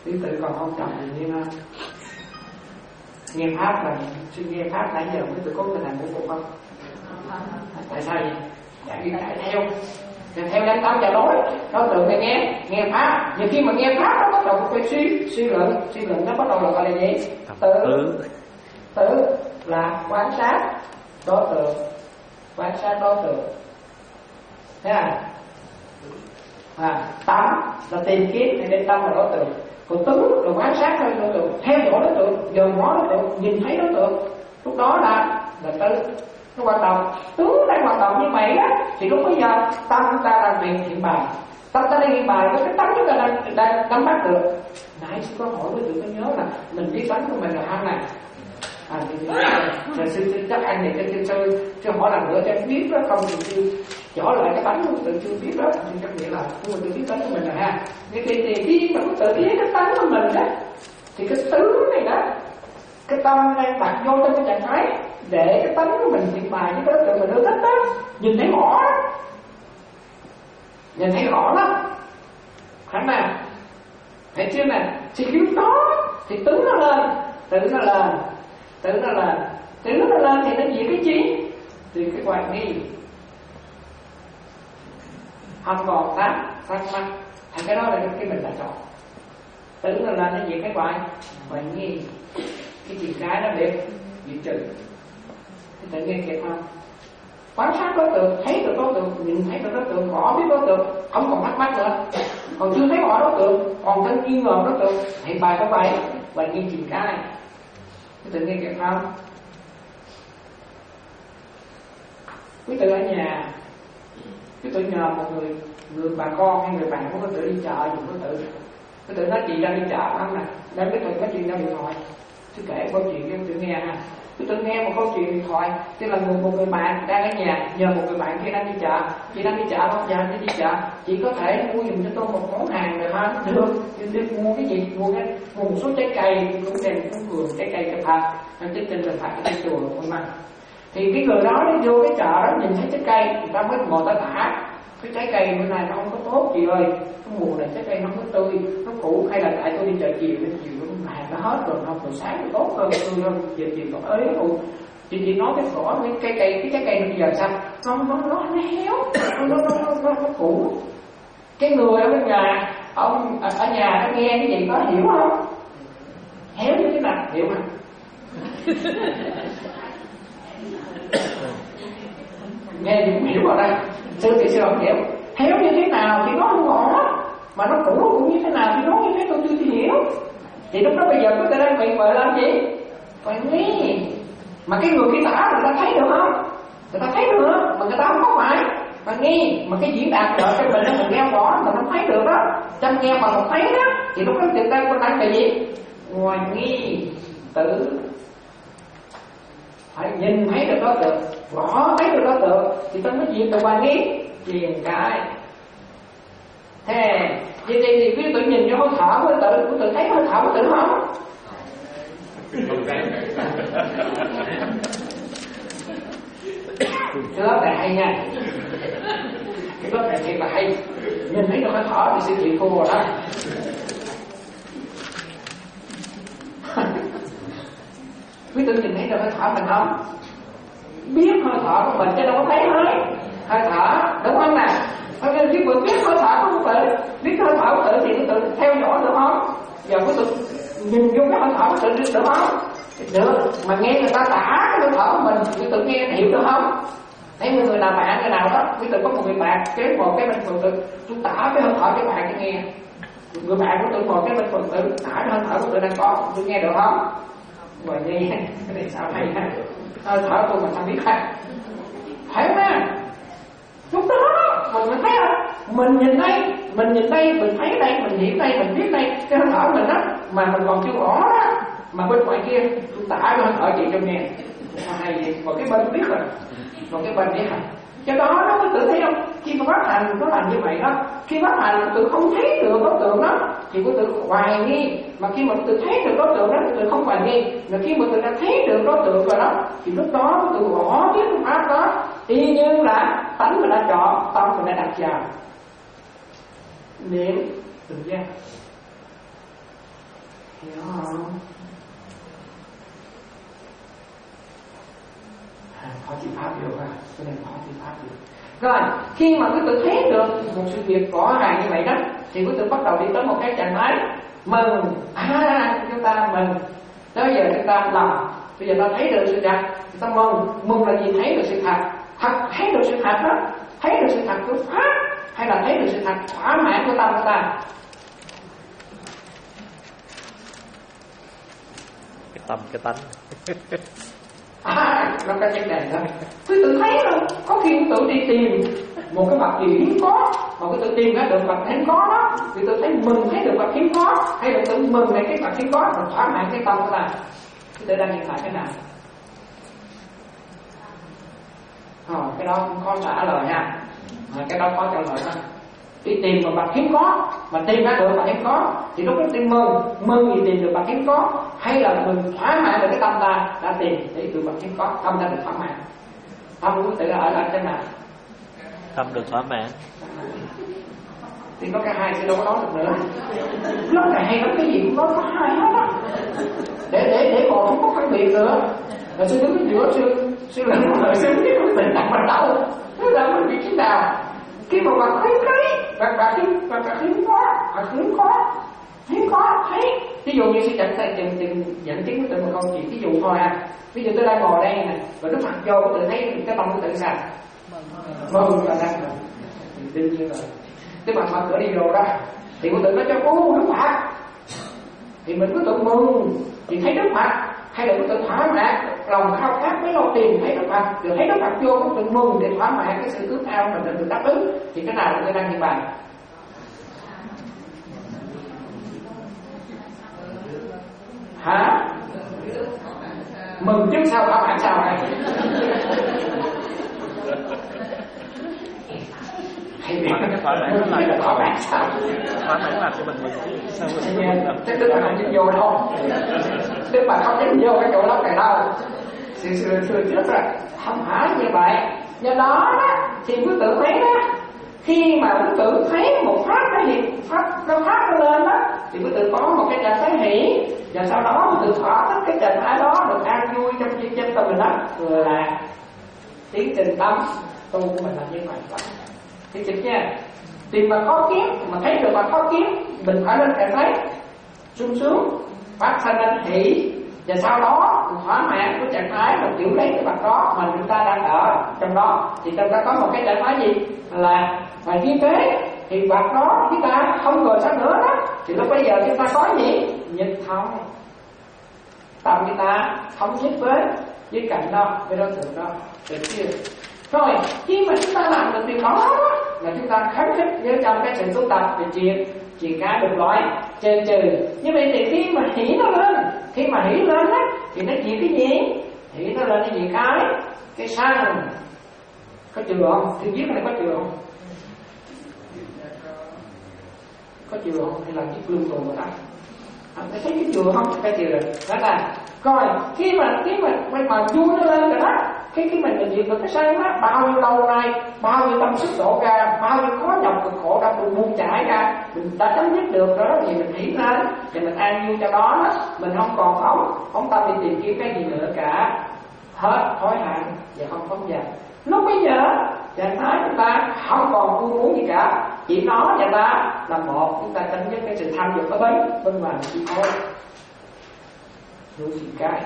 Quý tự còn không chậm thì như nghe pháp là xin nghe pháp nãy giờ quý tự có thực hành ngũ phục không? Tại sao vậy? Tại vì chạy theo theo đánh tám chào đối nó tự nghe nghe nghe pháp, nhưng khi mà nghe pháp nó bắt đầu phải suy suy luận suy luận nó bắt đầu là gọi là gì? Tự tự là quan sát đối tượng, quan sát đối tượng, thế à? À, tâm là tìm kiếm thì đến tâm là đối tượng, còn tứ là quan sát thôi đối tượng, theo dõi đối tượng, dòm ngó đối tượng, nhìn thấy đối tượng, lúc đó là là tứ nó hoạt động. Tứ đang hoạt động như vậy á thì lúc bây giờ tâm chúng ta đang bị hiện bài, tâm ta đang hiện bài với cái tánh chúng ta đang đang nắm bắt được. Nãy sư có hỏi với tụi có nhớ là mình biết tánh của mình là ham này. À, thì là sư chắc anh này cho sư cho hỏi lần nữa cho anh biết đó, không thì sư trở lại cái tánh của tự chưa biết đó, thì chắc nghĩa là nhưng mà tự biết tánh của mình là ha. Thì thì khi mà tự biết cái tánh của mình đó thì cái tứ này đó, cái tâm đang đặt vô trong cái trạng thái để cái tánh của mình hiện bài với cái đối tượng mình ưa thích đó, nhìn thấy rõ đó, nhìn thấy rõ lắm, khả năng thấy chưa nè? Thì lúc đó thì tứ nó lên, tự nó lên, tự nó lên, tự nó lên thì nó gì cái gì? Thì cái hoài nghi, hâm mộ, tám, thắc mắc, thành cái đó là cái mình đã chọn. Tự nó lên nó gì cái hoài hoài nghi, cái gì cái nó biết diệt trừ. Tự nhiên kịp không? Quan sát đối tượng, thấy được đối tượng, nhìn thấy được đối tượng, rõ biết đối tượng, không còn thắc mắc nữa, còn chưa thấy rõ đối tượng, còn thân nghi ngờ đối tượng, hiện bài có vậy, và nghi chìm cái. Tự nhiên kịp không? Quý tự ở nhà, quý tự nhờ một người người bà con hay người bạn của quý tự đi chợ dùng quý tự, quý tự nói chị ra đi chợ không nè, đem cái tự nói chuyện ra điện thoại, tôi kể câu chuyện cho quý tự nghe ha. Tôi từng nghe một câu chuyện điện thoại, tức là một, một người bạn đang ở nhà nhờ một người bạn kia đang đi chợ, chị đang đi chợ không? Dạ đi đi chợ, chị có thể mua giùm cho tôi một món hàng được không? Được, đi mua cái gì? Mua cái mua một số trái cây, cũng đèn cũng vườn trái cây cho Phật, trên trên là Phật trên chùa không mà. Thì cái người đó đi vô cái chợ đó nhìn thấy trái cây, người ta mới ngồi ta tả cái trái cây bữa nay nó không có tốt chị ơi, cái mùa này trái cây nó không có tươi, nó cũ, hay là tại tôi đi chợ chiều nên chiều nó hàng nó hết rồi, không rồi sáng nó tốt hơn tươi hơn, giờ chiều còn ế luôn. Chị chị nói cái rõ cái cây cây cái trái cây bây giờ sao nó nó nó nó héo, nó nó nó nó, nó cũ. Cái người ở bên nhà ông ở, ở nhà nó nghe cái gì có hiểu không? Héo như thế nào hiểu không? Nghe thì cũng hiểu vào đây. Sư thì sư không hiểu héo như thế nào thì nó không rõ, mà nó cũ cũng như thế nào thì nó như thế tôi chưa hiểu. Thì lúc đó bây giờ chúng ta đang bị gọi là gì? Phải nghi. Mà cái người kia tả người ta thấy được không? Người ta thấy được mà người ta không có phải. Mà nghi, mà cái diễn đạt ở trong mình nó mình nghe rõ mà nó thấy được đó, chăm nghe mà một thấy đó, thì lúc đó người ta đang bị gì? Ngoài nghi tử. Phải nhìn thấy được đó được, rõ thấy được đó được, thì ta mới diệt được hoài nghi, truyền cái. Thế, vậy thì, thì quý tự nhìn vô hơi thở của tự, của tự thấy hơi thở của tự không? Cái lớp này hay nha, cái lớp này thiệt là hay, nhìn thấy được hơi thở thì sư chị thua rồi đó. Quý tự nhìn thấy được hơi thở mình không? Biết hơi thở của mình chứ đâu có thấy hơi hơi thở, đúng không nè? Thôi nên chứ mình biết hơi thở của tự, biết hơi thở của tự thì nó tự theo dõi được không? Giờ quý tự nhìn vô cái hơi thở của tự được không? Được, mà nghe người ta tả cái hơi thở của mình thì quý tự nghe hiểu được không? Thấy người nào bạn người nào đó, quý tự có một người bạn kế một cái bên phần tự, tôi tả cái hơi thở cho bạn cho nghe. Người bạn của tôi một cái bên phần tự tả cái hơi thở của tự đang có, tôi nghe được không? Rồi nghe, cái này sao hay ha? Hơi thở tôi mà sao biết ha? Thấy không? Lúc đó mình mới thấy không? Mình nhìn đây, mình nhìn đây, mình thấy đây, mình hiểu đây, mình biết đây, cái hơi thở mình đó mà mình còn chưa rõ đó, mà bên ngoài kia tôi tả cái hơi thở chị cho nghe. Sao hay vậy? Một cái bên biết rồi, một cái bên biết rồi. Cho đó nó mới tự thấy không? Khi mà phát hành nó làm như vậy đó, khi phát hành tự không thấy được đối tượng đó thì có tự hoài nghi, mà khi mà tự thấy được đối tượng đó thì tự không hoài nghi, mà khi mà tự đã thấy được đối tượng rồi đó thì lúc đó tự rõ biết phương pháp đó, y như là tánh mình đã chọn, tâm mình đã đặt vào niệm tự giác. Hiểu không? À, khó chịu pháp được à? Cái này khó chịu pháp được. Rồi, khi mà quý tử thấy được một sự việc rõ ràng như vậy đó, thì quý tử bắt đầu đi tới một cái trạng thái mừng. À, chúng ta mừng. Tới giờ chúng ta làm, bây giờ ta thấy được sự thật, chúng ta mừng. Mừng là gì? Thấy được sự thật. Thật, thấy được sự thật đó. Thấy được sự thật của pháp, hay là thấy được sự thật thỏa mãn của tâm của ta? Cái tâm, cái tánh. À, nó cái vấn đề đó. Quý tử thấy rồi, có khi quý tử đi tìm một cái vật gì hiếm có, mà quý tử tìm ra được vật hiếm có đó, quý tử thấy mừng thấy được vật hiếm có, hay là quý tử mừng về cái vật hiếm có và thỏa mãn cái tâm của ta? Quý tử đang hiện tại cái nào? Rồi, cái đó cũng khó trả lời nha. À, cái đó khó trả lời đó. Đi tìm một vật hiếm có, mà tìm ra được vật hiếm có, thì lúc đó tìm mừng, mừng vì tìm được vật hiếm có, hay là mừng thỏa mãn được cái tâm ta đã tìm để được vật hiếm có, tâm ta được thỏa mãn. Tâm của tự là ở lại trên nào? Tâm được thỏa mãn. Thì có cái hai sẽ đâu có nói được nữa. Lúc này hay lắm, cái gì cũng nói có hai hết á. Để để để còn không có phân biệt nữa. Rồi sư đứng ở giữa sư sư lần rồi sư biết mình đặt mình đâu, thế là mình bị thế nào? Khi mà bạn thấy cái bạn bạn hiếm bạn bạn hiếm có, bạn hiếm có, hiếm có thấy. Ví dụ như sư chẳng tay chừng chừng dẫn chứng với tự một câu chuyện ví dụ thôi à. Ví dụ tôi đang ngồi đây nè, và lúc mặt vô tôi tự thấy cái tâm của tự sao? Mừng là đang mừng. Đương nhiên rồi. Cái mặt mở cửa đi vô đó, thì của tự nói cho ô Đức Phật, thì mình cứ tự mừng thì thấy Đức Phật, hay là cứ tự thỏa mãn lòng khao khát với lo tìm thấy Đức Phật, rồi thấy Đức Phật vô cũng tự mừng để thỏa mãn cái sự ước ao mình được đáp ứng. Thì cái nào là tôi đang hiện bài? Hả? Mừng chứ sao thỏa mãn sao này? Hay biết thỏa mãn là thỏa mãn sao? Thỏa mãn làm cho mình mừng chứ sao mình chắc Đức Phật không dám vô đâu. Đức Phật không dám vô cái chỗ lóc này đâu. Sự sự sự trước là không phải như vậy. Do đó thì quý tử thấy đó, khi mà quý tử thấy một pháp nó hiện pháp nó phát nó lên đó, thì quý tử có một cái trạng thái hỷ, và sau đó quý tử thỏa thích cái trạng thái đó được an vui trong chân chân tâm mình đó, vừa là tiến trình tâm tu của mình là như vậy đó. Thì chừng nha, tìm mà khó kiếm, mà thấy được mà khó kiếm, mình phải lên trạng thái sung sướng, phát sanh lên hỷ, và sau đó thỏa mãn của trạng thái là kiểu lấy cái vật đó mà chúng ta đang ở trong đó. Thì trong đó có một cái trạng thái gì là và như thế thì vật đó chúng ta không còn sao nữa đó, thì lúc bây giờ chúng ta có gì? Nhìn thông, tâm chúng ta thống nhất với với cảnh đó, với đối tượng đó, được chưa? Rồi khi mà chúng ta làm được điều đó là chúng ta kháng khích nhớ trong cái sự tu tập về chuyện chuyện cái được loại trên trừ. Như vậy thì khi mà hỉ nó lên, khi mà hỉ lên á thì nó gì cái gì? Hỉ nó lên cái gì? Cái cái sang có chừa không? Tôi viết này có chừa không? Có chừa không? Hay là chiếc lương tù mà ta? À, thấy cái chừa không? Cái chừa rồi. Đó là rồi khi mà khi mà mình mà vui nó lên rồi đó, khi khi mình mình diệt được cái sai đó, bao nhiêu lâu nay, bao nhiêu tâm sức đổ ra, bao nhiêu khó nhọc cực khổ đã được buông trải ra, mình đã chấm dứt được rồi thì mình hỉ lên, thì mình an vui cho đó, mình không còn phóng phóng tâm đi tìm kiếm cái gì nữa cả, hết hối hận và không phóng dật. Lúc bây giờ trạng thái chúng ta không còn ưu muốn gì cả, chỉ nó và ta là một, chúng ta chấm dứt cái sự tham dục ở bên bên ngoài chỉ thôi. Đủ gì cái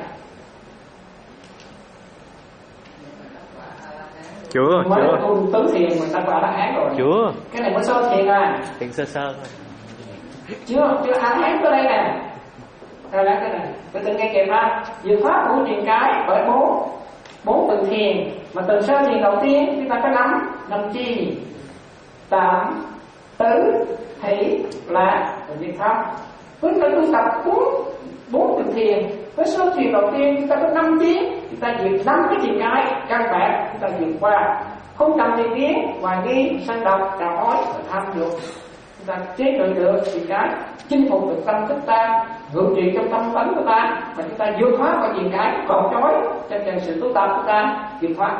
chưa mới chưa tu tứ thiền mà ta qua đáp án rồi. chưa Cái này mới sơ thiền à? thiền sơ sơ Chưa chưa đáp án tới đây nè. Rồi là cái này tôi từng nghe kịp ha. Dự pháp của truyền cái bởi bốn bốn từ thiền, mà từ sơ thiền đầu tiên chúng ta có năm năm chi, tạm, tứ, hỷ, lạc và diệt pháp. Với cái tu tập bốn bốn từ thiền, với số thiền đầu tiên chúng ta có năm chi, chúng ta diệt năm cái truyền cái căn bản, chúng ta vượt qua không cầm tiền kiến, hoài nghi, sân độc, đào ói và tham dục. Chúng ta chế ngự được truyền cái, chinh phục được tâm thức ta, ngự trị trong tâm tánh của ta, và chúng ta vượt thoát qua truyền cái còn chối trong chân sự tu tập của ta vượt thoát.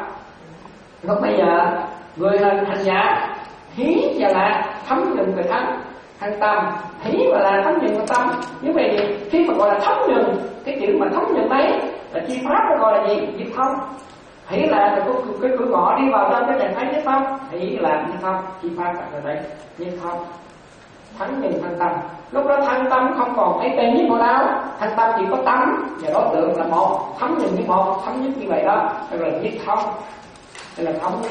Lúc bây giờ người hành hành giả hí và lạc thấm nhuần về thánh, thân tâm. Hỷ mà là thấm nhuần tâm. Như vậy thì khi mà gọi là thấm nhuần, cái chữ mà thấm nhuần đấy là chi pháp, nó gọi là gì? Nhất thông. Hỷ là cái cái cửa ngõ đi vào trong cái trạng thái nhất thông. Hỷ là nhất thông, chi pháp đặt ở đây nhất thông. Thấm nhuần thân tâm. Lúc đó thân tâm không còn thấy tên nhất màu đâu, thân tâm chỉ có tâm và đối tượng là một, thấm nhuần với một, thấm nhất như vậy đó, đây là nhất thông, đây là thống nhất.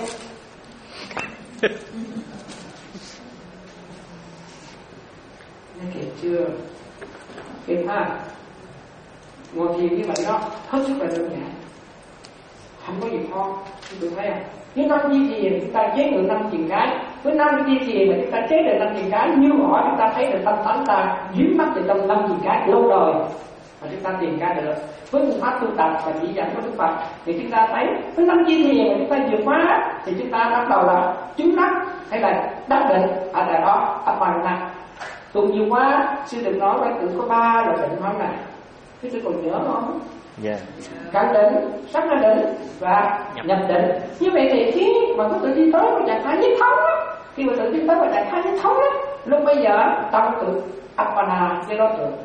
Nghe kịp chưa? Kịp ha? Ngồi thiền như vậy đó, hết sức là đơn giản, không có gì khó. Chúng tôi thấy không? Với năm di thiền chúng ta chế ngự năm thiền cái. Với năm di thiền mà chúng ta chế được năm thiền cái, như hỏi chúng ta thấy được tâm tánh ta dính mắc vào trong năm thiền cái lâu đời mà chúng ta tìm ra được. Với phương pháp tu tập và chỉ dẫn của Đức Phật thì chúng ta thấy với năm di thiền mà chúng ta vượt qua thì chúng ta bắt đầu là chứng đắc hay là đắc định ở tại đó ở phần này. Tuần vừa qua sư được nói với tự có ba loại định không này, cái sư còn nhớ không? Yeah. Cận định, sắc na định và nhập định. Như vậy thì khi mà có tự đi tới một trạng thái nhất thống đó, khi mà tự đi tới một trạng thái nhất thống đó, lúc bây giờ tâm tự appana với đối tượng,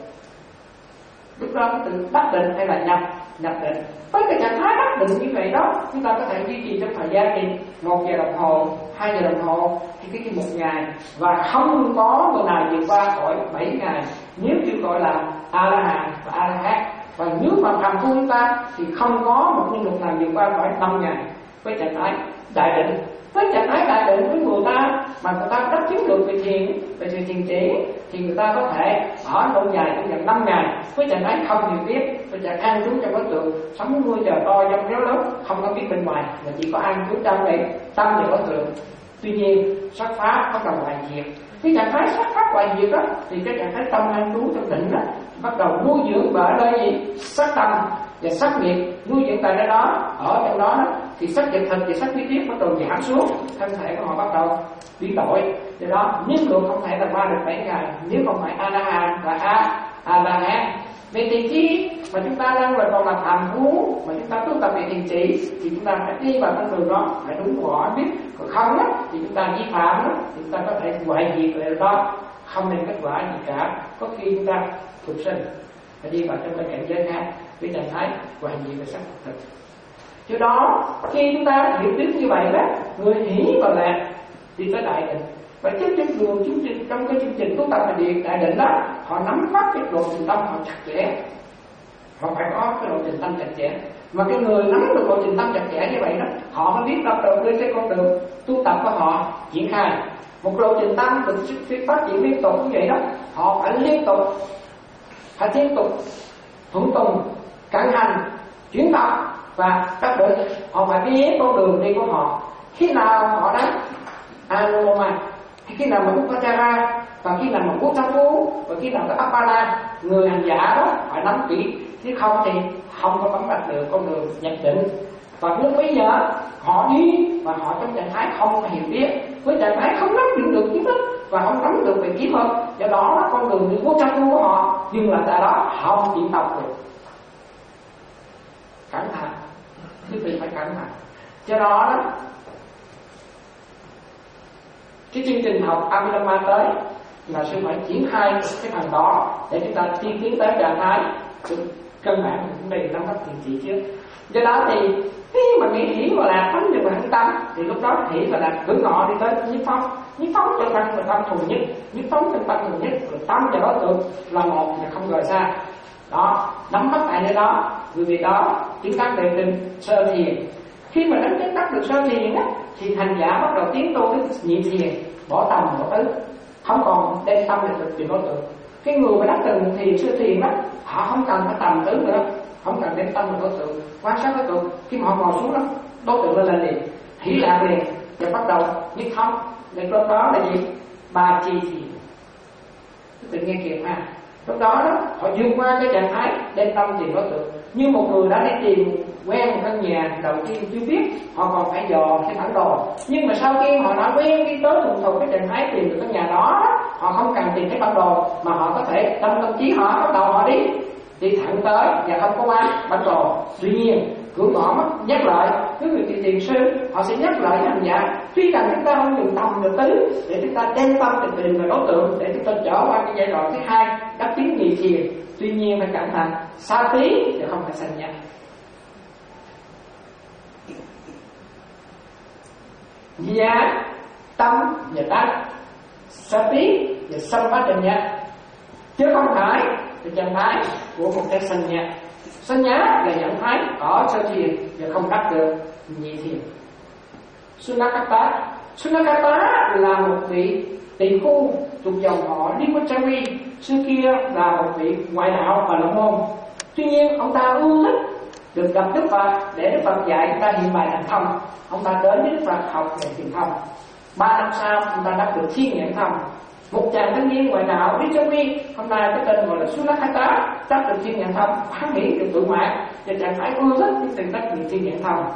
lúc đó có tự đắc định hay là nhập nhập định. Với cái trạng thái đắc định như vậy đó, chúng ta có thể duy trì trong thời gian thì một giờ đồng hồ, hai giờ đồng hồ, hay cái một ngày, và không có người nào vượt qua khỏi bảy ngày nếu chưa gọi là a la hán và a la hán. Và nếu mà phàm phu chúng ta thì không có một nhân lực nào vượt qua khỏi năm ngày với trạng thái đại định. Với trạng thái đại định với người ta mà người ta đắc chứng được về thiền, về sự thiền chỉ thì người ta có thể ở lâu dài trong vòng năm ngày với trạng thái không hiểu biết, với trạng an trú trong đối tượng, sống mưa trời to giông réo lớn, không có biết bên ngoài mà chỉ có an trú trong đấy tâm và đối tượng. Tuy nhiên sắc pháp bắt đầu hoại diệt. Cái trạng thái sắc pháp hoại diệt đó thì cái trạng thái tâm an trú trong định đó bắt đầu nuôi dưỡng bởi đây gì? Sắc tâm và sắc nghiệp nuôi dưỡng tại nơi đó, ở trong đó, đó thì sắc vật thực và sắc vi tiết bắt đầu giảm xuống, thân thể của họ bắt đầu biến đổi. Do đó nhưng lượng không thể là qua được bảy ngày nếu không phải a la hán và a a la hán. Vậy thì khi mà chúng ta đang còn là phàm phu mà chúng ta tu tập về thiền chỉ thì chúng ta phải đi vào con đường đó, phải đúng rõ biết, còn không đó thì chúng ta vi phạm đó thì chúng ta có thể hoại diệt lại đó, không nên kết quả gì cả. Có khi chúng ta phục sinh và đi vào trong cái cảnh giới khác với trạng thái hoại diệt và sắc thực. Do đó khi chúng ta hiểu biết như vậy đó, người hỷ và lạc đi tới đại định. Và trước trên đường chương trình trong cái chương trình tu tập và điện đại định đó, họ nắm bắt cái lộ trình tâm họ chặt chẽ, họ phải có cái lộ trình tâm chặt chẽ. Mà cái người nắm được lộ trình tâm chặt chẽ như vậy đó, họ mới biết bắt đầu đưa cái con đường tu tập của họ triển khai. Một lộ trình tâm được phát triển liên tục như vậy đó, họ phải liên tục, phải liên tục thuận tùng, cẩn hành, chuyển tập và đắc định. Họ phải biết con đường đi của họ. Khi nào họ đã Anuloma, khi nào mà Upachara, và khi nào mà Uttapu, và khi nào là Appana, người hành giả đó phải nắm kỹ, chứ không thì không có nắm bắt được con đường nhập định. Và lúc bây giờ họ đi và họ trong trạng thái không hiểu biết, với trạng thái không nắm được được kiến thức và không nắm được về kỹ thuật, do đó con đường đi Uttapu của họ dừng lại tại đó, không chuyển tập được. Cẩn thận, quý vị phải cẩn thận. Do đó đó, cái chương trình học Abhidhamma tới là sư phải triển khai cái phần đó để chúng ta tiến tiến tới trạng thái cân bản cũng đầy nắm bắt thiền chỉ trước. Do đó thì khi mà nghĩ hỷ và lạc thấm được bản tâm thì lúc đó hỷ và lạc cửa ngõ đi tới nhất phóng. Nhất phóng cho tâm và tâm thuần nhất, nhất phóng cho tâm thuần nhất, rồi tâm và đối tượng là một và không rời xa. Đó, nắm bắt tại nơi đó, vì việc đó chúng ta đề tình sơ thiền. Khi mà đánh chứng đắc được sơ thiền á, thì thành giả bắt đầu tiến tu đến nhị thiền, bỏ tầm bỏ tứ, không còn đem tâm để thực hiện đối tượng. Cái người mà đắc từng thiền sơ thiền đó, họ không cần phải tầm tứ nữa, không cần đem tâm để đối tượng, quan sát đối tượng. Khi mà họ ngồi xuống đó, đối tượng lên là liền, hỷ lạc liền, và bắt đầu nhất thông. Để lúc đó là gì? Ba chi thiền. Tự nghe kịp ha. Lúc đó đó, họ vượt qua cái trạng thái đem tâm tìm đối tượng. Như một người đã đi tìm quen một căn nhà đầu tiên chưa biết, họ còn phải dò cái bản đồ. Nhưng mà sau khi họ đã quen đi tới thuần thục cái trạng thái tìm được căn nhà đó, họ không cần tìm cái bản đồ mà họ có thể tâm tâm trí họ bắt đầu họ đi đi thẳng tới và không có bán bán trò. Tuy nhiên cửa ngõ mắt nhắc lại cái người tỳ thiền sư, họ sẽ nhắc lại với hành giả tuy rằng chúng ta không dùng tâm được tứ để chúng ta đem tâm để tìm về đối tượng để chúng ta trở qua cái giai đoạn thứ hai đắc tiến nhị thiền, tuy nhiên phải cẩn thận sa tí và không phải sanh nhá. Giá tâm và tác sa tí và sanh phát trình nhá, chứ không phải là trạng thái của một cái sanh nhá. Sanh nhá là trạng thái ở sơ thiền và không đắc được nhị thiền. Sunakata, Sunakata là một vị tỳ khu thuộc dòng họ Limachari, xưa kia là một vị ngoại đạo và lộng môn. Tuy nhiên ông ta ưa thích được gặp Đức Phật để Đức Phật dạy chúng ta hiện bài thành thông. Ông ta đến với Đức Phật học về thiền thông. Ba năm sau ông ta đắc được thiên nhãn thông. Một chàng thanh niên ngoại đạo Limachari, hôm nay cái tên gọi là Sunakata, đắc được thiên nhãn thông, phát hiện được tự mạng và chàng phải ưa thích những tiền đắc được thiên nhãn thông.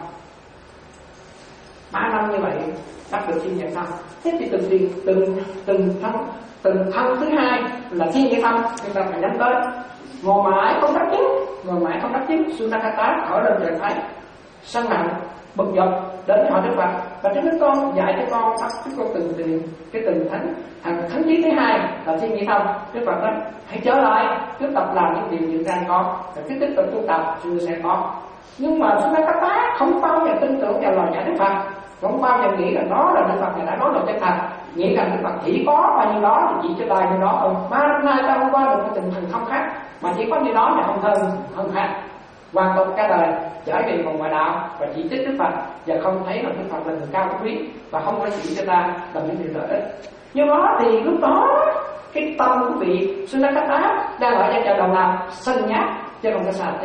Ba năm như vậy đắc được thiên nhãn thông. Thế thì từng từng từng từng thân từng thân thứ hai là thiên nhãn thông chúng ta phải nhắm tới. Ngồi mãi không đắc chứng, ngồi mãi không đắc chứng, Sunakata ở lên trạng thái sân nặng bực dọc đến hỏi Đức Phật và Đức con dạy cho con bắt Đức con từng từng cái từng thánh thằng thánh trí thứ hai là thiên nhãn thông. Đức Phật nói hãy trở lại tiếp tục làm những điều những đang có và cứ tiếp tục tu tập chưa sẽ có. Nhưng mà Sunakata không bao giờ tin tưởng vào lời giải Đức Phật, không bao giờ nghĩ là nó là Đức Phật đã nói lời chân thật, nghĩ rằng Đức Phật chỉ có bao nhiêu đó thì chỉ cho tay như đó thôi. Ba năm nay ta không qua được một tình thần không khác, mà chỉ có như đó là không hơn hơn khác. Hoàn toàn cả đời trở về một ngoại đạo và chỉ trích Đức Phật và không thấy là Đức Phật là người cao quý và không có chỉ cho ta làm những điều lợi ích. Nhưng đó thì lúc đó cái tâm của vị Sunakata đang ở giai đoạn đầu nào sân nhát chứ không có xa tí.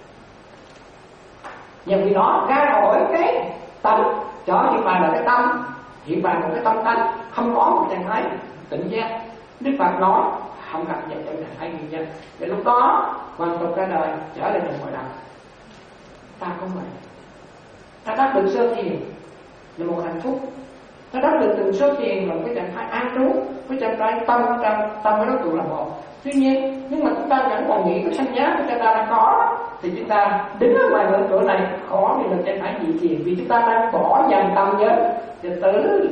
Và vì đó ra khỏi cái tâm cho hiện bài là cái tâm, hiện bài một cái tâm tánh không có một trạng thái tỉnh giác. Đức Phật nói không gặp vào trong trạng thái nguyên nhân. Và lúc đó hoàn toàn ra đời trở lại thành ngoại đạo. Ta không vậy. Ta đắc được sơ thiền là một hạnh phúc. Ta đắc được từng sơ thiền là một cái trạng thái an trú, cái trạng thái tâm trong tâm với đối tượng là một. Tuy nhiên nhưng mà chúng ta vẫn còn nghĩ cái sanh giá của chúng ta đã có thì chúng ta đứng ở ngoài ngưỡng cửa này khó để được trạng thái nhị thiền vì chúng ta đang bỏ dần tâm với và tứ.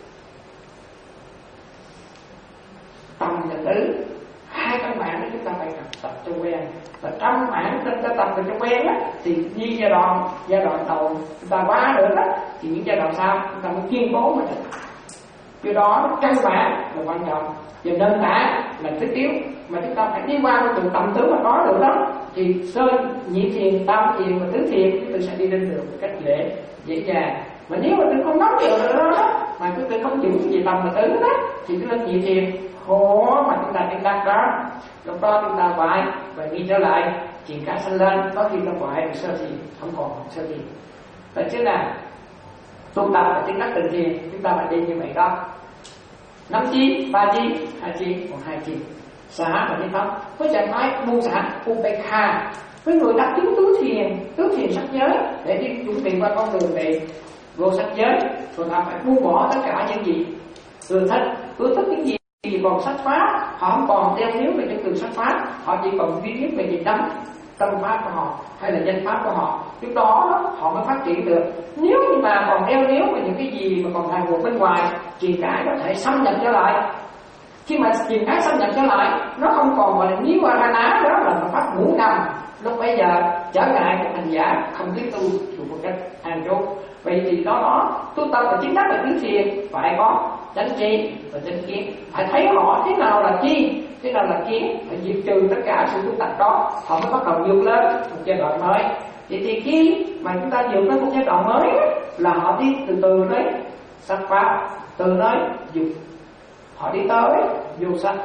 Tâm và tứ hai căn bản đó chúng ta phải tập cho quen, và trong bản chúng ta tập cho quen á thì như giai đoạn giai đoạn đầu chúng ta quá được đó thì những giai đoạn sau chúng ta mới kiên cố mà được. Điều đó căn bản là quan trọng và nền tảng là thiết yếu mà chúng ta phải đi qua cái từng tâm tướng mà có được đó thì sơ nhị thiền, tam thiền và tứ thiền chúng ta sẽ đi lên được một cách dễ dễ dàng. Mà nếu mà tôi không nắm được đó mà tôi tôi không chịu gì tâm mà tứ đó thì tôi lên nhị thiền khó mà chúng ta đi đắc đó. Lúc đó chúng ta phải và đi trở lại chuyện cả sanh lên, có khi ta phải sơ thiền không còn sơ thiền. Vậy chứ là tu tập và chứng đắc tịnh thiền chúng ta phải đi như vậy đó. Năm chi, ba chi, hai chi, còn hai chi. Xả và đi pháp với trạng thái buông xả upekha. Với người đắc chứng tứ thiền, tứ thiền sắc giới để đi chuẩn bị qua con đường về vô sắc giới, rồi ta phải buông bỏ tất cả những gì ưa thích, ưa thích những gì thì còn sách pháp, họ không còn đeo níu về những từ sách pháp, họ chỉ còn duy nhất về gì đắm tâm pháp của họ hay là danh pháp của họ. Lúc đó họ mới phát triển được. Nếu như mà còn đeo níu về những cái gì mà còn hàng buộc bên ngoài thì cái có thể xâm nhập trở lại. Khi mà truyền cái xâm nhập trở lại nó không còn gọi là níu qua ra ná, đó là một pháp ngủ nằm. Lúc bây giờ trở ngại của hành giả không biết tu dùng một cách an trú. Vậy thì đó đó tu tập và chứng đắc là tứ thiền phải có chánh tri và chánh kiến, phải thấy họ thế nào là chi, thế nào là kiến, phải diệt trừ tất cả sự tu tập đó, họ mới bắt đầu vượt lên một giai đoạn mới. Vậy thì khi mà chúng ta vượt lên một giai đoạn mới là họ đi từ từ đấy sắc pháp, từ đấy dục, họ đi tới vô sắc.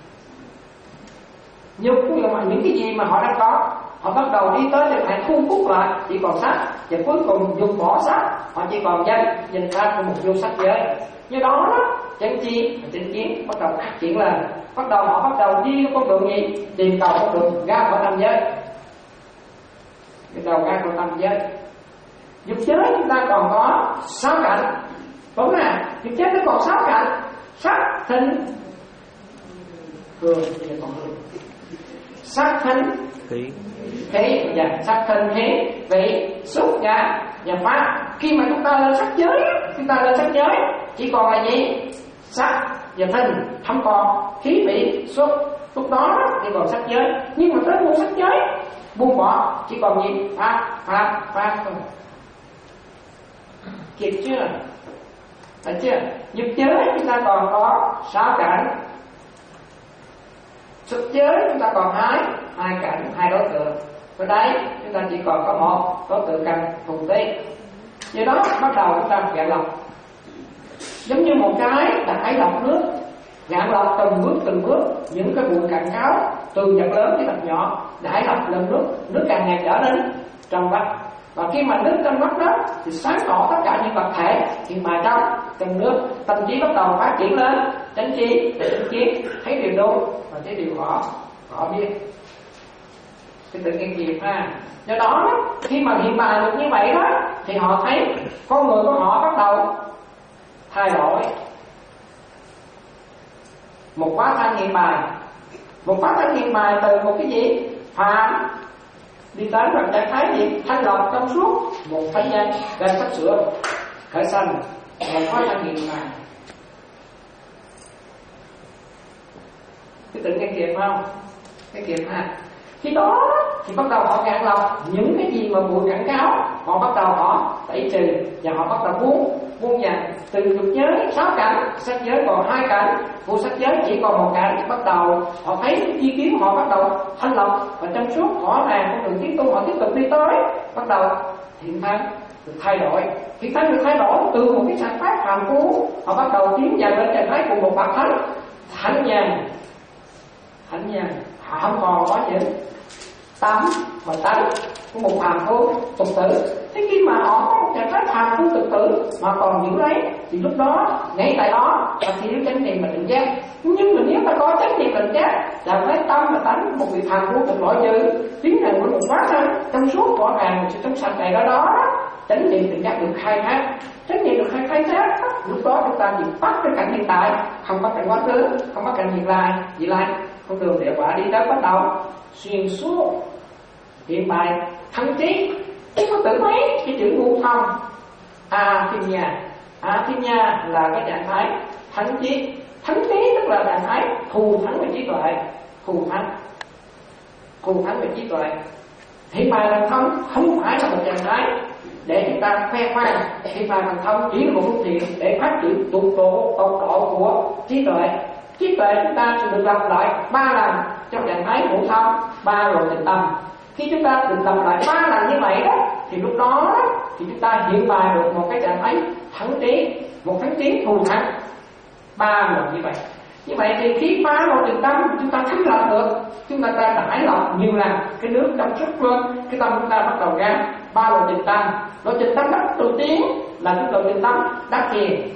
Dục nhưng mà những cái gì mà họ đang có, họ bắt đầu đi tới thì phải thu hút lại chỉ còn sắc, và cuối cùng dục bỏ sắc, họ chỉ còn danh danh pháp của một vô sắc giới. Như đó đó chánh chi và chánh kiến bắt đầu phát triển lên, bắt đầu họ bắt đầu đi con đường gì, tìm cầu con đường ra khỏi tam giới, cái đầu ra khỏi tam giới. Dục giới chúng ta còn có sáu cảnh, đúng là dục giới nó còn sáu cảnh: sắc, thính, hương và còn hương. Sắc, thính, khí khí và sắc thân khí vị xúc và và pháp. Khi mà chúng ta lên sắc giới, chúng ta lên sắc giới chỉ còn là gì? Sắc và thân, không còn khí vị xúc. Lúc đó thì còn sắc giới, nhưng mà tới buông sắc giới, buông bỏ chỉ còn gì? Pháp, pháp, pháp thôi. Kịp chưa? Phải chưa? Dục giới chúng ta còn có sáu cảnh, xúc giới chúng ta còn hai hai cảnh, hai đối tượng. Ở đây chúng ta chỉ còn có một đối tượng cần cùng tí. Do đó bắt đầu chúng ta gạn lọc, giống như một cái đãi lọc nước, gạn lọc từng bước từng bước những cái bụi cặn cáo từ vật lớn đến vật nhỏ, đãi lọc lần nước, nước càng ngày trở nên trong vắt. Và khi mà nước trong vắt đó thì sáng tỏ tất cả những vật thể hiện bài trong trong nước, tâm trí bắt đầu phát triển lên, chánh trí, chánh trí thấy điều đúng và thấy điều họ họ biết. Cái tự nhiên gì ha. Do đó khi mà hiện bài được như vậy đó thì họ thấy con người của họ bắt đầu thay đổi. Một quá thanh hiện bài, một quá thanh hiện bài từ một cái gì phạm đi tới một trạng thái gì thanh lọc trong suốt, một thế gian đang sắp sửa khởi sanh, một quá thanh hiện bài. Cái tự nhiên kịp không? Cái kịp ha. Khi đó thì bắt đầu họ gạn lọc những cái gì mà bụi cặn cáo, họ bắt đầu họ tẩy trừ và họ bắt đầu buông buông dần từ dục giới sáu cảnh, sắc giới còn hai cảnh, vô sắc giới chỉ còn một cảnh. Bắt đầu họ thấy chi kiến họ bắt đầu thanh lọc và trong suốt rõ ràng con đường tiến tu họ tiếp tục đi tới, bắt đầu thiện thân được thay đổi. Thiện thân được thay đổi từ một cái trạng thái phàm phu, họ bắt đầu tiến dần lên trạng thái của một bậc thánh, thánh nhân, thánh nhân. Họ không còn có những tâm và tánh của một phàm phu tục tử. Thế khi mà họ có một trạng thái phàm phu tục tử mà còn giữ lấy thì lúc đó ngay tại đó ta thiếu chánh niệm và định giác. Nhưng mà nếu ta có chánh niệm định giác là lấy tâm và tánh của một vị phàm phu tục loại dữ tiến hành với một quá thân trong suốt rõ ràng một sự trong sạch này đó đó, chánh niệm định giác được khai thác. Chánh niệm được khai khai thác lúc đó chúng ta chỉ bắt cái cảnh hiện tại, không bắt cảnh quá khứ, không bắt cảnh hiện lai vị lai. Con đường địa quả đi tới bắt đầu xuyên suốt hiện bài thắng trí. Chứ có tự thấy cái chữ ngu thông a thiên nhà, a thiên nhà là cái trạng thái thắng trí. Thắng trí tức là trạng thái thù thắng về trí tuệ, thù thắng thù thắng về trí tuệ. Hiện bài thần thông không phải là một trạng thái để chúng ta khoe khoang. Hiện bài thần thông chỉ là một phương tiện để phát triển tột độ tột độ của trí tuệ. Trí tuệ chúng ta sẽ được lặp lại ba lần trong trạng thái ngũ thông, ba rồi tịnh tâm. Khi chúng ta được lặp lại ba lần như vậy đó thì lúc đó thì chúng ta hiện bài được một cái trạng thái thắng trí, một thắng trí thù thắng ba lần như vậy. Như vậy thì khi phá lộ tịnh tâm chúng ta thanh lọc được, chúng ta ta đãi lọc nhiều lần cái nước trong suốt lên, cái tâm chúng ta bắt đầu ra ba lộ tịnh tâm. Lộ tịnh tâm đắc đầu tiên là cái lộ tịnh tâm đắc thiền,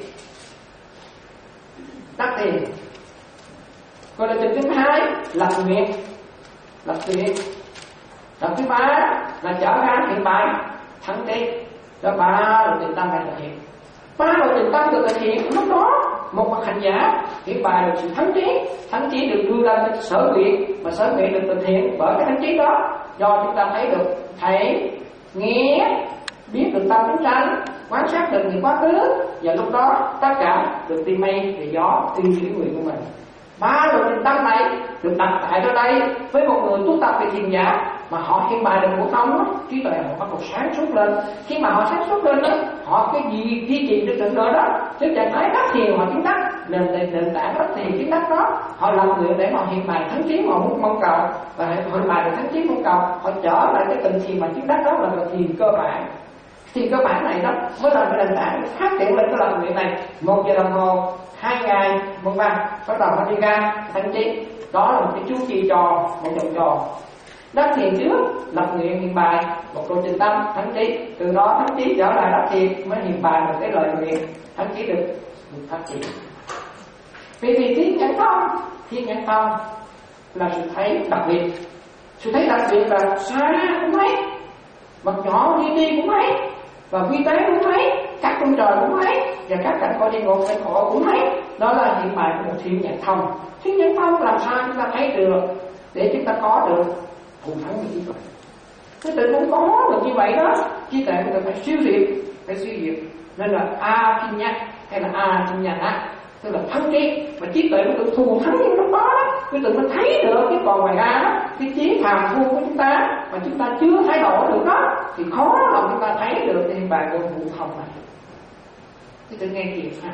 đắc thiền. Còn lộ tịnh thứ hai là nguyện, lập nguyện. Lần thứ ba là trở ra hiện bài thắng trí. Đó ba lộ tịnh tâm phải thực hiện. Ba lộ tịnh tâm được thực hiện lúc đó một bậc hành giả hiện bài được sự thắng trí. Thắng trí được đưa ra cái sở nguyện, và sở nguyện được thực hiện bởi cái thắng trí đó. Do chúng ta thấy được thấy, nghe, biết được tâm chúng sanh, quan sát được những quá khứ, và lúc đó tất cả được tìm mây về gió tuyên chuyển nguyện của mình. Ba lộ tịnh tâm này được đặt tại ở đây với một người tu tập về thiền giả mà họ hiện bài được phổ thông đó, trí tuệ họ bắt đầu sáng suốt lên. Khi mà họ sáng suốt lên đó, họ cái gì duy trì được từng đó đó, cái trạng thái đắc thiền họ chứng đắc, nền nền tảng đắc thiền chứng đắc đó, họ làm nguyện để họ hiện bài thắng trí họ muốn mong cầu, và họ hiện bài được thắng trí mong cầu, họ trở lại cái tình thiền mà chứng đắc đó là cái thiền cơ bản. Thiền cơ bản này đó mới là cái nền tảng phát triển lên cái làm nguyện này. Một giờ đồng hồ, hai ngày, một vòng, bắt đầu họ đi ra thắng trí. Đó là một cái chu kỳ tròn, một vòng tròn. Đắc thiền trước, lập nguyện hiện bài, một lộ trình tâm, thắng trí. Từ đó thắng trí trở lại đắc thiền mới hiện bài một cái lời nguyện, thắng trí được, được phát triển. Vì thì thiên nhãn thông, thiên nhãn thông là sự thấy đặc biệt. Sự thấy đặc biệt là xa cũng thấy, vật nhỏ đi đi cũng thấy, và vi tế cũng thấy, các cung trời cũng thấy, và các cảnh cõi địa ngục cảnh khổ cũng thấy. Đó là hiện bài của một thiên nhãn thông. Thiên nhãn thông làm sao chúng ta thấy được để chúng ta có được thù thắng với trí tuệ. Cái tự cũng có được như vậy đó, trí tuệ người phải siêu diệt, phải siêu diệt. Nên là a kinh nhá hay là a kinh nhá á, tức là thắng trí, mà trí tuệ nó tự thù thắng như lúc đó đó, cái tự nó thấy được cái còn ngoài ra đó, cái trí phàm phu của chúng ta mà chúng ta chưa thay đổi được đó, thì khó lòng chúng ta thấy được thì bài gồm vụ thông này. Cái tự nghe kịp ha.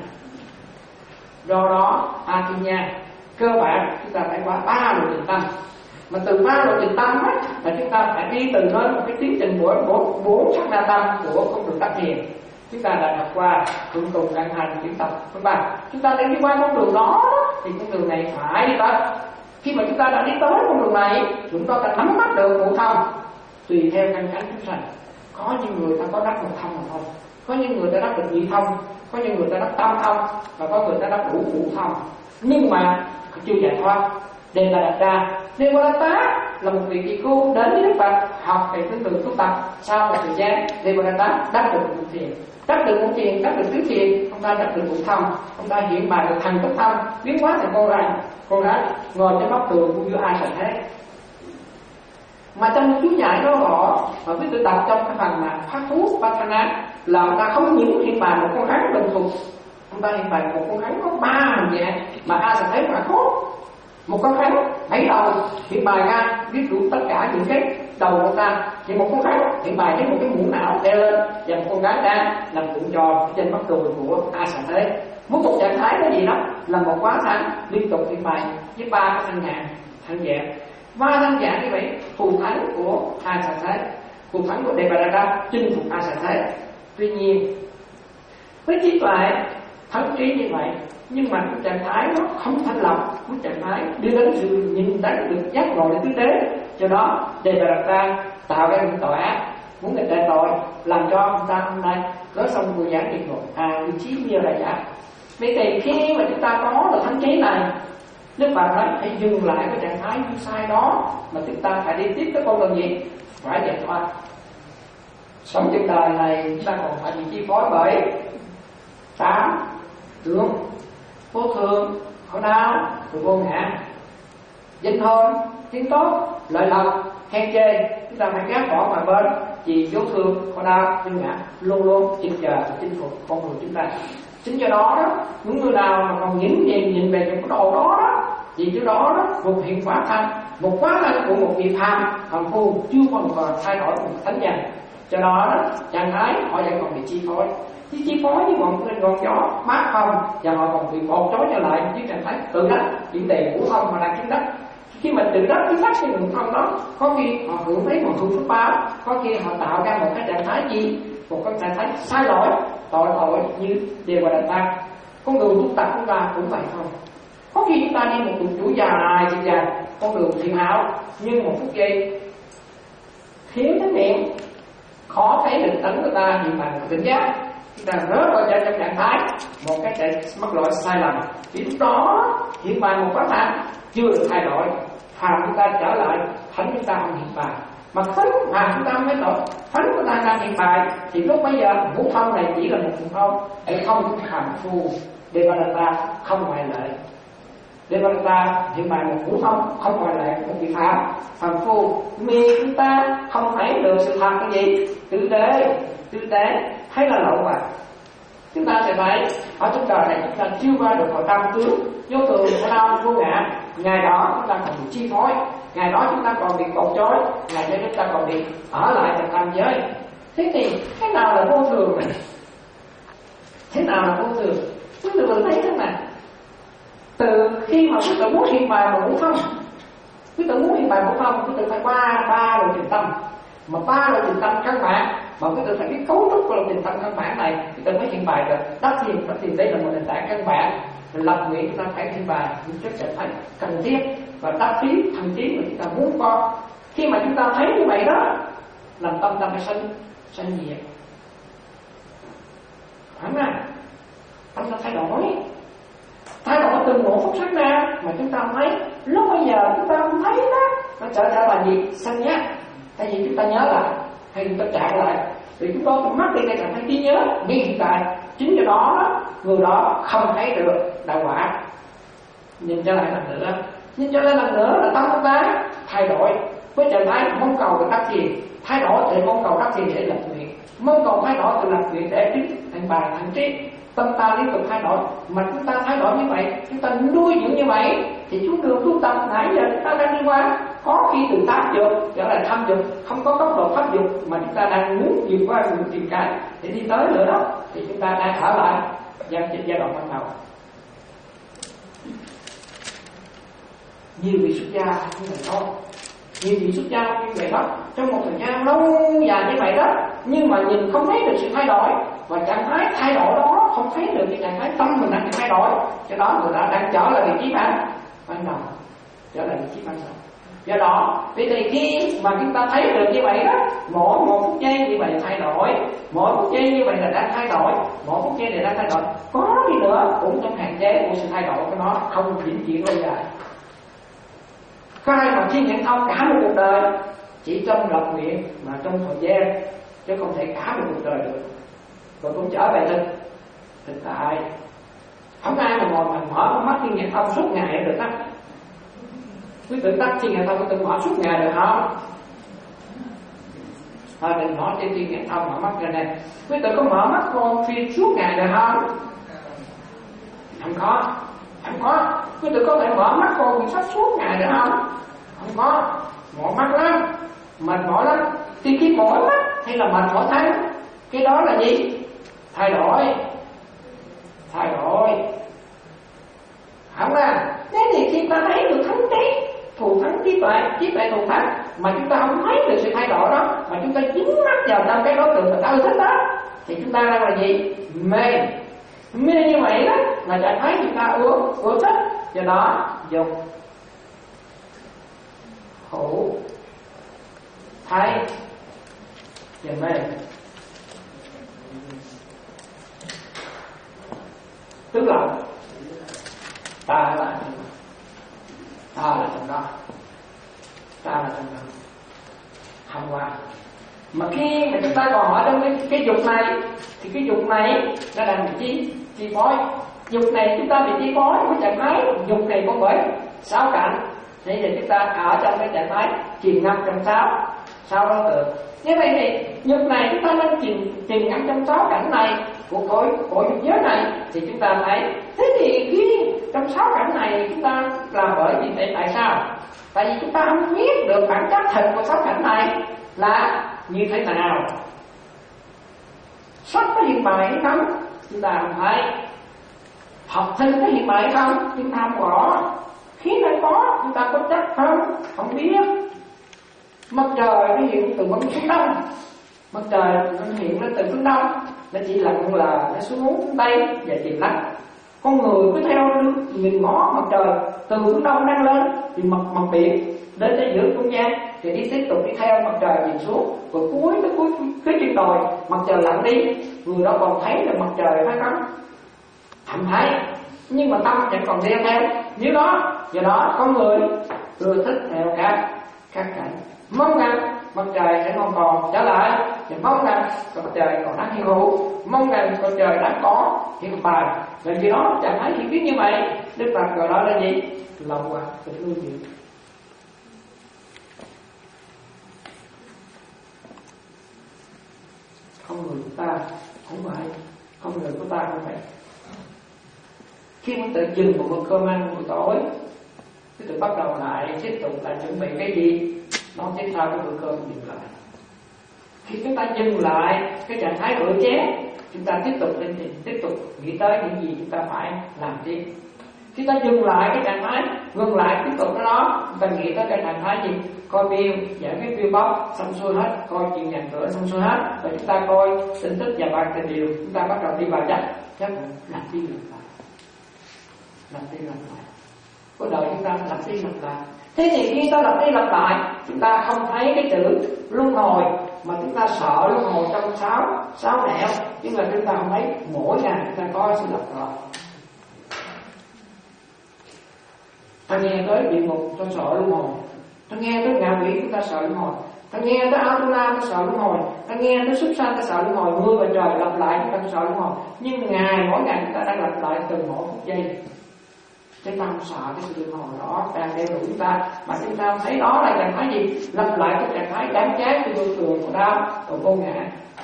Do đó a kinh nha cơ bản chúng ta phải qua ba lộ trình tâm, mà từ ba lộ trình tâm á là chúng ta phải đi từ lên một cái tiến trình của bốn bốn sắc na tâm của con đường đắc thiền. Chúng ta đã học qua thượng tùng căn hành chuyển tập các bạn, chúng ta đang đi qua con đường đó thì con đường này phải đi tới. Khi mà chúng ta đã đi tới con đường này, chúng ta đã nắm bắt được ngũ thông tùy theo căn cánh chúng sanh. Có những người ta có đắc một thông mà thôi, có những người ta đắc được nhị thông, có những người ta đắc tam thông, và có người ta đắc đủ ngũ thông, nhưng mà chưa giải thoát. Đây là đặt ra Devadatta là một vị kỳ cô đến với Đức Phật học về tư tưởng tu tập. Sau một thời gian Devadatta đắc được một thiền, đắc được một thiền, đắc được tứ thiền, ông ta đắc được ngũ thông, ông ta hiện bài được thành tốc thông, biến hóa thành con rắn, con rắn ngồi trên góc tường của vua A Sà Thế. Mà trong chú giải đó họ và quý tự đọc trong cái phần mà phát thú Patana là ông ta không những hiện bài một con rắn bình thường, ông ta hiện bài một con rắn có ba hình dạng mà A Sà Thế mà khốt. Một con rắn bảy đầu hiện bài ra viết đủ tất cả những cái đầu của ta, thì một con rắn hiện bài với một cái mũ não đeo lên, và một con rắn đang nằm cuộn tròn trên mắt đùi của A Sà Thế. Mỗi một trạng thái cái gì đó là một quá thân liên tục hiện bài với ba cái thân nhạn thân dạng. Ba thân dạng như vậy phù thắng của A Sà Thế, phù thắng của Devadatta chinh phục A Sà Thế. Tuy nhiên với trí tuệ thắng trí như vậy, nhưng mà cái trạng thái nó không thanh lọc, cái trạng thái đưa đến sự nhìn đánh được giác ngộ để tứ đế. Do đó Devadatta tạo ra những tội ác, muốn nghịch đại tội, làm cho ông ta hôm nay có xong vừa giảng địa ngục à vị trí như là giả. Vậy thì khi mà chúng ta có được thánh trí này, Đức Phật nói hãy dừng lại cái trạng thái như sai đó, mà chúng ta phải đi tiếp cái con đường gì? Phải giải thoát. Sống trên đời này chúng ta còn phải bị chi phối bởi tám tướng: vô thường, khổ đau, rồi vô ngã, danh hồn, tiếng tốt, lợi lộc, khen chê. Chúng ta phải gác bỏ ngoài bên, vì vô thường, khổ đau, vô ngã luôn luôn chinh chờ và chinh phục con người chúng ta. Chính do đó đó, những người nào mà còn nhìn nhìn nhìn về những cái đồ đó đó, vì chỗ đó đó một hiện quả thân, một quá thân của một vị phàm phàm phu chưa còn còn thay đổi một thánh nhân. Do đó đó, trạng thái họ vẫn còn bị chi phối, chứ chi phối với bọn lên con gió mát không, và họ còn bị bột trói trở lại với trạng thái tự đắc chuyển tiền của không mà đang chứng đắc. Khi mà tự đắc chứng đắc cái nguồn thông đó, có khi họ hưởng thấy một hưởng phước báo, có khi họ tạo ra một cái trạng thái gì, một cái trạng thái sai lỗi, tội tội như Devadatta. Con đường tu tập chúng ta cũng vậy thôi. Có khi chúng ta đi một đường chuỗi dài dài, con đường thiện hảo, nhưng một phút giây thiếu chánh niệm, khó thấy được tánh của ta hiện bằng tỉnh giác, chúng ta rớt vào trong trạng thái một cái trạng mắc lỗi sai lầm. Thì lúc đó hiện bài một pháp hạnh chưa được thay đổi, phàm chúng ta trở lại, thánh chúng ta không hiện bài, mà thánh phàm chúng ta không thay đổi, thánh của ta đang hiện bài, thì lúc bây giờ ngũ thông này chỉ là một ngũ thông, để không phàm phu. Devadatta không ngoại lệ. Devadatta hiện bài một ngũ thông không ngoại lệ, một vị phàm phàm phu. Vì chúng ta không thấy được sự thật cái gì, tử tế, tử tế hay là lậu hoặc. Chúng ta sẽ thấy ở trong đời này chúng ta chưa qua được khỏi tam tướng vô thường, khổ đau, vô ngã. Ngày đó chúng ta còn bị chi phối, ngày đó chúng ta còn bị cột trói, ngày đó chúng ta còn bị ở lại trong tam giới. Thế thì thế nào là vô thường này? Thế nào là vô thường? Chúng ta vẫn thấy thế này. Từ khi mà chúng ta muốn hiện bài một ngũ thông, chúng ta muốn hiện bài ngũ thông, chúng ta phải qua ba lộ trình tâm. Mà ba lộ trình tâm căn bản, mà chúng ta phải biết cấu trúc của lộ trình tâm căn bản này, chúng ta mới hiện bài được. Đắc thiền, đắc thiền đây là một nền tảng căn bản. Lập nguyện chúng ta phải hiện bài những chất trạng thái cần thiết, và đắc trí thậm chí mà chúng ta muốn có. Khi mà chúng ta thấy như vậy đó, làm tâm ta phải sanh sanh diệt. Phải không nào? Tâm ta thay đổi, thay đổi từng một phút sát na mà chúng ta thấy. Lúc bây giờ chúng ta không thấy đó, nó trở trở là gì? Sanh nhá. Tại vì chúng ta nhớ lại, hay chúng ta trả lại, thì chúng ta cũng mất đi cái trạng thái trí nhớ. Nhưng hiện tại chính do đó người đó không thấy được đạo quả. Nhìn cho lại lần nữa, nhìn cho lại lần nữa là tâm chúng ta thay đổi. với trạng thái mong cầu được đắc thiền, thay đổi từ mong cầu đắc thiền để lập nguyện, mong cầu thay đổi từ lập nguyện để trí thành bài thành trí. Tâm ta liên tục thay đổi, mà chúng ta thay đổi như vậy, chúng ta nuôi dưỡng như vậy, thì chúng đường tu tập nãy giờ chúng ta đang đi qua, có khi từ tác dục trở lại tham dục, không có cấp độ pháp dục mà chúng ta đang muốn vượt qua những tiền cái để đi tới nữa đó, thì chúng ta đang ở lại giai giai đoạn ban đầu. Nhiều vị xuất gia như vậy thôi, nhiều vị xuất gia như vậy đó, trong một thời gian lâu dài như vậy đó, nhưng mà nhìn không thấy được sự thay đổi, và trạng thái thay đổi đó không thấy được cái trạng thái tâm mình đang thay đổi, cho đó người ta đang trở lại vị trí ban ban đầu, trở lại vị trí ban đầu. Do đó, vì thì khi mà chúng ta thấy được như vậy đó, mỗi một phút giây như vậy thay đổi, mỗi phút giây như vậy là đang thay đổi, mỗi phút giây này đang thay đổi, có đi nữa cũng trong hạn chế của sự thay đổi của nó, không vĩnh viễn lâu dài. Có ai mà thiên nhận thông cả một cuộc đời chỉ trong lập nguyện mà trong thời gian, chứ không thể cả một cuộc đời được. Rồi cũng trở về thực thực tại, không ai mà ngồi mà mở con mắt thiên nhận thông suốt ngày được đó. Quý vị tắt thiên nhận thông có tự mở suốt ngày được không? Thôi đừng nói trên thiên nhận thông mở mắt ra này. Quý vị có mở mắt con phim suốt ngày được không? Không có, không có. Quý vị có thể mở mắt con quyển sách suốt ngày được không? Không có, mỏi mắt lắm, mệt mỏi lắm. Thì khi mỏi mắt hay là mệt mỏi thấy, cái đó là gì? Thay đổi, thay đổi. Không à? Thế thì khi ta thấy được thánh trí, thù thắng trí tuệ, trí tuệ thù thắng, mà chúng ta không thấy được sự thay đổi đó, mà chúng ta dính mắt vào trong cái đối tượng mà ta ưa thích đó, thì chúng ta đang là gì? Mê. Mê như vậy đó là trạng thái chúng ta ưa ưa thích, do đó dục, khổ, thấy và mê. Tức là ta là ta là trong đó, ta là trong đó, không qua. Mà khi mà chúng ta còn ở trong cái, cái dục này, thì cái dục này nó đang bị chi chi phối. Dục này chúng ta bị chi phối với trạng thái dục này có bởi sáu cảnh. Thế thì chúng ta ở trong cái trạng thái chìm ngập trong sáu sáu đối tượng. Như vậy thì dục này chúng ta đang chìm chìm ngập trong sáu cảnh này của cõi của dục giới này, thì chúng ta thấy thế thì khi trong sáu cảnh này chúng ta làm bởi vì vậy tại sao? Tại vì chúng ta không biết được bản chất thật của sáu cảnh này là như thế nào. Sách có hiện bài hay không? Chúng ta không thấy. Học sinh có hiện bài hay không? Chúng ta không rõ. Khí này có, chúng ta có chắc không? Không biết. Mặt trời nó hiện từ bên phía đông, mặt trời nó hiện lên từ phương đông, nó chỉ lặng là nó xuống hướng tây và chìm lắm. Con người cứ theo nhìn ngó mặt trời từ phương đông đang lên thì mặt mặt biển đến tới giữa không gian, thì đi tiếp tục đi theo mặt trời nhìn xuống, rồi cuối tới cuối cái trên đồi mặt trời lặn đi, người đó còn thấy là mặt trời phải không? Không thấy, nhưng mà tâm vẫn còn đeo theo. Nếu đó, do đó con người ưa thích theo các các cảnh, mong rằng mặt trời sẽ không còn trở lại, và mong rằng mặt trời còn đang hiện hữu, mong rằng mặt trời đã có hiện bài. Vì khi đó chẳng thấy hiện biết như vậy, Đức Phật gọi đó là gì? Lòng hoặc sự lưu giữ. Con người của ta không phải, con người của ta không phải. Khi mình tự dừng một bữa cơm ăn buổi tối, cái tự bắt đầu lại tiếp tục lại chuẩn bị cái gì, nó tiếp theo cái bữa cơm dừng lại. Khi chúng ta dừng lại cái trạng thái rửa chén, chúng ta tiếp tục lên trình, tiếp tục nghĩ tới những gì chúng ta phải làm tiếp. Khi ta dừng lại cái trạng thái, ngừng lại tiếp tục cái đó, chúng ta nghĩ tới cái trạng thái gì? Coi bill, giải quyết bill box xong xuôi hết, coi chuyện nhà cửa xong xuôi hết, và chúng ta coi tin tức và bàn tình điều, chúng ta bắt đầu đi vào chắc chắc làm đi làm lại, làm đi làm lại. Có đời chúng ta lặp đi lặp lại. Thế thì khi ta lặp đi lặp lại, chúng ta không thấy cái chữ luân hồi, mà chúng ta sợ luân hồi trong sáu sáu nẻo, nhưng mà chúng ta không thấy mỗi ngày chúng ta có sự lặp lại. Ta nghe tới địa ngục, ta sợ luân hồi. Ta nghe tới ngạ quỷ, chúng ta sợ luân hồi. Ta nghe tới Atula, ta sợ luân hồi. Ta nghe tới súc sanh, ta sợ luân hồi. Mưa và trời lặp lại, chúng ta sợ luân hồi. Nhưng ngày mỗi ngày chúng ta đang lặp lại từ mỗi phút giây. Chúng ta không sợ cái sự luân hồi đó đang đeo đuổi chúng ta, mà chúng ta thấy đó là trạng thái gì? Lặp lại cái trạng thái đáng chán của vô thường, của đau, của vô ngã.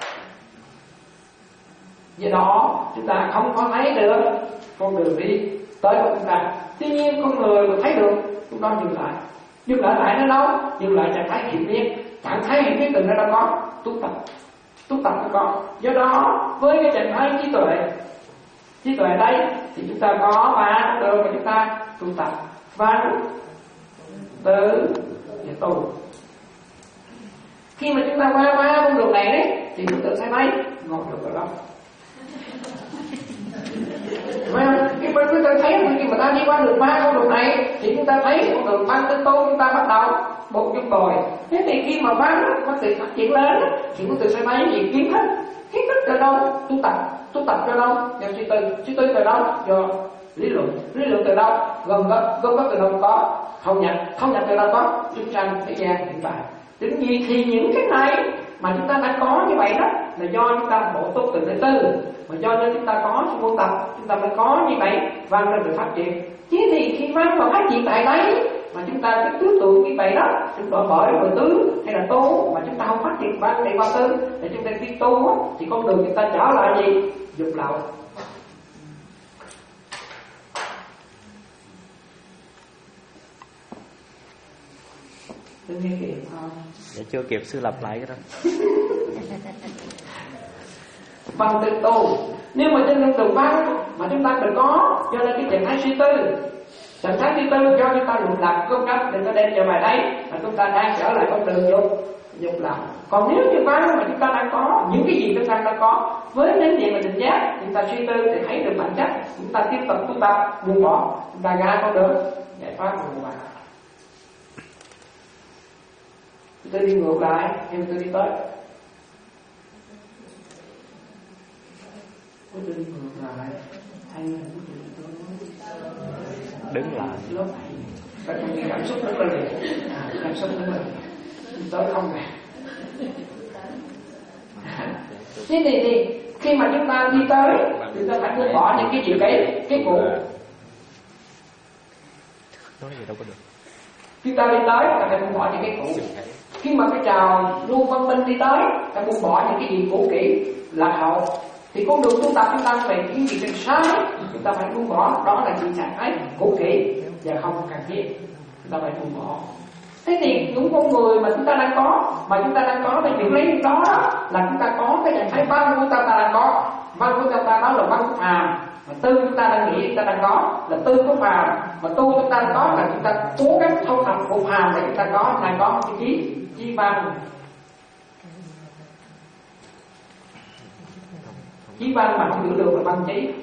Do đó chúng ta không có thấy được con đường đi tới của chúng ta. Tuy nhiên con người mà thấy được, chúng ta dừng lại. Dừng lại lại nó đâu? Dừng lại trạng thái hiện nhiên. Trạng thái hiện nhiên từ nó đâu có tu tập, tu tập nó có. Do đó với cái trạng thái trí tuệ, trí tuệ đây thì chúng ta có ba đường mà chúng ta tu tập: văn, tư và tu. Khi mà chúng ta qua ba con đường này đấy thì chúng ta sẽ thấy ngọn được ở đó. Mà khi mà chúng ta thấy khi mà ta đi qua được ba con đường này thì chúng ta thấy con đường văn tư tu chúng ta bắt đầu một chút rồi. Thế thì khi mà văn có sự phát triển lớn thì chúng ta sẽ thấy gì? Kiến thức. Kiến thức từ đâu? Tu tập. Tu tập từ đâu? Do suy tư. Suy tư từ đâu? Do lý luận. Lý luận từ đâu? Gồm có, gồm có từ đâu có? Không nhận. Không nhận từ đâu có? Chúng sanh thế gian hiện tại. Đến gì thì những cái này mà chúng ta đã có như vậy đó là do chúng ta bổ túc từ thứ tư, mà do nên chúng ta có sự ôn tập chúng ta mới có như vậy, văn nó được phát triển. Chứ thì khi văn mà phát triển tại đấy mà chúng ta cứ tứ tượng như vậy đó, chúng ta bởi rồi tứ hay là tu mà chúng ta không phát triển văn để qua tư để chúng ta đi tu á, thì con đường chúng ta trở lại gì? Dục lậu. Tôi nghe kịp không? Dạ chưa kịp sư lặp lại cái đó. Văn tự tu. Nếu mà trên con đường văn mà chúng ta đừng có, cho nên cái trạng thái suy tư, trạng thái suy tư do chúng ta lục lạc công cách để ta đem trở về đây mà chúng ta đang trở lại con đường dục dục lạc. Còn nếu như văn mà chúng ta đang có những cái gì chúng ta đang có với đến gì mà định giác, chúng ta suy tư để thấy được bản chất, chúng ta tiếp tục tu tập buông bỏ, chúng ta ra con đường giải thoát của bạn. Tôi đi ngược lại, nhưng tôi đi tới. Tôi đi ngược lại, hay là tôi đi tới. Đứng lại. Lúc này, các trong cái cảm xúc rất là liền, à, cảm xúc rất là liền. Tới không này. Thế thì, thì khi mà chúng ta đi tới, chúng ta phải buông bỏ những cái gì cái cái cũ. Nói gì đâu có được. Chúng ta đi tới, ta phải buông bỏ những cái cũ. Khi mà cái trào lưu văn minh đi tới, ta buông bỏ những cái gì cũ kỹ, lạc hậu, thì con đường tu tập chúng ta về những gì cần sai, chúng ta phải buông bỏ, đó là những trạng thái cũ kỹ và không cần thiết, chúng ta phải buông bỏ. Thế thì những con người mà chúng ta đang có, mà chúng ta đang có thì việc lấy việc đó, đó là chúng ta có cái trạng thái văn của chúng ta, ta đang có, văn của chúng ta đó là văn của phàm, mà tư chúng ta đang nghĩ chúng ta đang có là tư của phàm, mà tu chúng ta đang có là chúng ta cố gắng thâu thập của phàm để chúng ta có, này có cái trí trí văn. Chí văn mà không giữ được là văn trí.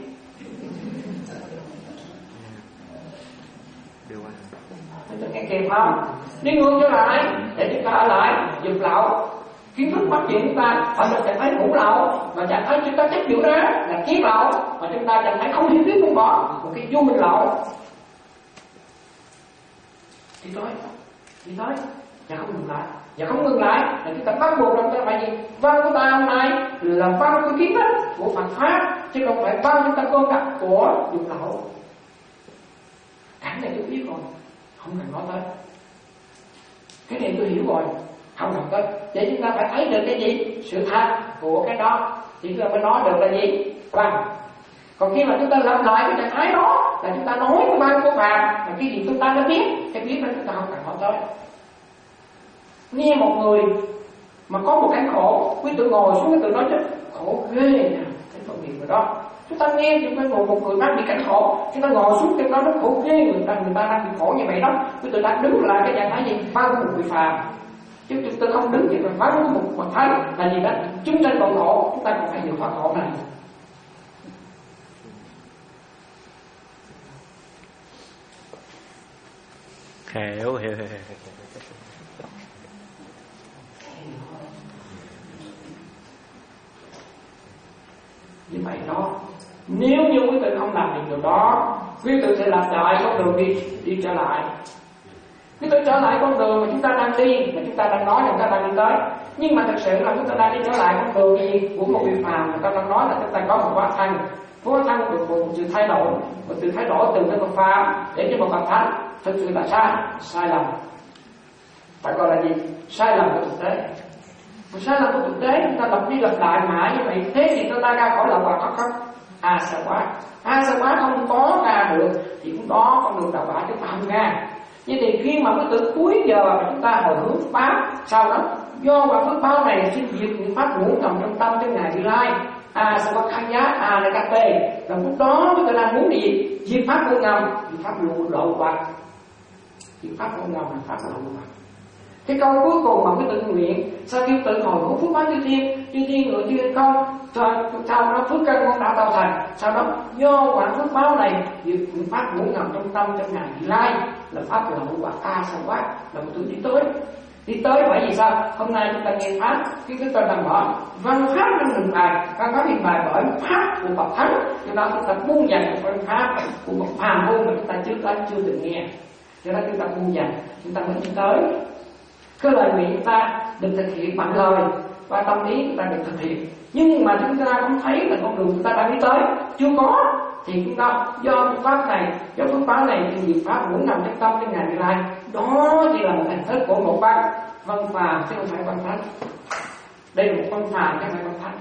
Tôi nghe kịp không? Đi ngược trở lại để chúng ta ở lại dục lậu. Kiến thức phát triển chúng ta ở một trạng thái ngũ lậu, mà trạng thái chúng ta chấp giữ ra là kiến lậu, mà chúng ta trạng thái không hiểu biết buông bỏ một cái vô minh lậu. Đi tới, đi tới, và không ngừng lại, và không ngừng lại là chúng ta bắt buộc chúng ta phải gì? Văn của ta hôm nay là văn của kiến thức của Phật pháp, chứ không phải văn chúng ta con đặt của dục lậu. Cảnh này tôi biết rồi, không cần nói tới. Cái này tôi hiểu rồi, không cần tới. Để chúng ta phải thấy được cái gì? Sự thật của cái đó thì chúng ta mới nói được là gì? Văn. Còn khi mà chúng ta làm lại cái trạng thái đó là chúng ta nói cái văn của Phàm là cái gì chúng ta đã biết, cái biết đó chúng ta không cần nói tới. Nghe một người mà có một cảnh khổ, quý tự ngồi xuống cái tự nói chứ khổ ghê nè, cái phần nghiệp rồi đó. Chúng ta nghe chúng ta ngồi một người đang bị cảnh khổ, chúng ta ngồi xuống chúng ta nói khổ ghê, người ta người ta đang bị khổ như vậy đó. Quý tự đang đứng lại cái trạng thái gì? Văn của một người phàm. Chứ chúng ta không đứng vậy mà văn của một bậc thánh là gì đó? Chúng ta còn khổ, chúng ta còn phải vượt qua khổ này. Hiểu, hiểu, hiểu. Như vậy đó, nếu như quý vị không làm được điều đó, quý vị sẽ làm lại con đường đi đi trở lại. Quý vị trở lại con đường mà chúng ta đang đi, mà chúng ta đang nói là chúng ta đang đi tới. Nhưng mà thật sự là chúng ta đang đi trở lại con đường gì của một vị phàm, người ta đang nói là chúng ta có một quá thân, phó thăng được một sự thay đổi, một sự thay đổi từ cái bậc phàm để cho một bậc thánh, thực sự là sai sai lầm. Phải gọi là gì? Sai lầm của thực tế. Một sai lầm của thực tế chúng ta lặp đi lặp lại mãi như vậy, thế thì chúng ta ra khỏi lậu hoặc không? A sa quá, a sa quá không có ra được thì cũng có con đường đào quả chúng ta không ra. Vậy thì khi mà cái từ cuối giờ mà chúng ta hồi hướng pháp, sau đó do quả phước báo này xin diệt những pháp ngủ ngầm trong tâm trong ngày Như Lai. A sa quá kháng giá, a là các tê. Là lúc đó chúng ta đang muốn gì? Diệt pháp ngủ ngầm, diệt pháp lộ lộ hoặc, diệt pháp ngủ ngầm là pháp lộ hoặc. Cái câu cuối cùng mà cái tự nguyện sau khi tự hồi hướng phước báo chư thiên, chư thiên ngự chư thiên không, sau đó phước căn con đã tạo thành, sau đó do quả phước báo này diệt pháp ngủ ngầm trong tâm trong ngày Như Lai là pháp lộ hoặc a sa quá, là một thứ đi tới. Đi tới bởi vì sao? Hôm nay chúng ta nghe pháp, khi chúng ta đang mở văn pháp trong hình bài, văn pháp hình bài bởi pháp của bậc thánh, cho đó chúng ta buông dành văn pháp của bậc phàm phu mà chúng ta trước đó chưa từng nghe, cho đó chúng ta buông dành, chúng ta mới đi tới. Cái lời nguyện chúng ta được thực hiện bằng lời và tâm ý chúng ta được thực hiện, nhưng mà chúng ta không thấy là con đường chúng ta đang đi tới chưa có, thì chúng ta do pháp này, do phước báo này thì việc pháp muốn nằm trong tâm trong ngày Như Lai, đó chỉ là một hình thức của một văn văn phàm chứ không phải văn thánh. Đây là một văn phàm chứ không phải văn thánh.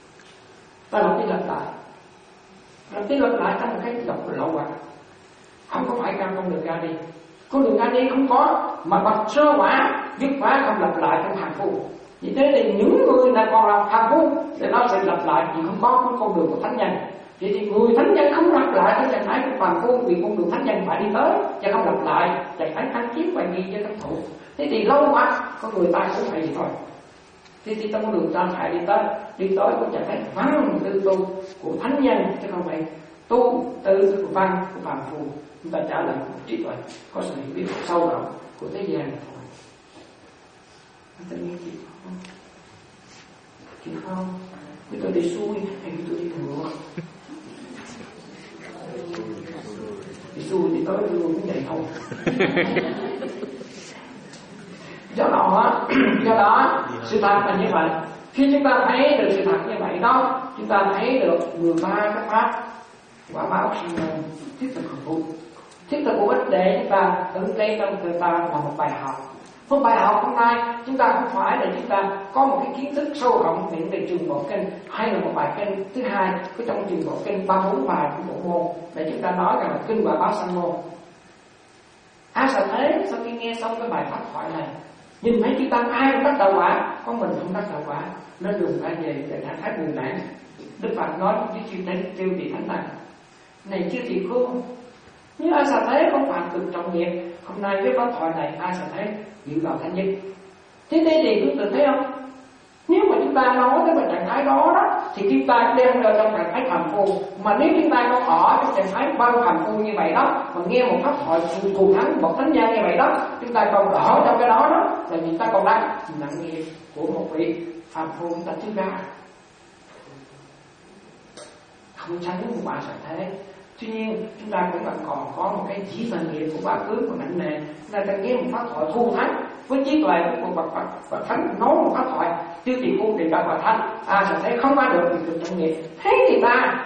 Ta lặp đi lặp lại, lặp đi lặp lại trong một cái dọc lộ hoặc, không có phải ra con đường ra đi, con đường ra đi không có, mà bậc sơ quả dứt khoát không lặp lại trong phàm phu. Vì thế thì những người nào còn là phàm phu thì nó sẽ lặp lại vì không có con đường của thánh nhân. Vậy thì người thánh nhân không lặp lại cái trạng thái của phàm phu, vì con đường thánh nhân phải đi tới, chứ không lặp lại trạng thái kháng chiến và nghi với thánh thủ. Thế thì lâu quá con người ta cũng phải gì thôi. Thế thì trong con đường ta phải đi tới, đi tới của trạng thái văn tư tu của thánh nhân, chứ không phải tu tư văn của phàm phu. Chúng ta trả lời một trí tuệ có sự hiểu biết sâu rộng của thế gian này thôi. Chúng ta nghe chị không? Chị không? Vì tôi đi xuôi hay vì tôi đi ngược? Đi xuôi thì tới luôn cũng vậy thôi. Do đó, do đó sự thật là như vậy. Khi chúng ta thấy được sự thật như vậy đó, chúng ta thấy được mười ba cái pháp quả báo sinh mệnh thiết thực hưởng thụ. Thiết thực của ích để chúng ta ứng lấy trong người ta là một bài học. Một bài học hôm nay chúng ta không phải là chúng ta có một cái kiến thức sâu rộng về về trường bộ kinh, hay là một bài kinh thứ hai cái trong trường bộ kinh ba bốn bài của bộ môn để chúng ta nói rằng là kinh quả báo sanh môn. A Sở Thế sau khi nghe xong cái bài pháp thoại này, nhìn thấy chúng ta ai cũng đắc đạo quả, có mình không đắc đạo quả, nên đường ra về để trạng thái buồn nản. Đức Phật nói với chư thánh tiêu thị thánh tăng: này chư thị khôn, nếu A Sở Thế không phạm cực trọng nghiệp, hôm nay với pháp thoại này A Sở Thế dự vào thánh nhân. Thế đây thì chúng ta thấy không? Nếu mà chúng ta nói tới cái trạng thái đó đó, thì chúng ta đem ra trong trạng thái phàm phu. Mà nếu chúng ta không ở trong trạng thái bao phàm phu như vậy đó, mà nghe một pháp thoại thù thắng một thánh nhân như vậy đó, chúng ta còn ở trong cái đó đó, là chúng ta còn đang nặng nghiệp của một vị phàm phu chúng ta chưa ra, không tránh một bà Sở Thế. Tuy nhiên chúng ta cũng còn có một cái chỉ phần nghiệp của quá khứ của nặng nề. Chúng ta đang nghe một pháp thoại thù thắng với trí tuệ của một bậc Phật thánh nói một pháp thoại tiêu thị phu thì đã Phật thánh, à Sở Thế không qua được thì được trong nghiệp. Thế thì ta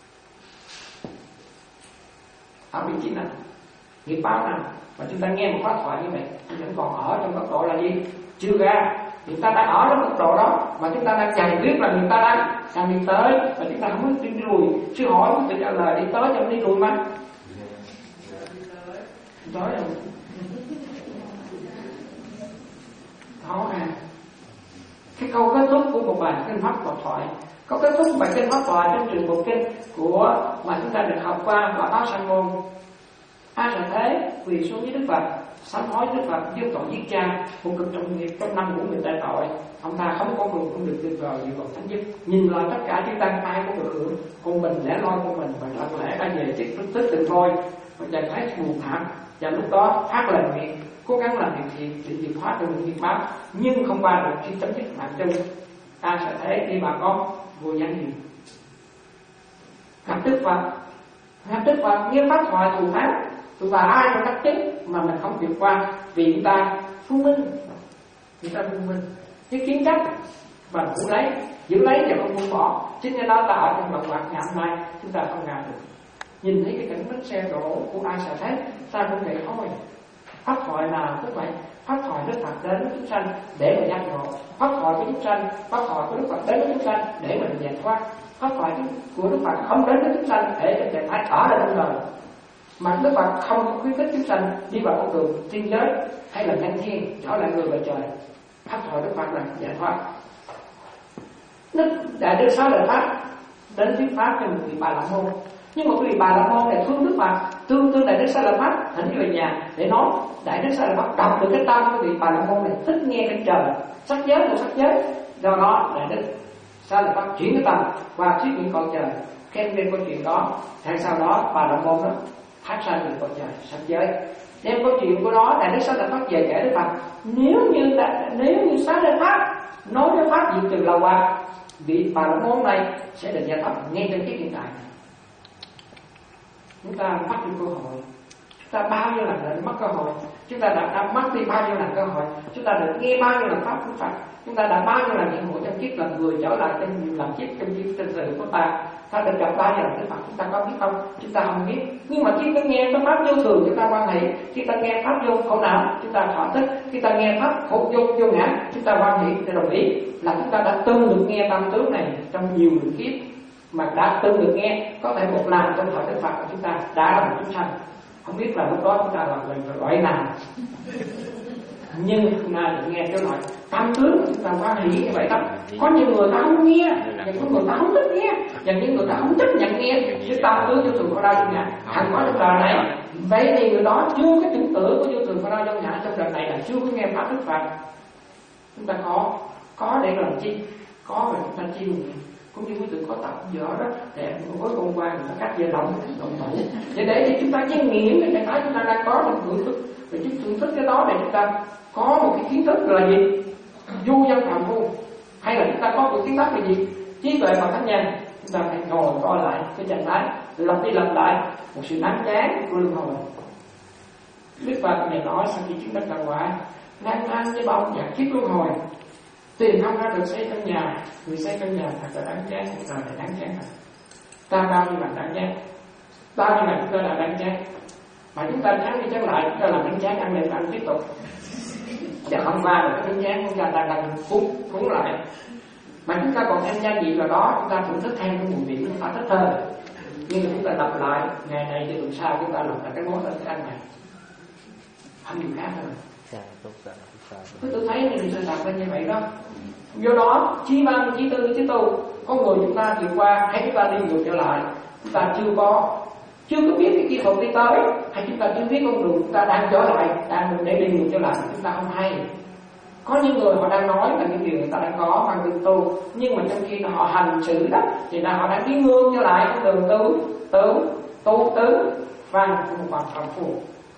ở vị trí nào, nghiệp báo nào mà chúng ta nghe một pháp thoại như vậy vẫn còn ở trong cấp độ là gì? Chưa ra. Chúng ta đang ở trong cấp độ đó mà chúng ta đang chẳng biết là người ta đang đang đi tới và chúng ta không muốn đi lùi. Sư hỏi chúng ta trả lời đi tới cho đi lùi mà. Tới rồi. Đó à. Cái câu kết thúc của một bài kinh pháp Phật thoại, câu kết thúc bài kinh pháp thoại trong trường bộ kinh của mà chúng ta được học qua và báo sanh môn. A Sở Thế quỳ xuống với Đức Phật, sám hối Đức Phật giết tội giết cha, một cực trọng nghiệp trong năm của người ta tội. Ông ta không có người không được tuyệt vời gì vào thánh giúp. Nhìn lại tất cả chúng ta ai cũng được hưởng, còn mình lẻ loi của mình và lặng lẽ đã về chết tức từng thôi và chẳng thấy buồn thảm. Và lúc đó phát lời nguyện cố gắng làm việc thiện để diệt hóa được nghiệp báo, nhưng không qua được khi chấm dứt mạng chung. A Sở Thế đi bà con vô danh gì gặp Đức Phật, gặp Đức Phật nghe pháp thoại thù thắng. Tụi bà ai trong đắc chứng mà mình không vượt qua vì người ta thông minh, người ta thông minh, cái kiến chấp và giữ lấy, giữ lấy và không buông bỏ. Chính cái đó tạo trong lòng bạc ngày hôm nay chúng ta không làm được. Nhìn thấy cái cảnh bánh xe đổ của ai sợ thế, ta cũng vậy thôi. Pháp thoại nào cũng vậy. Pháp thoại Đức Phật đến với chúng sanh để mà giác ngộ. Pháp thoại của chúng sanh, pháp thoại của Đức Phật đến với chúng sanh để mình giải thoát. Pháp thoại của Đức Phật không đến với chúng sanh để cho phải ở lại trong đời. Mà Đức Phật không có khuyến khích chúng sanh đi vào con đường tiên giới hay là nhân thiên trở lại người về trời. Pháp thoại Đức Phật là giải thoát. Đức Đại Đức Xá Lợi Pháp đến thuyết pháp cho một vị Bà La Môn. Nhưng mà quý vị Bà La Môn này thương Đức Phật, thương thương Đại Đức Xá Lợi Pháp, thỉnh về nhà để nói Đại Đức Xá Lợi Pháp đọc được cái tâm của vị Bà La Môn này thích nghe cái trời sắc giới của sắc giới. Do đó Đại Đức Xá Lợi Pháp chuyển cái tâm và thuyết những con trời, khen về câu chuyện đó. Hay sau đó Bà La Môn đó phát ra những con trời sắc giới, đem câu chuyện của đó Đại Đức Xá Lợi Pháp về kể Đức Phật. Nếu như nếu như Xá Lợi Pháp nói với pháp diệt trừ lậu hoặc, vị Bà La Môn này sẽ được giải thoát ngay trên kiếp hiện tại. Chúng ta mất đi cơ hội, chúng ta bao nhiêu lần đã mất cơ hội, chúng ta đã, đã mất đi bao nhiêu lần cơ hội, chúng ta được nghe bao nhiêu lần pháp của Phật, chúng ta đã bao nhiêu lần những hội trong kiếp làm người trở lại trong nhiều lần kiếp trong kiếp trên đời của ta, ta được gặp bao nhiêu lần Đức Phật, chúng ta có biết không? Chúng ta không biết. Nhưng mà khi ta nghe cái pháp vô thường chúng ta quan hệ, khi ta nghe pháp vô khổ não chúng ta thỏa thích, khi ta nghe pháp khổ vô vô ngã chúng ta quan hệ để đồng ý là chúng ta đã từng được nghe tâm tướng này trong nhiều lần kiếp, mà đã từng được nghe có thể một lần trong thời Đức Phật của chúng ta đã là một chúng sanh. Không biết là lúc đó chúng ta là loại nào, nhưng hôm nay được nghe cái loại tâm tướng chúng ta quan hệ như vậy đó. Có nhiều người ta không nghe, và có người ta không thích nghe, và những người ta không chấp nhận nghe cái tâm tướng vô thường của đau vô ngã thành có trong đời này. Vậy thì người đó chưa cái tưởng tượng của vô thường của đau vô ngã trong đời này là chưa có nghe pháp Đức Phật. Chúng ta có có để làm chi? Có để chúng ta chiêm nghiệm. Cũng như quý vị có tập vợ đó để mỗi con qua người ta cắt dây động động thủ để để thì chúng ta chiêm nghiệm cái trạng thái chúng ta đang có trong thưởng thức, để chúng thưởng thức cái đó để chúng ta có một cái kiến thức là gì? Du dân phạm phu, hay là chúng ta có một kiến thức là gì? Trí tuệ và thánh nhân. Chúng ta phải ngồi coi lại cái trạng thái, lặp đi lặp lại một sự đáng chán của luân hồi. Đức Phật này nói sau khi chúng ta cầu quả lang thang với bao dạng kiếp luân hồi, tìm không ra được xây căn nhà, người xây căn nhà thật là đáng chán, cuộc đời này đáng chán thật. Ta bao nhiêu lần đáng chán, bao nhiêu lần chúng ta là đáng chán, mà chúng ta chán đi chán lại, chúng ta làm đáng chán ăn lên ăn tiếp tục, và không qua được cái đáng chán chúng ta đang đang cuốn cuốn lại, mà chúng ta còn tham gia gì vào đó, chúng ta thưởng thức thêm cái mùi vị chúng ta thích hơn, nhưng mà chúng ta lặp lại ngày này thì tuần sau chúng ta làm lại cái món thức ăn này, không gì khác hơn. Cứ tôi thấy mình sẽ làm như vậy đó. Do đó chí văn, chí tư, chí tu, có người chúng ta vượt qua hay chúng ta đi ngược trở lại, chúng ta chưa có chưa có biết cái kỹ thuật đi tới, hay chúng ta chưa biết con đường chúng ta đang trở lại, đang để đi ngược trở lại, chúng ta không hay. Có những người họ đang nói là những điều người ta đang có bằng đường tu, nhưng mà trong khi họ hành xử đó thì là họ đang đi ngược trở lại con đường tứ tứ tu tứ văn của một bằng phạm phu.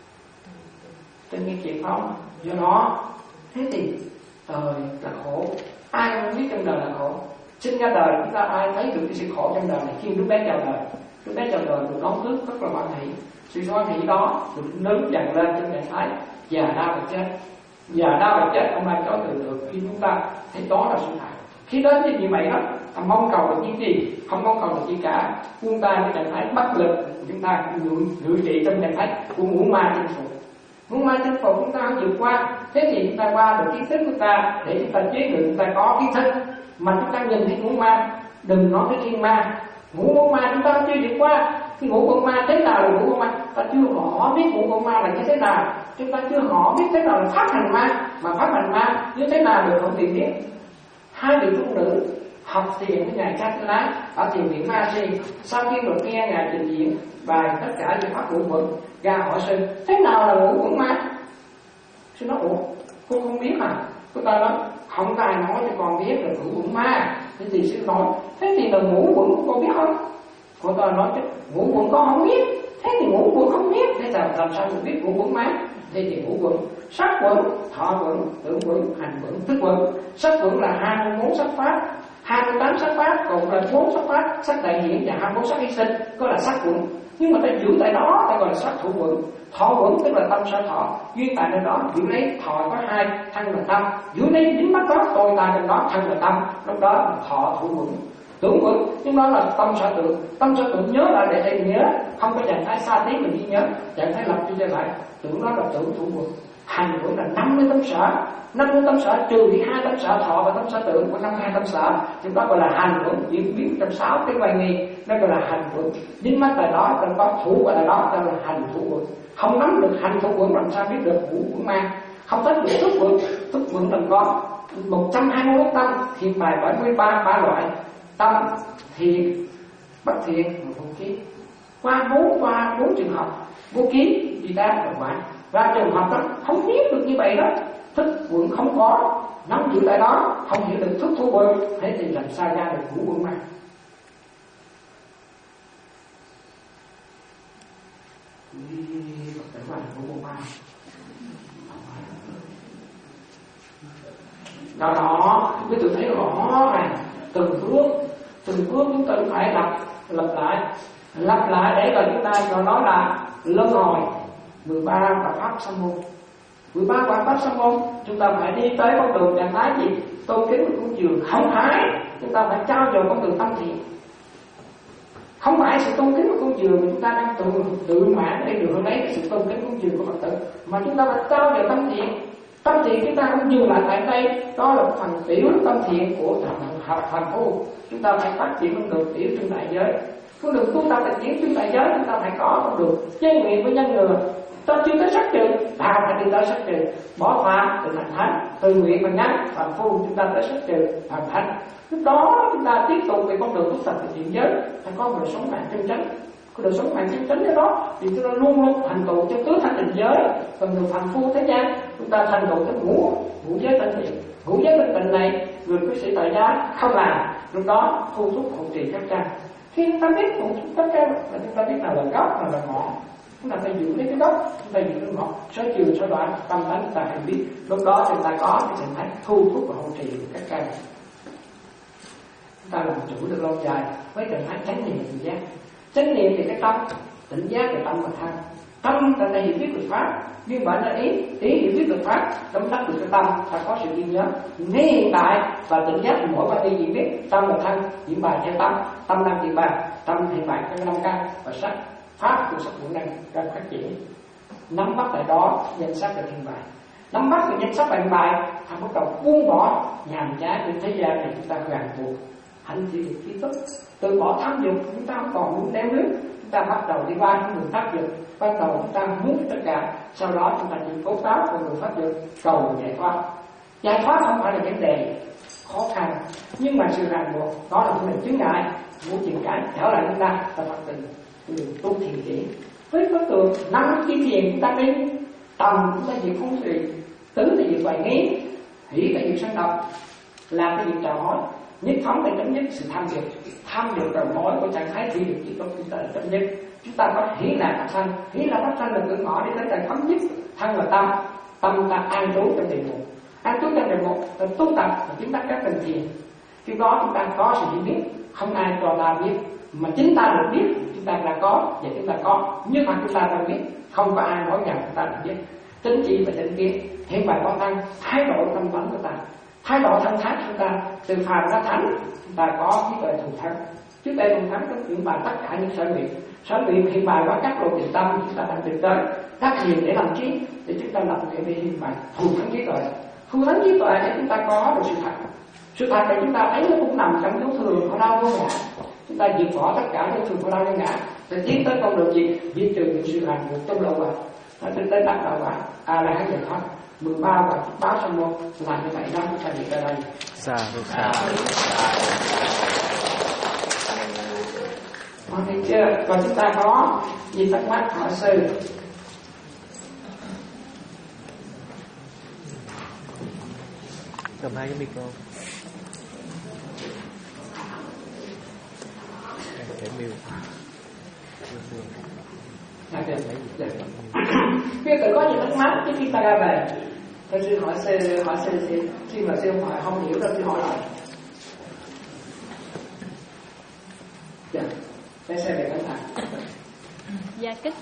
Trên cái chuyện không, do đó thế thì đời là khổ, ai không biết trong đời là khổ. Sinh ra đời chúng ta ai thấy được cái sự khổ trong đời này khi đứa bé chào đời, đứa bé chào đời được đón thức rất là hoan hỷ, sự hoan hỷ đó được lớn dần lên trong trạng thái già đau và chết. Già đau và chết không ai có từ được khi chúng ta thấy đó là sự thật. Khi đến như vậy đó, ta mong cầu được những gì, không mong cầu được gì cả, buông tay cái trạng thái bất lực, chúng ta ngự ngự trị trong trạng thái của ngũ ma chinh phục. Muốn mai chinh phục chúng ta không vượt qua, thế thì chúng ta qua được kiến thức của ta để chúng ta chế được chúng ta có kiến thức, mà chúng ta nhìn thấy ngũ ma, đừng nói tới thiên ma. Ngũ con ma chúng ta chưa vượt qua, cái ngũ con ma thế nào là ngũ con ma, ta chưa họ biết ngũ con ma là như thế nào, chúng ta chưa họ biết thế nào là pháp hành ma, mà pháp hành ma như thế nào được không tìm biết. Hai vị phụ nữ học thiền với ngài Cát Lá ở thiền viện Ma Si, sau khi được nghe ngài trình diễn bài tất cả những pháp ngũ quẩn, ra hỏi sư thế nào là ngũ quẩn ma. Sư nói ủa cô không biết à? Cô ta nói không có ai nói cho con biết là ngũ quẩn ma. Thế thì sư nói thế thì là ngũ quẩn cô biết không? Cô ta nói chứ ngũ quẩn con không biết. Thế thì ngũ quẩn không biết, thế là làm sao mình biết ngũ quẩn ma? Thế thì ngũ quẩn sắc quẩn, thọ quẩn, tưởng quẩn, hành quẩn, thức quẩn. Sắc quẩn là hai mươi bốn sắc pháp, hai mươi tám sắc pháp cộng là bốn sắc pháp, sắc đại hiện và hai mươi bốn sắc hy sinh, có là sắc quẩn. Nhưng mà ta giữ tại đó ta gọi là sắc thủ quẩn. Thọ quẩn tức là tâm sở thọ, duyên tại nơi đó giữ lấy thọ có hai, thân là tâm, giữ lấy dính mắt đó tôi ta trong đó thân là tâm, lúc đó là thọ thủ quẩn. Tưởng quẩn, nhưng đó là tâm sở tưởng. Tâm sở tưởng nhớ lại để thầy nhớ, không có trạng thái xa tí mình ghi nhớ, trạng thái lập đi trở lại. Tưởng đó là tưởng thủ quẩn. Hành quẩn là năm mươi tâm sở, năm mươi tâm sở trừ đi hai tâm sở thọ và tâm sở tưởng của năm mươi hai tâm sở, chúng ta gọi là hành quẩn. Diễn biến trong sáu cái bài nghi nó gọi là hành quẩn. Dính mắt tại đó, ta có thủ gọi là đó, ta là hành thủ quẩn. Không nắm được hành thủ quẩn làm sao biết được ngũ quẩn ma. Không thích được thức quẩn, thức quẩn làm có một trăm hai mươi mốt tâm, thiện bài bảy mươi ba ba loại tâm thiện bất thiện và vô kiến. Qua bốn qua bốn trường hợp vô kiến gì ta là quả. Và trường hợp đó không biết được như vậy đó, thức quẩn không có, nắm giữ tại đó, không hiểu được thức thu quẩn, thế thì làm sao ra được ngũ quẩn ma. Phật tử là ngũ quẩn ma. Do đó, quý vị thấy rõ ràng từng bước, từng bước chúng ta phải lặp lặp lại, lặp lại để rồi chúng ta cho nó là luân hồi. mười ba và pháp sanh môn, mười ba và pháp sanh môn, chúng ta phải đi tới con đường trạng thái gì? Tôn kính của cúng dường, không phải chúng ta phải trao dồi con đường tâm thiện. Không phải sự tôn kính của cúng dường chúng ta đang tự tự mãn để được lấy cái sự tôn kính cúng dường của Phật tử, mà chúng ta phải trao dồi tâm thiện. Tâm thiện chúng ta không dừng lại tại đây, đó là phần tiểu tâm thiện của học thành phu. Chúng ta phải phát triển con đường tiểu trên đại giới. Con đường tu tập phát triển trên đại giới, chúng ta phải có con đường chế nguyện với nhân ngừa. Ta chưa tới sắc trừ, ta phải đi tới sắc trừ, bỏ phạm từ thành thánh, từ nguyện và ngắn phạm phu chúng ta tới sắc trừ thành thánh. Lúc đó chúng ta tiếp tục về con đường tu tập thiện giới, phải có một đời sống mạng chân chánh. Cái đời sống mạng chân chánh đó thì chúng ta luôn luôn thành tựu cho tứ thanh tịnh giới. Còn người phàm phu thế gian, chúng ta thành tựu cái ngũ ngũ giới tịnh thiện. Ngũ giới tịnh tịnh này người cư sĩ tại gia không làm, lúc đó thu thúc hộ trì các trang. Khi chúng ta biết hộ trì các trang là chúng ta biết nào là gốc, nào là ngọn. Chúng ta phải giữ lấy cái gốc, chúng ta giữ lấy ngọn, sơ chiều sơ đoạn tâm tánh chúng ta phải biết. Lúc đó chúng ta có cái trạng thái thu thúc và hộ trì các trang. Chúng ta làm chủ được lâu dài với trạng thái chánh niệm tỉnh giác. Chánh niệm thì cái tâm, tỉnh giác là tâm và thân. Tâm là hiểu biết được pháp, nhưng bản là ý, ý hiểu biết được pháp, tâm đắc được cái tâm, phải có sự ghi nhớ. Ngay hiện tại và tỉnh giác mỗi ba đi diễn biết, tâm và thân diễn bài theo tâm, tâm đang diễn bài, tâm hiện bài theo năm căn và sắc, pháp của sắc cũng đang đang phát triển. Nắm bắt tại đó danh sắc là hiện bài, nắm bắt được danh sắc hiện bài, ta bắt đầu buông bỏ nhàm chán trên thế gian này, chúng ta ràng buộc hành trì được trí thức, từ bỏ tham dục, chúng ta không còn muốn đeo nước, chúng ta bắt đầu đi qua con đường pháp dục, bắt đầu chúng ta muốn tất cả, sau đó chúng ta chỉ cố gắng con đường pháp dục cầu giải thoát. Giải thoát không phải là vấn đề khó khăn, nhưng mà sự ràng buộc đó là vấn đề chướng ngại, muốn chịu cãi trở lại chúng ta ta phật tình đường tu thiền chỉ với có tường năm cái thiền chúng ta đi tầm chúng ta diệt không gì, tứ là diệt hoài nghi, hỷ là diệt sân độc, làm cái việc chào hỏi, nhất thống để chấm dứt sự tham dục. Tham dục đầu mối của trạng thái thị dục chỉ có chúng ta chấm dứt. Chúng ta có hỷ lạc pháp sanh, hỷ lạc pháp sanh là cửa ngõ đi tới trạng chấm dứt thân và tâm. Tâm ta an trú trong địa ngục, an trú trong địa ngục là tu tập và chứng đắc các tình thiền. Khi đó chúng ta có sự hiểu biết, không ai cho ta biết, mà chính ta được biết chúng ta là có và chúng ta có, nhưng mà chúng ta không biết, không có ai nói rằng chúng ta được biết. Chính trị và chính kiến, hiện bài quan thân, thái độ tâm tánh của ta, thái độ thân thác chúng ta từ phàm ra thánh, chúng ta có trí tuệ thù thắng. Trí tuệ thù thắng có chuyển bài tất cả những sở nguyện, sở nguyện hiện bài qua các lộ trình tâm chúng ta đang tìm tới các hiền để làm chi, để chúng ta làm nguyện để hiện bài thù thắng trí tuệ, thù thắng trí tuệ để chúng ta có được sự thật. Sự thật để chúng ta thấy nó cũng nằm trong dấu thường khổ đau vô ngã. Chúng ta diệt bỏ tất cả dấu thường khổ đau vô ngã để tiến tới con đường gì, diệt trừ những sự hành buộc trong lậu quả, để tới đắc đạo quả a la hán giải thoát. Mười ba và báo sanh môn làm như vậy đó, chúng ta diệt ra đây. Sa du sa. Còn thấy chưa? Còn chúng ta có gì thắc mắc hỏi sư. Cầm hai cái micro. Để mute. Khi tự có gì thắc mắc trước khi ta ra về, thầy sư hỏi sư hỏi sư sư khi mà sư hỏi không hiểu đâu sư hỏi lại. để xem về cẩn thận. Dạ kính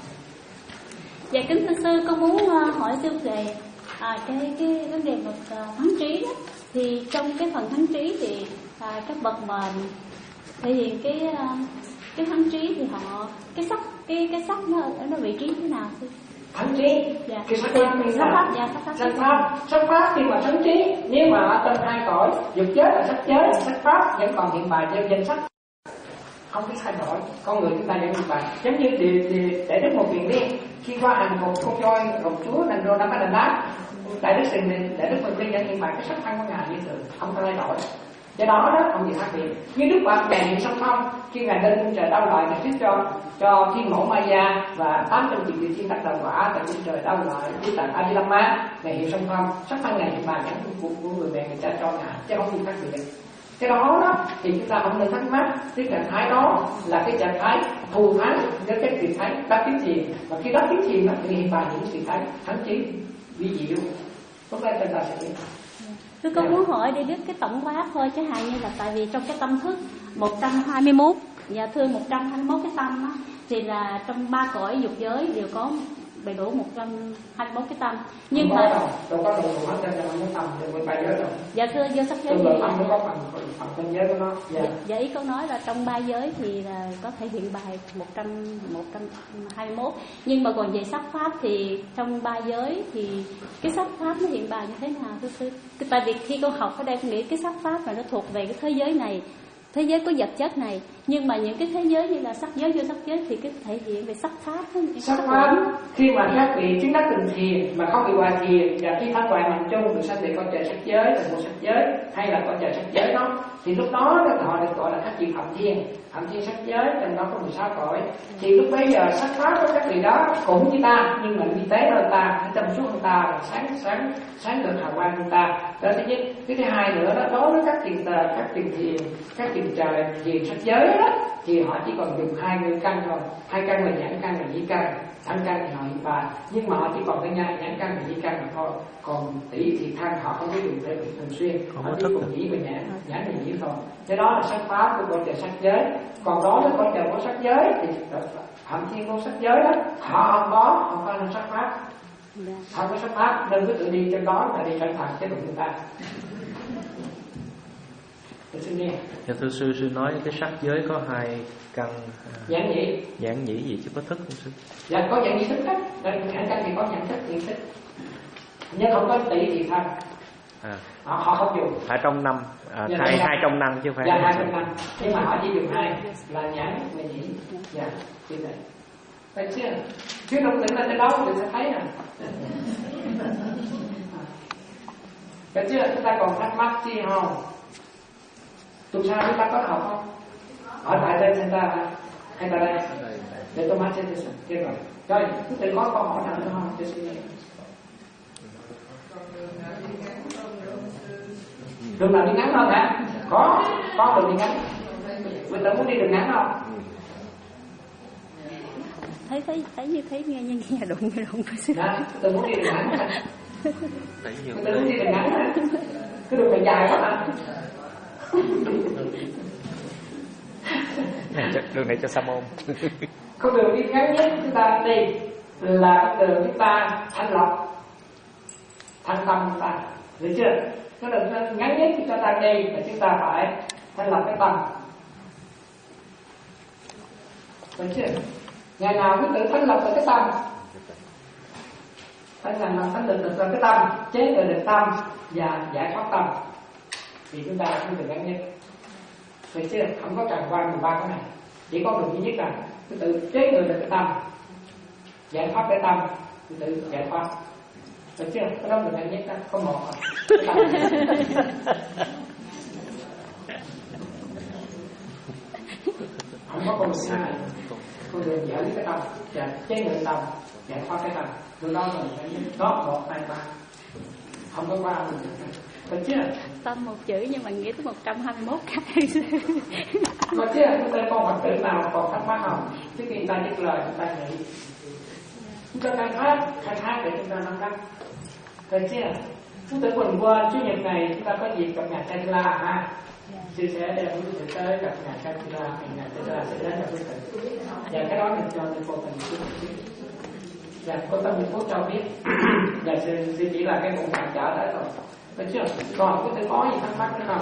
dạ kính thưa sư, con muốn uh, hỏi sư về à, cái cái vấn đề bậc uh, thắng trí đó. Thì trong cái phần thắng trí thì à, các bậc mà thể hiện cái uh, cái thắng trí thì họ cái sắc cái cái sắc nó ở nó vị trí thế nào sư? Thắng trí, dạ. cái sắc pháp như sắc nào? pháp, dạ, sắc pháp, sắc pháp, sắc pháp khi mà thắng trí, nếu mà trong hai cõi dục giới và sắc giới, sắc pháp vẫn còn hiện bài trên danh sách, không biết thay đổi. Con người chúng ta vẫn hiện bài. Giống như để, để, để đức một chuyện đi, khi qua hành một con voi, một chúa, đàn rô, đám đàn đá, đại đức sinh mình, đại đức mình đi vẫn hiện bài cái sắc thân của ngài như thường, không có thay đổi. Do đó đó không gì khác biệt. Như Đức Phật ngài hiện song phong, khi ngài lên cung trời đau lợi ngài thuyết cho cho thiên mẫu Maya và tám trăm vị địa thiên đắc đạo quả tại cung trời đau lợi với tạng A Di Đà Ma, ngài hiện song phong, sắc thân ngài hiện bài nhãn của của người mẹ người cha cho ngài, chứ không gì khác biệt. Cái đó đó thì chúng ta không nên thắc mắc. Cái trạng thái đó là cái trạng thái thù thắng với cái sự thái đắc tiến thiền, và khi đắc tiến thiền thì hiện bài những sự thái thắng trí ví dụ lúc đó chúng ta sẽ biết. Tôi có muốn hỏi để biết cái tổng quát thôi, chứ hạn như là tại vì trong cái tâm thức một trăm hai mươi mốt, dạ thưa một trăm hai mươi mốt cái tâm á, thì là trong ba cõi dục giới đều có đầy đủ một trăm hai mươi mốt cái tâm. Nhưng không mà đâu, đâu có đủ hết cho nó tâm được mười ba giới rồi. dạ thưa do sắc giới thì thì tâm nó có phần phần phân giới của nó. Dạ. Dạ ý câu nói là trong ba giới thì là có thể hiện bài một trăm hai mươi mốt, nhưng mà còn về sắc pháp thì trong ba giới thì cái sắc pháp nó hiện bài như thế nào thưa sư? Tại vì khi con học ở đây con nghĩ cái sắc pháp là nó thuộc về cái thế giới này, thế giới có vật chất này, nhưng mà những cái thế giới như là sắc giới, vô sắc giới thì cái thể hiện về sắc pháp đó, sắc pháp khi mà các vị chứng đắc từng thiền mà không bị hoài thiền, và khi thanh hoài mạnh chung được sanh về con trời sắc giới là một sắc giới hay là con trời sắc giới đó, thì lúc đó họ được gọi là các vị phạm thiên, phạm thiên sắc giới, trong đó có mười sáu cõi. Thì lúc bấy giờ sắc pháp của các vị đó cũng như ta, nhưng mà vi tế hơn ta, trong suốt hơn ta, sáng sáng sáng được hào quang hơn ta. Đó thứ nhất. Cái thứ hai nữa đó, đối với các tiền tờ, các tiền thiền, các tiền trời thiền sắc giới đó, thì họ chỉ còn dùng hai nguyên căn thôi, hai căn là nhãn căn và nhĩ căn, thanh căn thì họ hiện bài, nhưng mà họ chỉ còn cái nhãn nhãn căn và nhĩ căn mà thôi. Còn tỷ thiệt thân họ không có dùng để việc thường xuyên, họ chỉ cùng nhĩ và nhãn, nhãn và nhĩ thôi. Cái đó là sắc pháp của con trời sắc giới. Còn đó với con trời có sắc giới thì phạm thiên có sắc giới đó, họ không có, không có năng sắc pháp, không có sắc pháp, nên cứ tự đi trên đó là đi cẩn thận chứ đừng người ta. Dạ thưa sư, sư nói cái sắc giới có hai căn nhãn nhĩ. Nhãn nhĩ gì chứ có thức không sư? Dạ có nhãn nhĩ thức đó. Nhãn căn thì có nhãn thức, nhãn thức. Nhưng không có tỷ thì thân. À. Họ, họ không dùng. Hai trong năm, à, dạ, hai hai trong năm chứ không phải. Dạ hai trong năm. Nhưng mà họ chỉ dùng hai là nhãn và nhĩ. Dạ, như vậy. Phải chưa? Chứ không tính là cái đó mình sẽ thấy nè. Phải chưa? Chúng ta còn thắc mắc chi không? Tuần sau chúng ta có học không? Ở tại đây chúng ta hay tại đây? Để tôi mát trên đây xem rồi. Rồi, chúng ta có câu hỏi nào nữa không? Tôi xin nghe. Đường nào đi ngắn không hả? Có, có đường đi ngắn. Mình ta muốn đi đường ngắn không? Thấy thấy thấy như thấy nghe như nghe đụng như đụng. Dạ, tôi muốn đi đường ngắn. Tôi muốn đi đường ngắn. Cái đường này dài quá mà. Đường này cho sa môn. Con đường đi ngắn nhất chúng ta đi là con đường chúng ta thanh lọc, thanh tâm chúng ta, được chưa? Cái đường ngắn nhất chúng ta đi là chúng ta phải thanh lọc cái tâm, được chưa? Ngày nào cứ tự thanh lọc được cái tâm, thanh lọc thanh lọc được cái tâm, chế ngự được tâm và giải thoát tâm, thì chúng ta là con đường ngắn nhất. Được chưa? Không có tràn qua mười ba cái này, chỉ có đường duy nhất là cứ tự chế ngự được cái tâm, giải thoát cái tâm, cứ tự giải thoát. Được chưa? Cái đó mình nhất đó, có một không có con đường hai, con đường giải cái tâm, và chế ngự tâm, giải thoát cái tâm. Từ đó mình phải đó một hai ba, không có ba mình được. Được chưa? Tâm một chữ nhưng mà nghĩ tới một trăm hai mươi mốt cái. Có chưa? Chúng ta có Phật tử nào còn thắc mắc không? Trước khi ta dứt lời chúng ta nghĩ. Chúng ta khai thác, khai thác để chúng ta nắm bắt. Được chưa? Chúng ta quần qua Chủ nhật này chúng ta có dịp gặp nhà Tây La ha. Sư sẽ đem quý vị tới gặp ngài Kakira, ngài Kakira sẽ đến gặp quý vị. Và cái đó mình cho nên vô tình sư biết. Và có tâm Phúc cho biết. Và sư, sư chỉ là cái bụng bạn trở lại thôi. Được chưa? Còn quý vị có gì thắc mắc nữa không?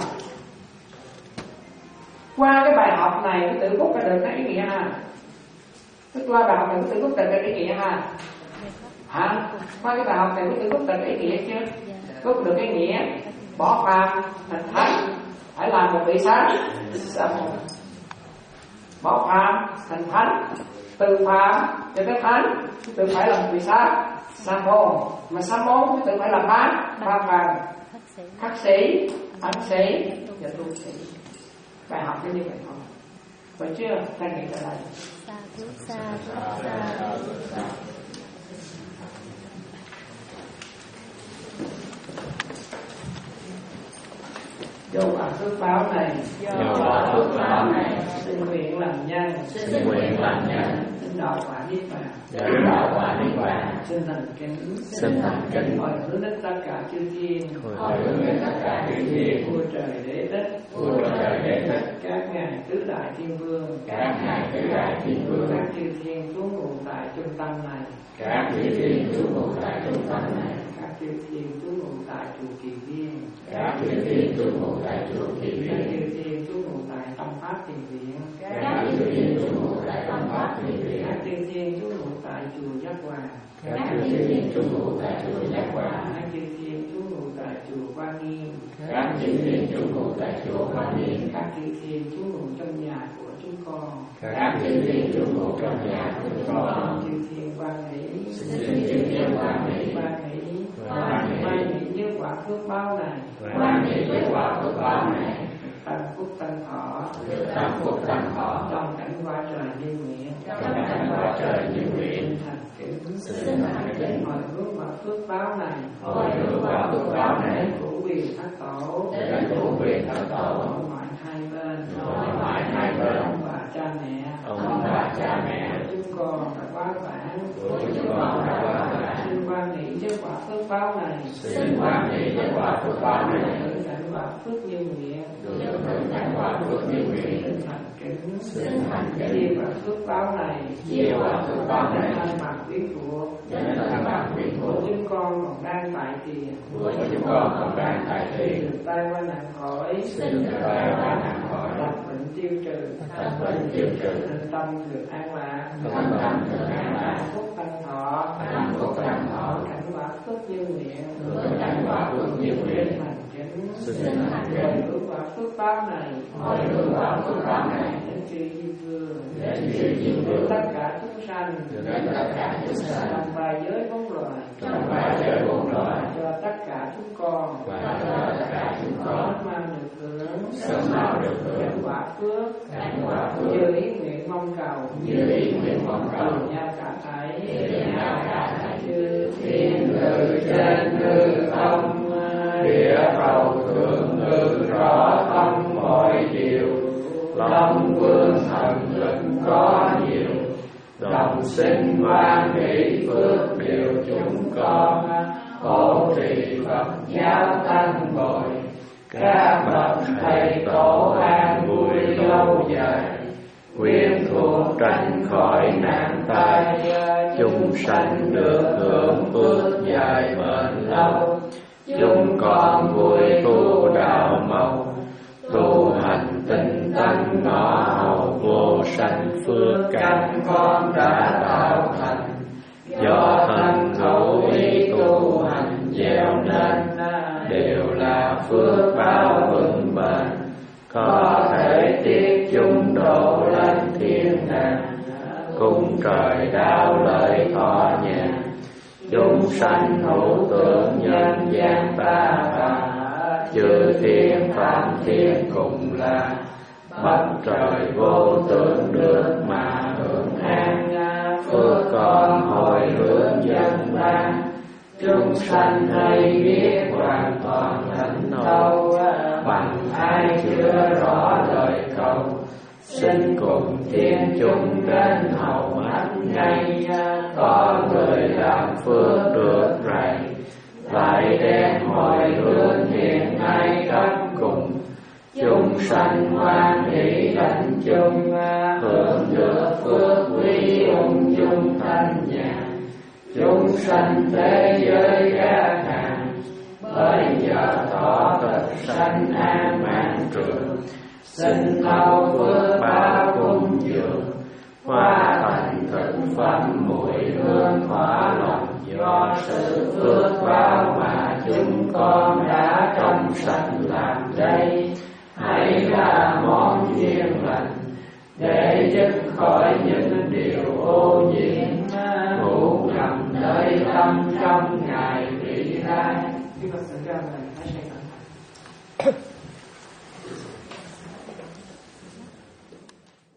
Qua cái bài học này quý tử Phúc đã được cái ý nghĩa ha. Tức qua bài học này quý tử Phúc đã được cái ý nghĩa ha. Hả? Qua cái bài học này quý tử Phúc đã được ý nghĩa chưa? Phúc được cái nghĩa bỏ phàm thành thánh, phải làm một vị sáng sa môn. Bỏ phàm thành thánh, từ phàm cho tới thánh, tự phải làm vị sáng sa môn. Mà sa môn tự phải làm bá ba phàm, khắc sĩ, ẩn sĩ và tu sĩ. Bài học như vậy thôi. Vậy chưa? Ta nghĩ là đây. Do quả phước báo này, do quả phước báo này, xin nguyện làm nhân, xin nguyện làm nhân, xin đạo quả niết bàn, để đạo quả niết bàn, xin thành kính, xin thành kính, hồi hướng đến tất cả chư thiên, hồi hướng đến tất cả chư thiên, vua trời đế thích, vua trời đế thích, các ngài tứ đại thiên vương, các ngài tứ đại thiên vương, các chư thiên trú ngụ tại trung tâm này, các chư thiên trú ngụ tại trung tâm này, các chư thiên trú ngụ tại trụ trì viên, các chư thiên trú ngụ tại trụ trì các viên, chư thiên trú ngụ tại tâm pháp thiền viện, các chư thiên trú ngụ tại tâm pháp thiền viện, các chư thiên trú ngụ tại chùa Giác Hòa, các chư thiên trú ngụ tại chùa Giác Hòa, các chư thiên trú ngụ tại chùa Quan Nghiêm, các chư thiên trú ngụ tại chùa Quan Nghiêm, các chư thiên trú ngụ trong nhà của chúng con, các chư thiên trú ngụ trong nhà của chúng con, chư thiên quan hỷ, xin chư thiên quan hỷ, quan hỷ, quan hỷ, quan hỷ với quả phước báo này, quan hỷ với quả phước báo này, tăng phúc tăng thọ, tăng phúc tăng thọ, trong cảnh quả trời như nguyện, trong cảnh quả trời như nguyện, thành kính, xin thành kính, hồi hướng quả phước báo này, hồi hướng quả phước báo này, của quyền thất tổ, đến của quyền thất tổ, ông ngoại hai bên, nội ngoại hai bên, ông bà cha mẹ, ông bà cha mẹ, chúng con đã quá vãng, của chúng con đã quá vãng, xin quan hỷ với quả phước báo này, xin quan hỷ với quả phước báo này, hưởng cảnh quả phước như nguyện, được hưởng cảnh quả phước như nguyện, xin thành kính, xin thành kính, chia quả phước báo này, chia quả phước báo này, thân bằng quyến thuộc, đến thân bằng quyến của thuộc, chúng con còn đang tại tiền, của chúng con còn đang tại tiền, được tai qua nạn khỏi, xin được tai qua nạn khỏi, lập bệnh tiêu trừ, tập bệnh tiêu trừ, thân tâm được an lạc, thân tâm được an lạc, hạnh phúc tăng thọ, hạnh phúc tăng thọ, cảnh quả phước như nguyện, hưởng cảnh quả phước như nguyện, thành kính, xin thành kính, hồi hướng quả phước báo này, hồi hướng quả phước báo này, đến chư Di Vương, đến chư Di Vương, tất cả chúng sanh, đến tất cả chúng sanh, trong ba giới bốn loài, trong ba giới bốn loài, cho tất cả chúng con, và cho tất cả chúng con, sớm mau được hưởng, sớm mau được hưởng cảnh quả phước, cảnh quả phước, như ý nguyện mong cầu, như ý nguyện mong cầu, cùng nhau cả thảy, cùng nhau cả thảy, chư thiên ngự trên hư không, địa cầu thượng ngự rõ tâm mọi điều, long vương thần lực có nhiều, đồng sinh quan hỷ phước điều chúng con, hộ trì Phật giáo tăng bồi, các bậc thầy tổ an vui lâu dài, quyến thuộc tránh khỏi nạn tai, chúng sanh được hưởng phước dài bền lâu, chúng con vui tu đạo màu, tu hành tinh tấn ngõ hầu vô sanh phước căn con đã tạo thành, do thân khẩu ý tu hành gieo nên, đều là phước báo vững bền, có thể tiếp chúng độ lên thiên đàng, cùng trời đạo lợi thọ nhàn, chúng sanh hữu tưởng nhân gian ta bà, chư thiên phạm thiên cùng là, bất trời vô tưởng được mà hưởng an, phước con hồi hướng dân ban, chúng sanh hay biết hoàn toàn thánh thâu, bằng ai chưa rõ lời cầu, xin cùng thiên chúng đến hầu mắt ngay, có người làm phước được rày, lại đem hồi hướng hiện nay khắp cùng, chúng sanh hoan hỷ đảnh chung, hưởng được phước quý ung dung thanh nhàn. Chúng sanh thế giới các hàng, bây giờ thọ thực sanh an mạng trường. Xin thâu phước báo cúng dường, hóa thành thực phẩm mùi hương thỏa lòng. Do sự phước báo mà chúng con đã trong sạch làm đây, hãy là món duyên lành để dứt khỏi những điều ô nhiễm ngủ ngầm nơi tâm trong ngày vị lai.